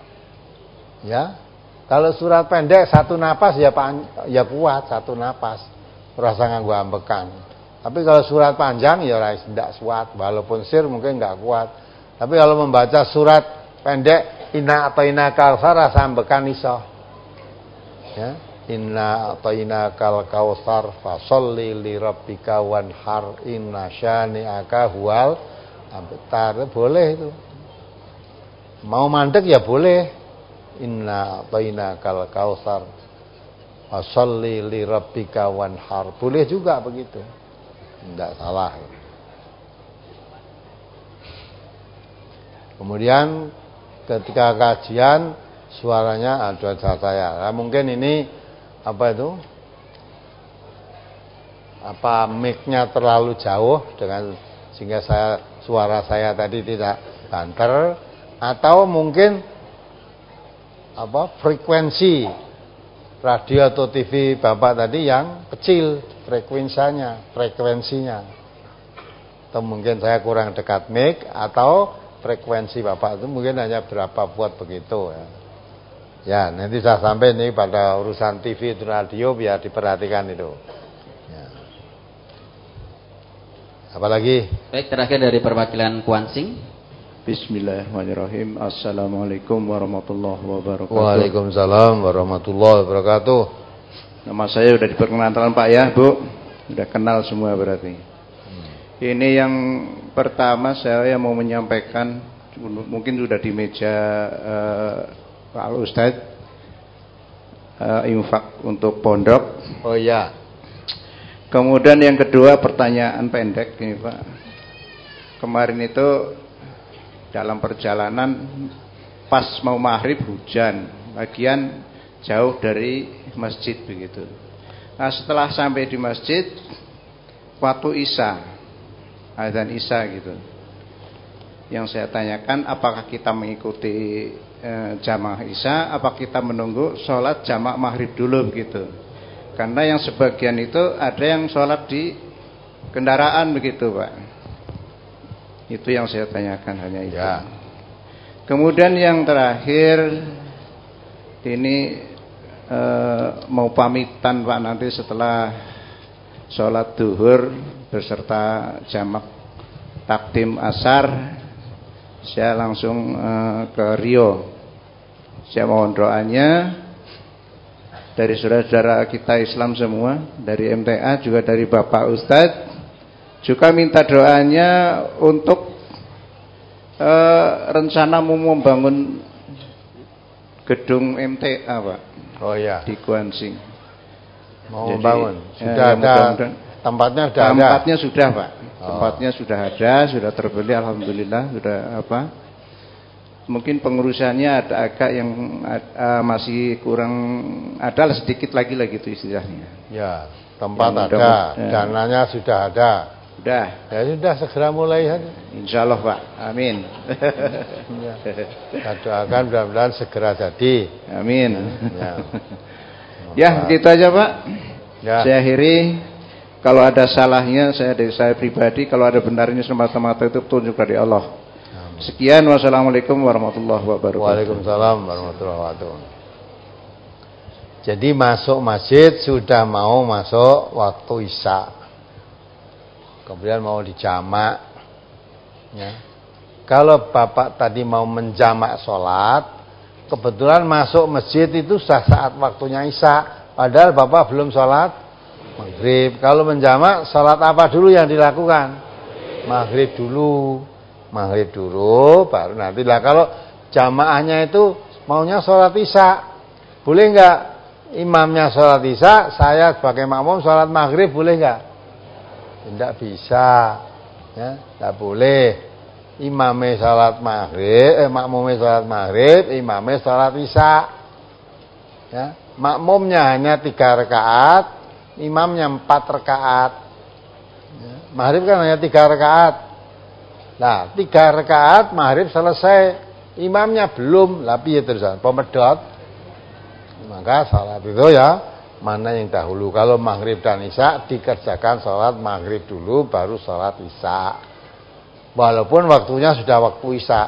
ya, kalau surat pendek satu napas ya ya kuat satu napas, rasa nganggo ambekan. Tapi kalau surat panjang ya ora tidak kuat, walaupun sir mungkin enggak kuat. Tapi kalau membaca surat pendek inna atainakal kautsar ambekan iso. Ya. Inna atainakal kautsar fasholli li rabbika wanhar inna syani'aka huwal abtar. Boleh itu. Mau mandek ya boleh. Inna atainakal kautsar fasholli li rabbika wanhar. Boleh juga begitu. Tidak salah. Kemudian ketika kajian suaranya ada saya. Nah, mungkin ini apa itu? Apa mic-nya terlalu jauh dengan sehingga saya suara saya tadi tidak banter, atau mungkin apa frekuensi radio atau T V Bapak tadi yang kecil frekuensinya, frekuensinya. Atau mungkin saya kurang dekat mic, atau frekuensi Bapak itu mungkin hanya berapa watt begitu ya. Ya, nanti saya sampai nih pada urusan T V dan radio biar diperhatikan itu. Ya. Apalagi? Baik, terakhir dari perwakilan Kuansing. Bismillahirrahmanirrahim. Assalamualaikum warahmatullahi wabarakatuh. Waalaikumsalam warahmatullahi wabarakatuh. Nama saya sudah diperkenalkan Pak ya, Bu. Sudah kenal semua berarti. Hmm. Ini yang pertama saya mau menyampaikan, mungkin sudah di meja uh, Pak Ustadz, uh, infak untuk pondok. Oh ya. Kemudian yang kedua pertanyaan pendek ini Pak. Kemarin itu dalam perjalanan pas mau maghrib hujan, bagian jauh dari masjid begitu. Nah setelah sampai di masjid, waktu Isya, azan Isya gitu. Yang saya tanyakan, apakah kita mengikuti e, jamaah Isya, apa kita menunggu sholat jamaah maghrib dulu begitu. Karena yang sebagian itu ada yang sholat di kendaraan begitu Pak. Itu yang saya tanyakan, hanya itu. Ya. Kemudian yang terakhir, ini e, mau pamitan Pak nanti setelah sholat duhur beserta jamak takdim asar, saya langsung uh, ke Rio. Saya mohon doanya dari saudara-saudara kita Islam semua, dari M T A juga dari Bapak Ustadz, juga minta doanya untuk uh, rencana mau membangun gedung M T A Pak. Oh ya. Di Guansing. Mau membangun. Sudah ya, ada tempatnya sudah ada. Tempatnya sudah Pak. Oh. Tempatnya sudah ada, sudah terbeli alhamdulillah, sudah apa? Mungkin pengurusannya ada agak yang uh, masih kurang, ada sedikit lagi lah gitu istilahnya. Ya, tempat yang ada, ya. dananya sudah ada. Sudah. Ya sudah segera mulai saja. Insya Allah Pak. Amin. Ya. Kita doakan mudah-mudahan segera jadi. Amin. Ya. Ya, begitu aja Pak. Ya. Saya akhiri. Kalau ada salahnya saya dari saya pribadi, kalau ada benarnya semata-mata itu petunjuk dari Allah. Amin. Sekian, wassalamualaikum warahmatullahi wabarakatuh. Waalaikumsalam warahmatullahi wabarakatuh. Jadi masuk masjid sudah mau masuk waktu Isya. Kemudian mau dijamak. Ya. Kalau Bapak tadi mau menjamak sholat, kebetulan masuk masjid itu sudah saat waktunya Isya. Padahal Bapak belum sholat maghrib. Kalau menjamak, salat apa dulu yang dilakukan? Maghrib dulu. Maghrib dulu, baru nanti lah. Kalau jamaahnya itu maunya salat Isya, boleh enggak? Imamnya salat Isya, saya sebagai makmum salat maghrib, boleh enggak? Tidak bisa. Ya, tidak boleh. Imamnya salat maghrib, eh, makmumnya salat maghrib, imamnya salat Isya. Ya, makmumnya hanya tiga rakaat. Imamnya empat rakaat. Ya, maghrib kan hanya tiga rakaat. Nah, tiga rakaat maghrib selesai. Imamnya belum, tapi ya terusan pemedot. Maka salat itu ya mana yang dahulu. Kalau maghrib dan isya dikerjakan salat maghrib dulu, baru salat isya. Walaupun waktunya sudah waktu isya.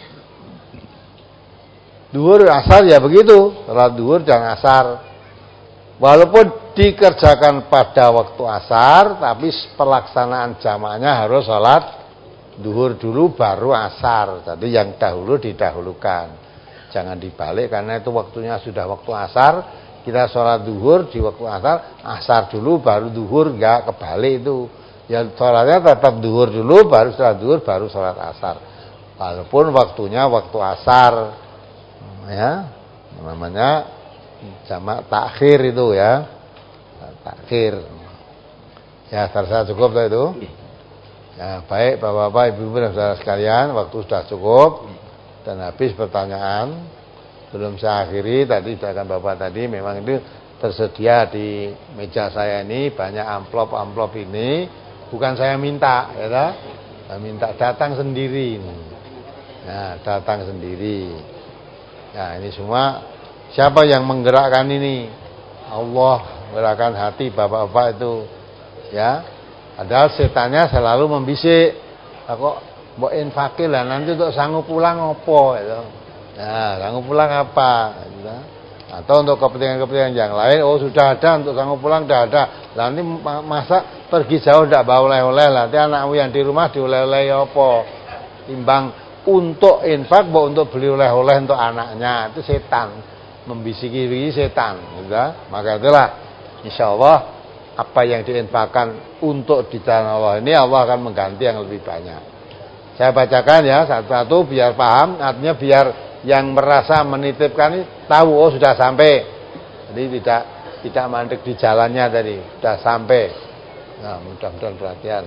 Duhur asar ya begitu. Salat duhur dan asar. Walaupun dikerjakan pada waktu asar, tapi pelaksanaan jamaahnya harus sholat duhur dulu baru asar. Jadi yang dahulu didahulukan. Jangan dibalik karena itu waktunya sudah waktu asar. Kita sholat duhur di waktu asar, asar dulu baru duhur, enggak kebalik itu. Ya sholatnya tetap duhur dulu, baru setelah duhur baru sholat asar. Walaupun waktunya waktu asar, ya namanya jamak takhir itu ya, takhir. Ya, terasa cukup lah itu. Ya, baik Bapak-bapak, Ibu-ibu dan saudara sekalian, waktu sudah cukup dan habis pertanyaan. Belum saya akhiri, tadi sedangkan Bapak tadi memang itu tersedia di meja saya ini banyak amplop-amplop ini, bukan saya minta, ya tak? Saya minta datang sendiri. Nah, datang sendiri. Nah, ini semua siapa yang menggerakkan ini? Allah menggerakkan hati bapak-bapak itu. Ya. Padahal setannya selalu membisik. Kok mbok infakil lah nanti untuk sanggup pulang apa itu. Nah, sanggup pulang apa? Gitu. Atau untuk kepentingan-kepentingan yang lain, oh sudah ada untuk sanggup pulang sudah ada. Lah nanti masa pergi jauh tidak bawa oleh-oleh, nanti anakmu yang di rumah dioleh-oleh apa? Timbang untuk infak, untuk beli oleh-oleh untuk anaknya, itu setan. Membisiki setan, gitu. Maka itulah insyaallah apa yang diinfakkan untuk di jalan Allah ini, Allah akan mengganti yang lebih banyak. Saya bacakan ya satu-satu biar paham, artinya biar yang merasa menitipkan ini tahu oh sudah sampai. Jadi tidak tidak mandek di jalannya tadi, sudah sampai. Nah, mudah-mudahan perhatian.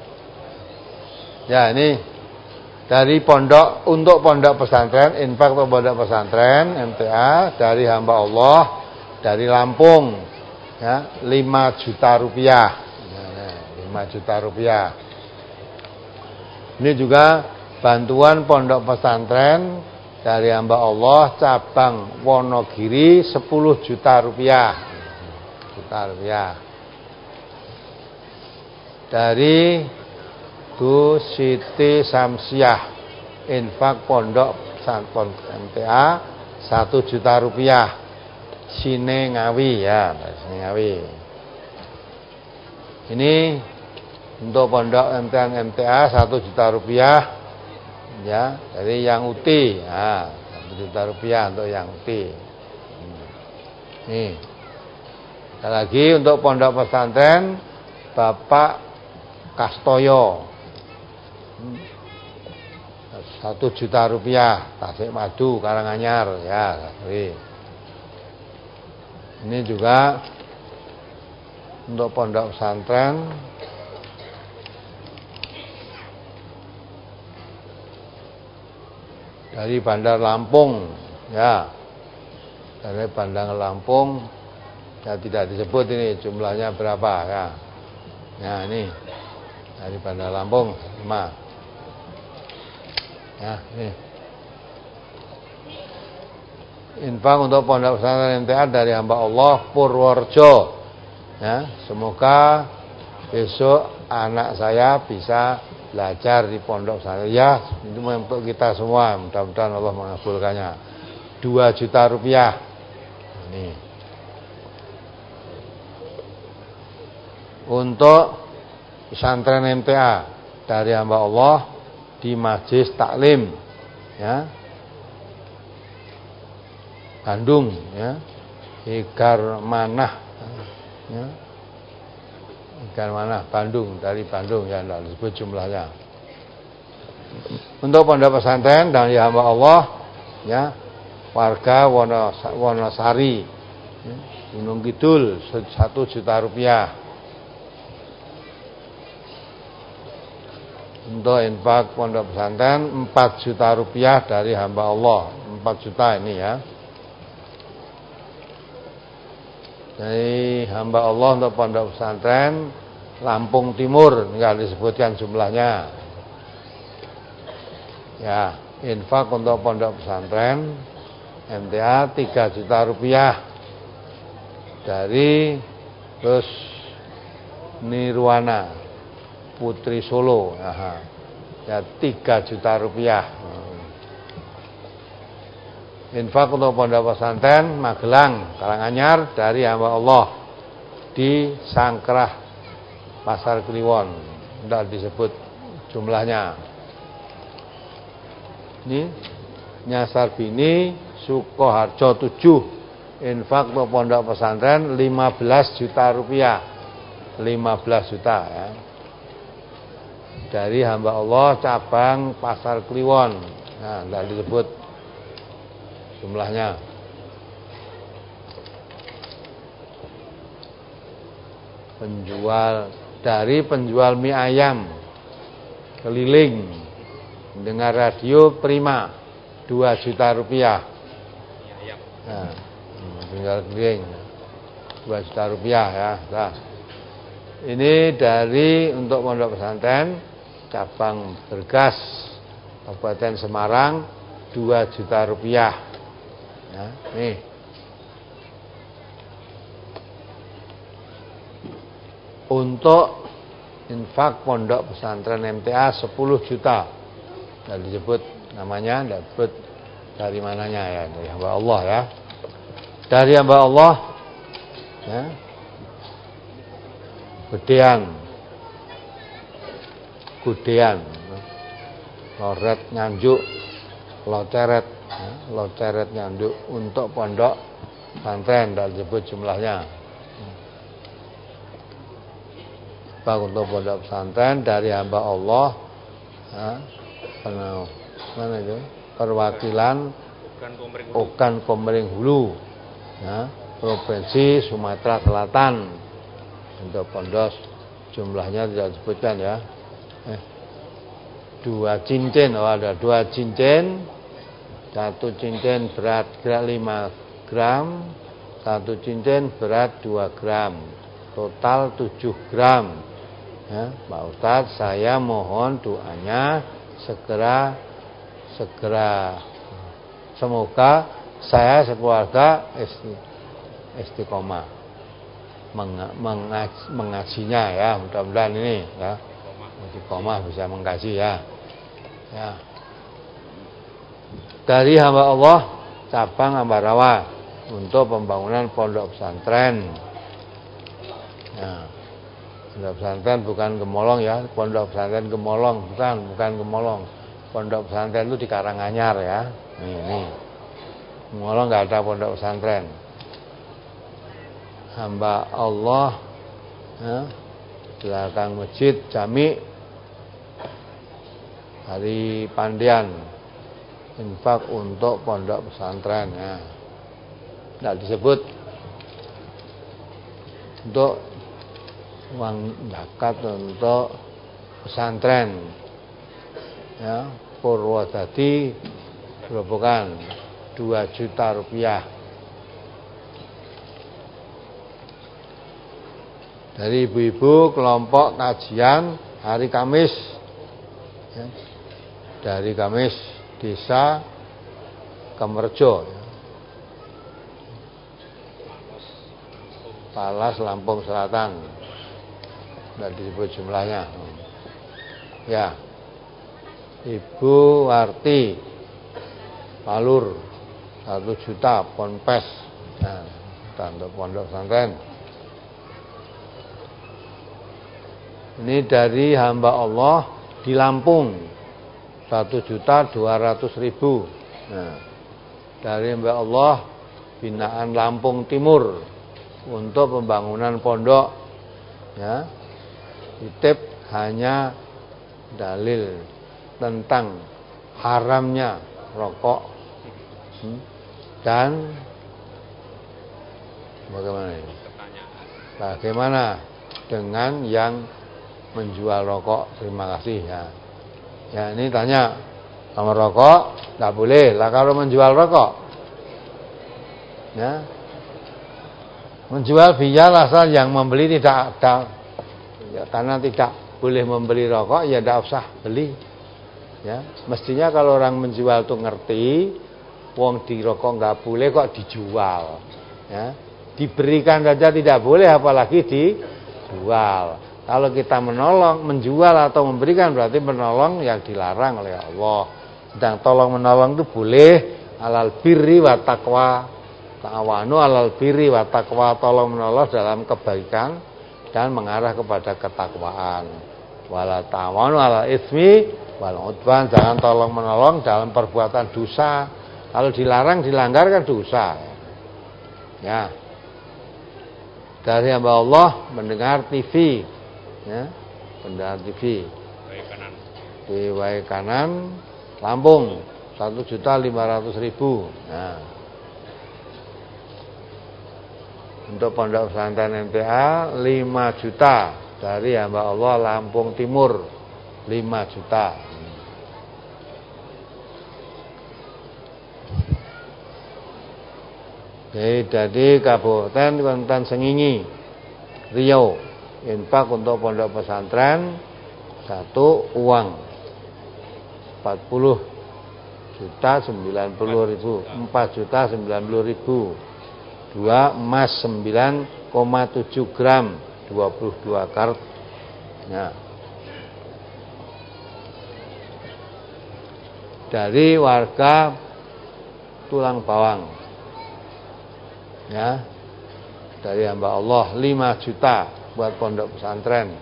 Ya, ini dari pondok untuk pondok pesantren, infak untuk pondok pesantren M T A dari hamba Allah dari Lampung ya, lima juta rupiah. Nah, lima juta rupiah. Ini juga bantuan pondok pesantren dari hamba Allah cabang Wonogiri sepuluh juta rupiah. Juta rupiah. Dari Bu Siti Samsiah infak pondok pesantren M T A satu juta rupiah. Sine Ngawi ya, Sine Ngawi. Ini untuk pondok M T A M T A satu juta rupiah ya, dari yang U T ya, satu juta rupiah untuk yang U T. Nih. Ada lagi untuk pondok pesantren Bapak Kastoyo satu juta rupiah Tasikmadu Karanganyar ya. Ini juga untuk pondok pesantren dari Bandar Lampung ya, dari Bandar Lampung ya, tidak disebut ini jumlahnya berapa ya. Ya ini dari Bandar Lampung lima ya, ini infak untuk pondok pesantren M T A dari hamba Allah Purworejo ya, semoga besok anak saya bisa belajar di pondok pesantren ya, itu untuk kita semua, mudah-mudahan Allah mengabulkannya. Dua juta rupiah ini untuk pesantren M T A dari hamba Allah di Majlis Taklim ya, Bandung ya, Igar Manah ya, Igar Manah Bandung, dari Bandung ya, tidak disebut jumlahnya. Untuk pondok pesantren dari hamba Allah ya, warga Wono, Wonosari ya, Gunung Kidul satu juta rupiah. Untuk infak pondok pesantren empat juta rupiah dari hamba Allah, empat juta ini ya. Dari hamba Allah untuk pondok pesantren Lampung Timur, enggak disebutkan jumlahnya. Ya, infak untuk pondok pesantren M T A tiga juta rupiah dari terus Nirwana Putri Solo, aha, ya tiga juta rupiah. Infak untuk pondok pesantren Magelang Karanganyar dari hamba Allah di Sangkrah Pasar Kliwon, tidak disebut jumlahnya. Ini Nyasar Bini Sukoharjo tujuh, infak untuk pondok pesantren lima belas juta rupiah, lima belas juta ya, dari hamba Allah cabang Pasar Kliwon. Nah, tidak disebut jumlahnya. Penjual dari penjual mie ayam keliling dengan radio Prima dua juta rupiah. Nah, penjual keliling dua juta rupiah ya. Nah, ini dari untuk pondok pesantren cabang Bergas Kabupaten Semarang dua juta rupiah ya, nih. Untuk infak pondok pesantren M T A sepuluh juta, tidak disebut namanya, tidak disebut dari mananya ya, dari hamba Allah ya, dari hamba Allah ya, Gedean Gudean Loret Nganjuk Loceret ya, Loceret Nganjuk untuk pondok pesantren, tidak disebut jumlahnya. infak untuk pondok pesantren dari hamba Allah, ya, mana itu perwakilan Ogan Komering Hulu, ya, Provinsi Sumatera Selatan. Untuk pondok jumlahnya tidak disebutkan ya. Eh, dua cincin, oh ada dua cincin, satu cincin berat lima gram, satu cincin berat dua gram, total tujuh gram. Ya, Pak Ustadz, saya mohon doanya segera segera semoga saya sekeluarga istiqomah mengaji, mengajinya ya, mudah-mudahan ini ya istiqomah bisa mengkaji ya. Ya. Dari hamba Allah cabang Ambarawa untuk pembangunan pondok pesantren. Ya. Pondok pesantren bukan Gemolong ya, pondok pesantren Gemolong bukan, bukan Gemolong. Pondok pesantren itu di Karanganyar ya. Nih, nih. Gemolong nggak ada pondok pesantren. Hamba Allah ya, belakang masjid Jami dari Pandian infak untuk pondok pesantren ya. Tidak disebut untuk uang zakat untuk pesantren ya. Purwodadi Grobogan dua juta rupiah. Dari ibu-ibu kelompok kajian hari Kamis ya, dari Kamis Desa Kemerjo ya. Palas Lampung Selatan, tidak disebut jumlahnya ya. Ibu Warti Palur satu juta ponpes nah, untuk pondok pesantren. Ini dari hamba Allah di Lampung satu juta dua ratus ribu. Nah, dari hamba Allah binaan Lampung Timur untuk pembangunan pondok ya. Titip hanya dalil tentang haramnya rokok hmm, dan bagaimana ini? Bagaimana dengan yang menjual rokok? Terima kasih ya. Ya ini tanya, kalau rokok nggak boleh lah kalau menjual rokok. Ya, menjual biar asal yang membeli tidak ada. Ya, karena tidak boleh membeli rokok ya tidak usah beli. Ya, mestinya kalau orang menjual tuh ngerti, wong di rokok nggak boleh kok dijual. Ya, diberikan saja tidak boleh, apalagi dijual. Kalau kita menolong, menjual atau memberikan berarti menolong yang dilarang oleh Allah. Dan tolong menolong itu boleh, alal birri wa taqwa. Ta'awanu alal birri wa taqwa, tolong menolong dalam kebaikan dan mengarah kepada ketakwaan. Wala ta'awanu alal ismi wal udwan, jangan tolong menolong dalam perbuatan dosa. Kalau dilarang dilanggar kan dosa. Ya. Dari hamba Allah mendengar T V. Ya, pendengar T V di Wai Kanan Lampung satu juta lima ratus ribu. Nah, untuk pondok pesantren M T A lima juta dari hamba Allah Lampung Timur lima juta. Jadi Kabupaten Kuantan Sengingi Riau infak untuk pondok pesantren satu uang empat puluh juta sembilan puluh ribu, empat juta sembilan puluh ribu, dua emas sembilan koma tujuh gram, dua puluh dua karat. Nah, dari warga Tulang Bawang ya, dari hamba Allah lima juta buat pondok pesantren.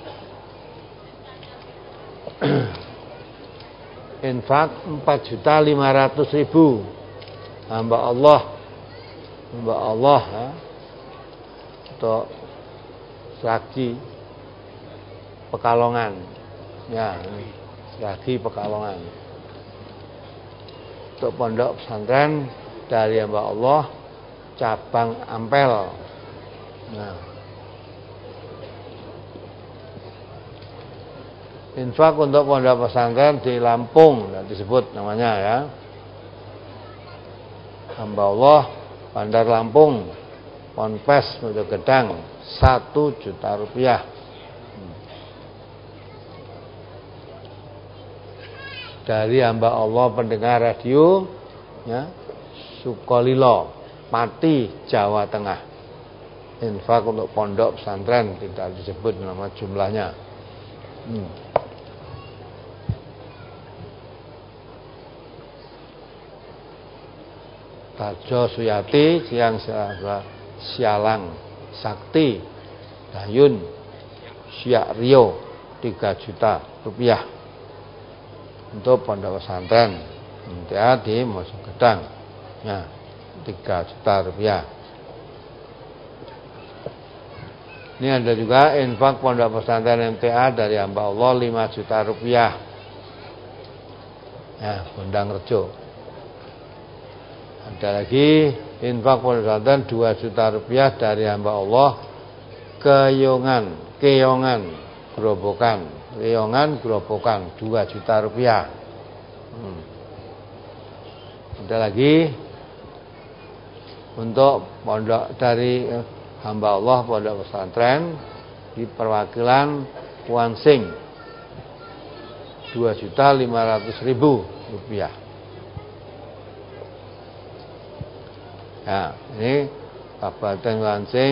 Infak empat juta lima ratus ribu hamba Allah hamba Allah ya, untuk saksi Pekalongan. Ya, lagi Pekalongan. Untuk pondok pesantren dari hamba Allah cabang Ampel. Nah. Infak untuk pondok pesantren di Lampung, nah, disebut namanya ya. Hamba Allah Bandar Lampung, Ponpes Pondok Gedang, satu juta rupiah. Dari hamba Allah pendengar radio ya, Sukolilo, Pati, Jawa Tengah. Infak untuk pondok pesantren tidak disebut nama jumlahnya. Hmm. Tajo Suyati, Siang Sialang Sakti, Dayun Syak Rio, tiga juta rupiah untuk pondok pesantren M T A di Mojo Gedang, ya, tiga juta rupiah. Ini ada juga infak pondok pesantren M T A dari hamba Allah lima juta rupiah, ya, Gondang Rejo. Ada lagi infak pondok pesantren dua juta rupiah dari hamba Allah Keyongan, Keyongan, Grobokan, Keyongan, Grobokan, dua juta rupiah. Hmm. Ada lagi untuk pondok dari hamba Allah pondok pesantren di perwakilan Kuansing, dua juta lima ratus ribu rupiah. Ya, ini Kabupaten Kuansing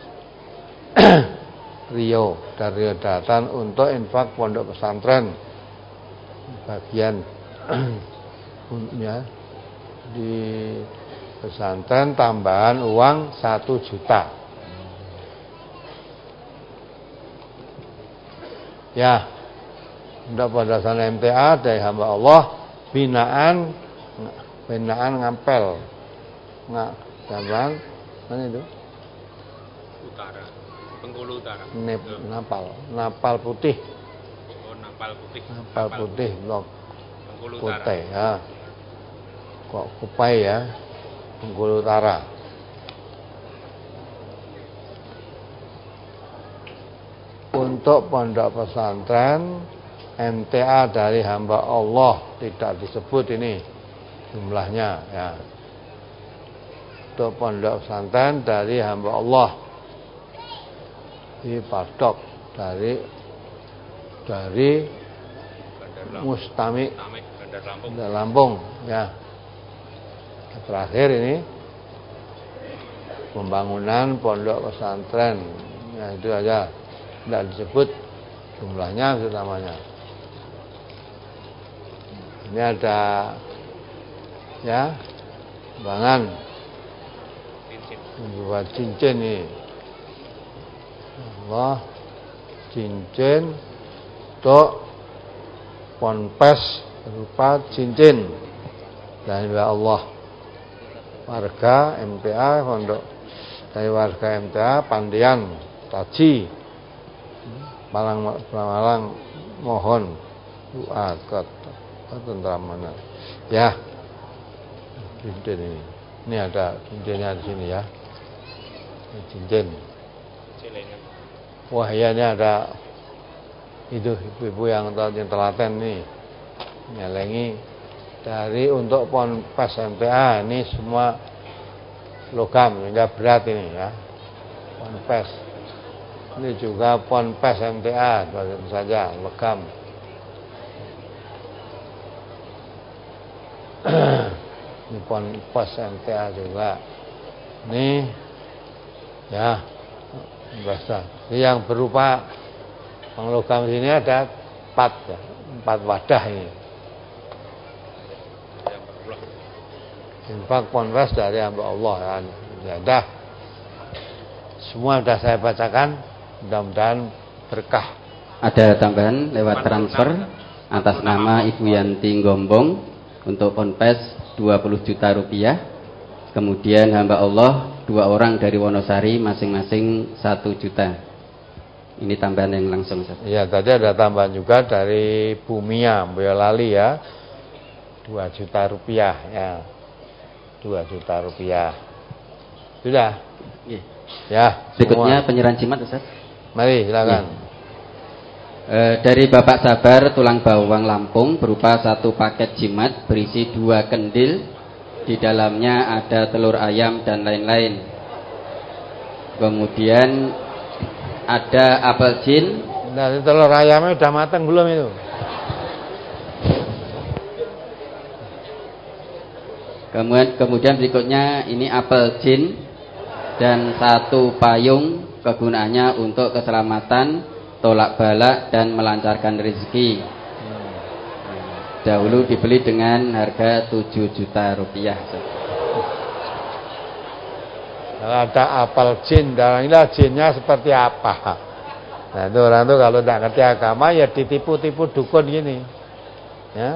Rio dari Rio Daratan untuk infak pondok pesantren bagian ya, di pesantren tambahan uang satu juta. Ya, untuk pondok pesantren M T A dari hamba Allah binaan binaan Ngampel, nggak gambar mana itu? Utara, Bengkulu Utara. Nep, napal, napal putih. Oh, napal putih. Napal, napal putih, blok Bengkulu Utara. Putih, ya. Kok Kupai ya, Bengkulu Utara. Untuk pondok pesantren M T A dari hamba Allah tidak disebut ini jumlahnya, ya. Untuk pondok pesantren dari hamba Allah di Padok dari dari Mustami Bandar Lampung. Bandar Lampung, ya. Terakhir ini pembangunan pondok pesantren, ya, itu aja, tidak disebut jumlahnya, utamanya. Ini ada ya bangan buat cincin nih, Allah, cincin untuk ponpes berupa cincin dari Allah warga M T A pondok dari warga M T A Pandian Taji Malang Malang mohon doa ke ketentraman ya. Cincin ini, ini ada cincinnya di sini ya, cincin. Wah ya, ini ada itu ibu-ibu yang yang telaten nih nyelengi dari untuk ponpes M T A, ini semua logam, tidak berat ini ya, ponpes. Ini juga ponpes M T A, tentu saja logam. Ini ponpes M T A juga. Ini ya biasa. Ini yang berupa logam sini ada empat ya, empat wadah ini. Infak ponpes dari hamba Allah ya. Ya, semua sudah saya bacakan, mudah-mudahan berkah. Ada tambahan lewat transfer atas nama Ibu Yanti Gombong untuk ponpes dua puluh juta rupiah. Kemudian hamba Allah dua orang dari Wonosari masing-masing satu juta. Ini tambahan yang langsung Ustaz. Iya, tadi ada tambahan juga dari Bumia Boyolali ya. dua juta rupiah ya. dua juta rupiah. Sudah? Iya. Ya. Berikutnya semua. penyerahan jimat Ustaz. Mari silakan. Ya. E, dari Bapak Sabar Tulang Bawang Lampung berupa satu paket jimat berisi dua kendil, di dalamnya ada telur ayam dan lain-lain. Kemudian ada apel jin. Nah, telur ayamnya udah matang belum itu? Kemudian, kemudian berikutnya ini apel jin dan satu payung, kegunaannya untuk keselamatan, tolak balak dan melancarkan rezeki. Dahulu dibeli dengan harga tujuh juta rupiah. Kalau ada apel jin, dan inilah jinnya seperti apa? Nah itu orang tuh kalau tidak ngerti agama ya ditipu-tipu dukun gini, ya,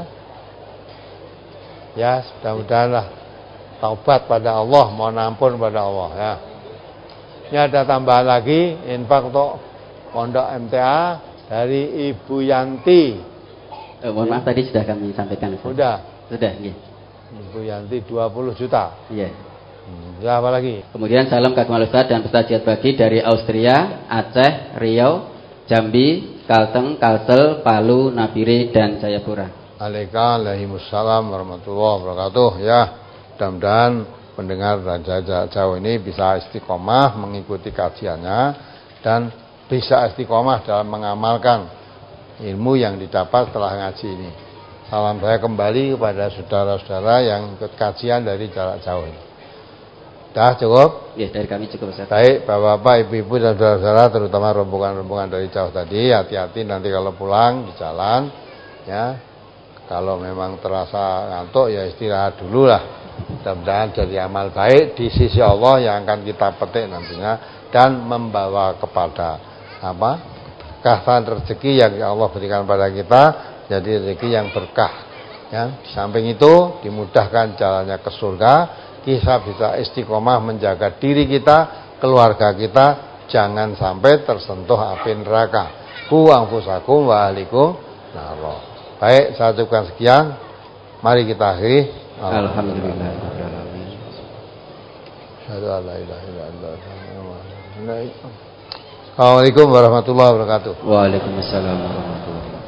ya mudah-mudahanlah taubat pada Allah, mohon ampun pada Allah ya. Ini ada tambahan lagi infak untuk Pondok M T A dari Ibu Yanti. Eh, mohon maaf tadi sudah kami sampaikan. Ustaz. Sudah. Sudah, iya. Ibu Yanti dua puluh juta. Iya. Hmm, ya apa lagi? Kemudian salam kagum Ustaz dan peserta jihad bagi dari Austria, Aceh, Riau, Jambi, Kalteng, Kalsel, Palu, Nabire dan Jayapura. Waalaikumsalam warahmatullahi wabarakatuh. Ya, mudah-mudahan pendengar dan jauh ini bisa istiqomah mengikuti kajiannya dan bisa istiqomah dalam mengamalkan ilmu yang didapat setelah ngaji ini. Salam saya kembali kepada saudara-saudara yang ikut kajian dari jarak jauh ini. Dah cukup? Ya, dari kami cukup Ustaz. Baik, Bapak-bapak, Ibu-ibu dan saudara-saudara, terutama rombongan-rombongan dari jauh tadi, hati-hati nanti kalau pulang di jalan, ya. Kalau memang terasa ngantuk ya istirahat dulu lah. Mudah-mudahan jadi amal baik di sisi Allah yang akan kita petik nantinya dan membawa kepada apa? Berkahan rezeki yang Allah berikan pada kita, jadi rezeki yang berkah. Ya, di samping itu dimudahkan jalannya ke surga, kita bisa istiqomah menjaga diri kita, keluarga kita, jangan sampai tersentuh api neraka. Qu anfusakum wa ahlikum nar. Baik, saya cukupkan sekian. Mari kita akhiri. Alhamdulillah. Assalamualaikum warahmatullahi wabarakatuh. Waalaikumsalam warahmatullahi wabarakatuh.